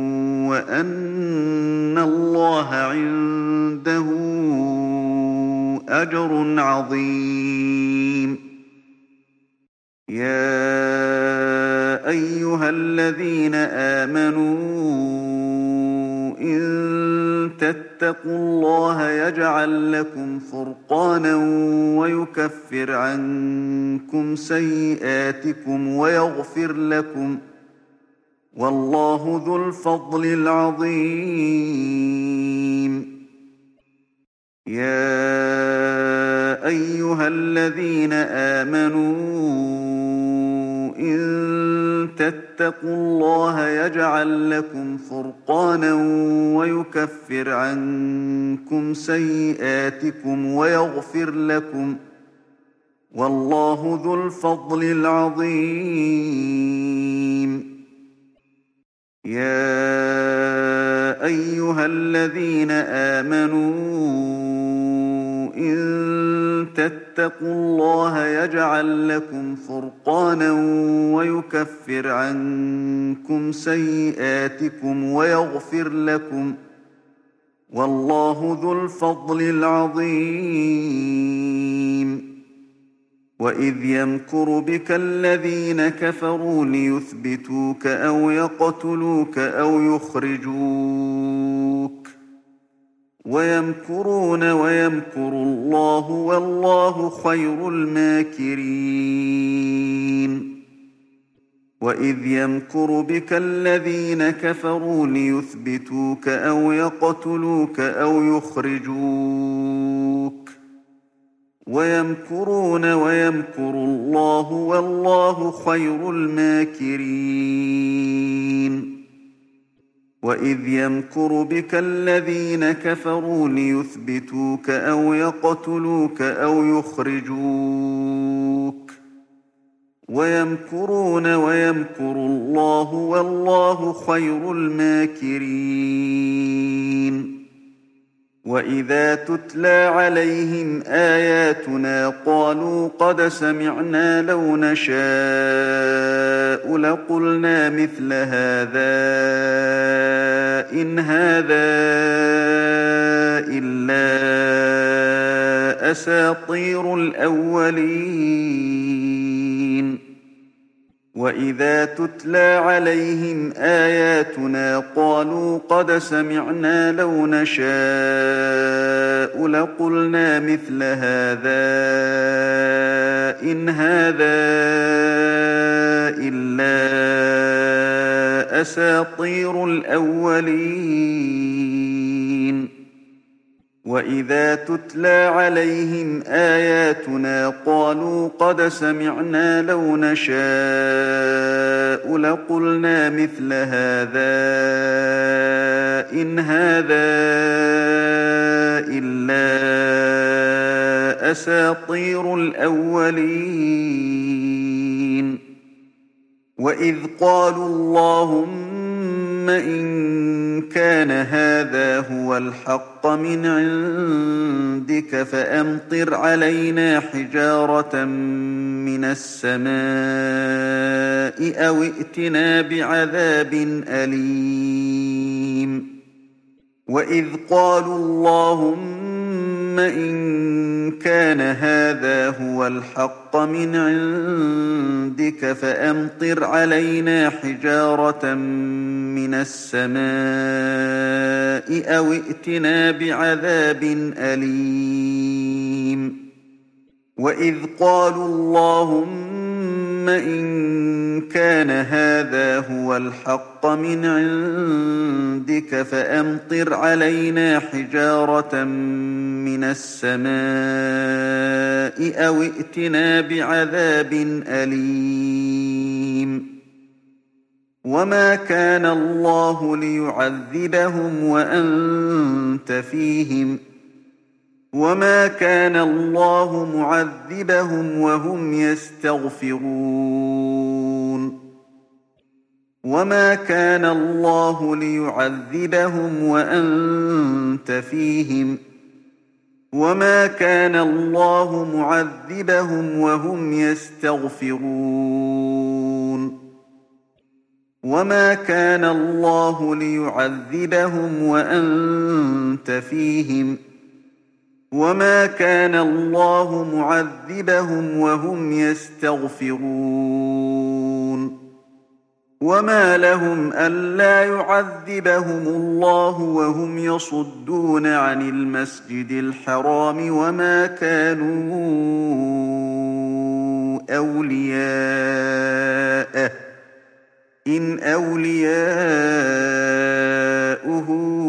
وأن الله عنده أجر عظيم يا أيها الذين آمنوا إن تتقوا الله يجعل لكم فرقانا ويكفر عنكم سيئاتكم ويغفر لكم والله ذو الفضل العظيم يا أيها الذين آمنوا إن تتقوا الله يجعل لكم فرقانا ويكفر عنكم سيئاتكم ويغفر لكم والله ذو الفضل العظيم يا أيها الذين آمنوا إن تتقوا الله يجعل لكم فرقانا ويكفر عنكم سيئاتكم ويغفر لكم والله ذو الفضل العظيم وإذ يمكر بك الذين كفروا ليثبتوك أو يقتلوك أو يخرجوك ويمكرون ويمكر الله والله خير الماكرين وإذ يمكر بك الذين كفروا ليثبتوك أو يقتلوك أو يخرجوك ويمكرون ويمكر الله والله خير الماكرين وإذ يمكر بك الذين كفروا ليثبتوك أو يقتلوك أو يخرجوك ويمكرون ويمكر الله والله خير الماكرين وإذا تتلى عليهم آياتنا قالوا قد سمعنا لو نشاء لقلنا مثل هذا إن هذا إلا أساطير الأولين وإذا تتلى عليهم آياتنا قالوا قد سمعنا لو نشاء لقلنا مثل هذا إن هذا إلا أساطير الأولين وإذا تتلى عليهم آياتنا قالوا قد سمعنا لو نشاء لقلنا مثل هذا إن هذا إلا أساطير الأولين وإذ قالوا اللهم إن كان هذا هو الحق من عندك فأمطر علينا حجارة من السماء أو ائتنا بعذاب أليم وإذ قالوا اللهم إن كان هذا هو الحق من عندك فأمطر علينا حجارة من السماء أو ائتنا بعذاب أليم وإذ قالوا اللهم إن كان هذا هو الحق من عندك فأمطر علينا حجارة من السماء أو ائتنا بعذاب أليم وما كان الله ليعذبهم وأنت فيهم وما كان الله معذبهم وهم يستغفرون وما كان الله ليعذبهم وأنت فيهم وما كان الله معذبهم وهم يستغفرون وما كان الله ليعذبهم وأنت فيهم وما كان الله معذبهم وهم يستغفرون وما لهم ألا يعذبهم الله وهم يصدون عن المسجد الحرام وما كانوا أولياءه إن أولياؤه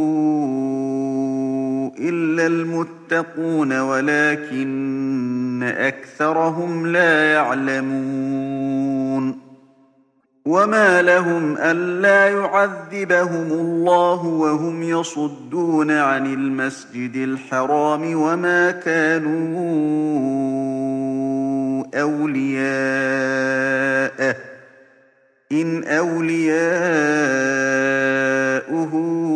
إلا المتقون ولكن أكثرهم لا يعلمون وما لهم ألا يعذبهم الله وهم يصدون عن المسجد الحرام وما كانوا أولياءه إن أولياؤه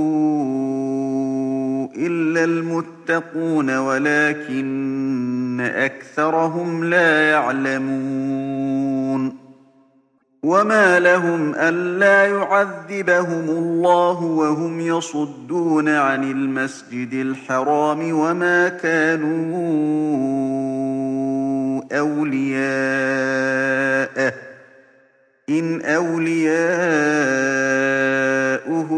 إلا المتقون ولكن أكثرهم لا يعلمون وما لهم ألا يعذبهم الله وهم يصدون عن المسجد الحرام وما كانوا أولياءه إن أولياؤه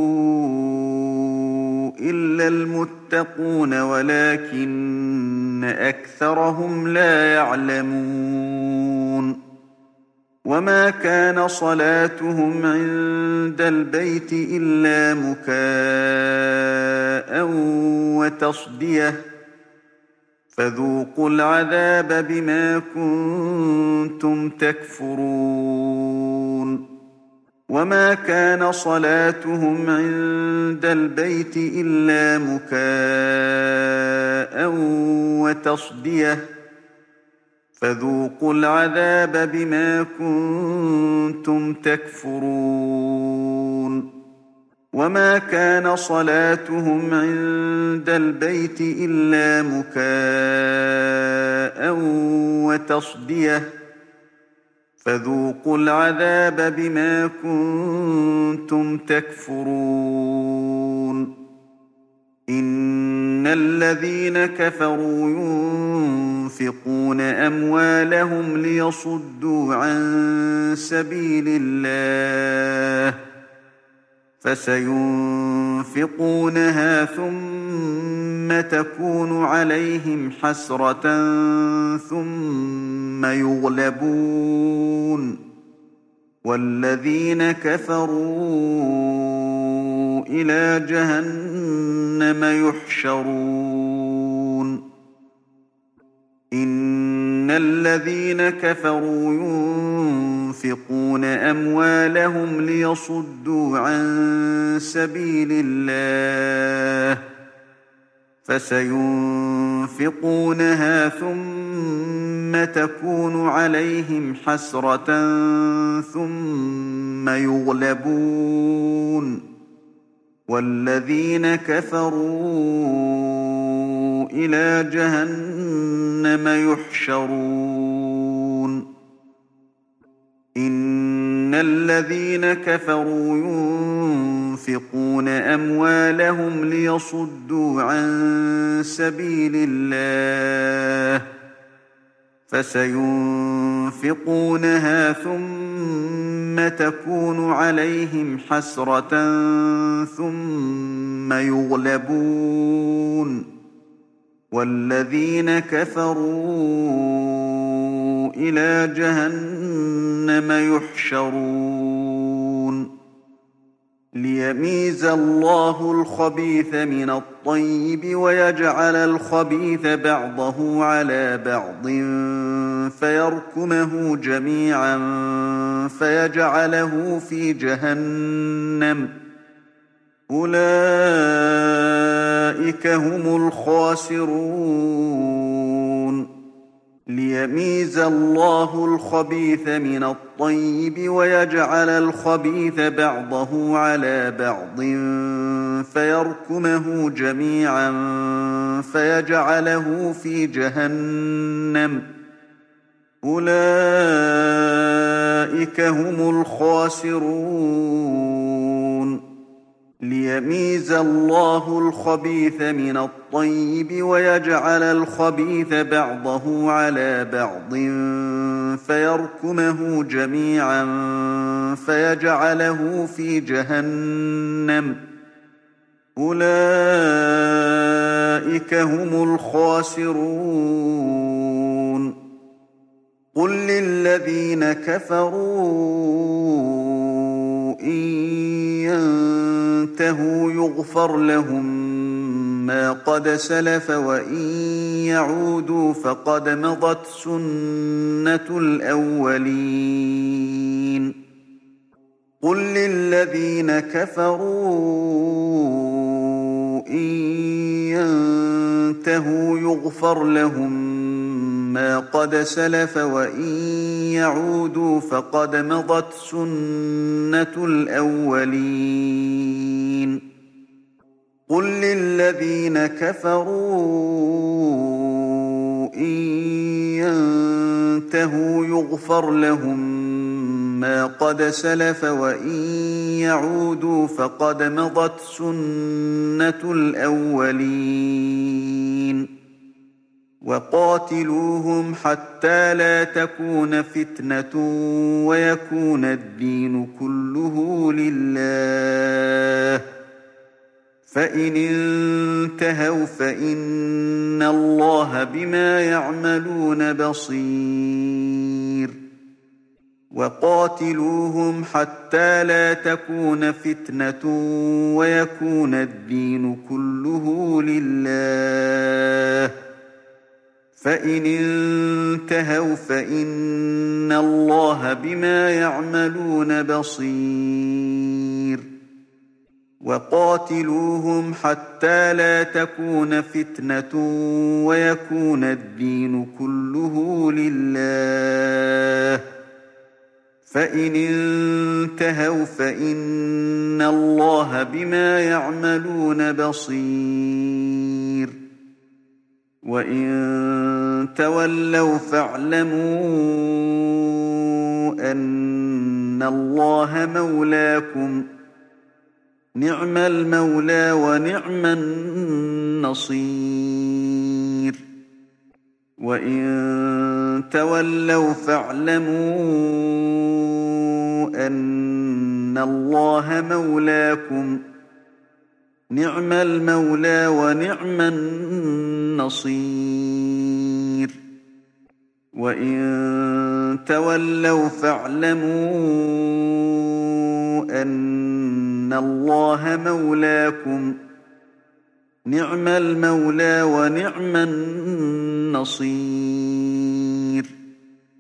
إلا المتقون ولكن أكثرهم لا يعلمون وما كان صلاتهم عند البيت إلا مكاء وتصدية فذوقوا العذاب بما كنتم تكفرون وما كان صلاتهم عند البيت إلا مكاء وتصدية فذوقوا العذاب بما كنتم تكفرون وما كان صلاتهم عند البيت إلا مكاء وتصدية فذوقوا العذاب بما كنتم تكفرون إن الذين كفروا ينفقون أموالهم ليصدوا عن سبيل الله فسينفقونها ثم تكون عليهم حسرة ثم يغلبون والذين كفروا إلى جهنم يحشرون إن الذين كفروا ينفقون أموالهم ليصدوا عن سبيل الله فسينفقونها ثم تكون عليهم حسرة ثم يغلبون والذين كفروا إلى جهنم يحشرون إن الذين كفروا ينفقون أموالهم ليصدوا عن سبيل الله فسينفقونها ثم تكون عليهم حسرة ثم يغلبون والذين كفروا إلى جهنم يحشرون ليميز الله الخبيث من الطيب ويجعل الخبيث بعضه على بعض فيركمه جميعا فيجعله في جهنم أولئك هم الخاسرون ليميز الله الخبيث من الطيب ويجعل الخبيث بعضه على بعض فيركمه جميعا فيجعله في جهنم أولئك هم الخاسرون ليميز الله الخبيث من الطيب ويجعل الخبيث بعضه على بعض فيركمه جميعا فيجعله في جهنم أولئك هم الخاسرون قل للذين كفروا إن ينتهوا يغفر لهم ما قد سلف وإن يعودوا فقد مضت سنة الأولين قل للذين كفروا إن ينتهوا يغفر لهم ما قد سلف وإن يعودوا فقد مضت سنة الأولين قل للذين كفروا إن ينتهوا يغفر لهم ما قد سلف وإن يعودوا فقد مضت سنة الأولين وقاتلوهم حتى لا تكون فتنة ويكون الدين كله لله فإن انتهوا فإن الله بما يعملون بصير وقاتلوهم حتى لا تكون فتنة ويكون الدين كله لله فإن انتهوا فإن الله بما يعملون بصير وقاتلوهم حتى لا تكون فتنة ويكون الدين كله لله فإن انتهوا فإن الله بما يعملون بصير وإن تولوا فاعلموا أن الله مولاكم نعم المولى ونعم النصير وإن تولوا فاعلموا أن الله مولاكم نعم المولى ونعم النصير وإن تولوا فاعلموا أن الله مولاكم نعم المولى ونعم النصير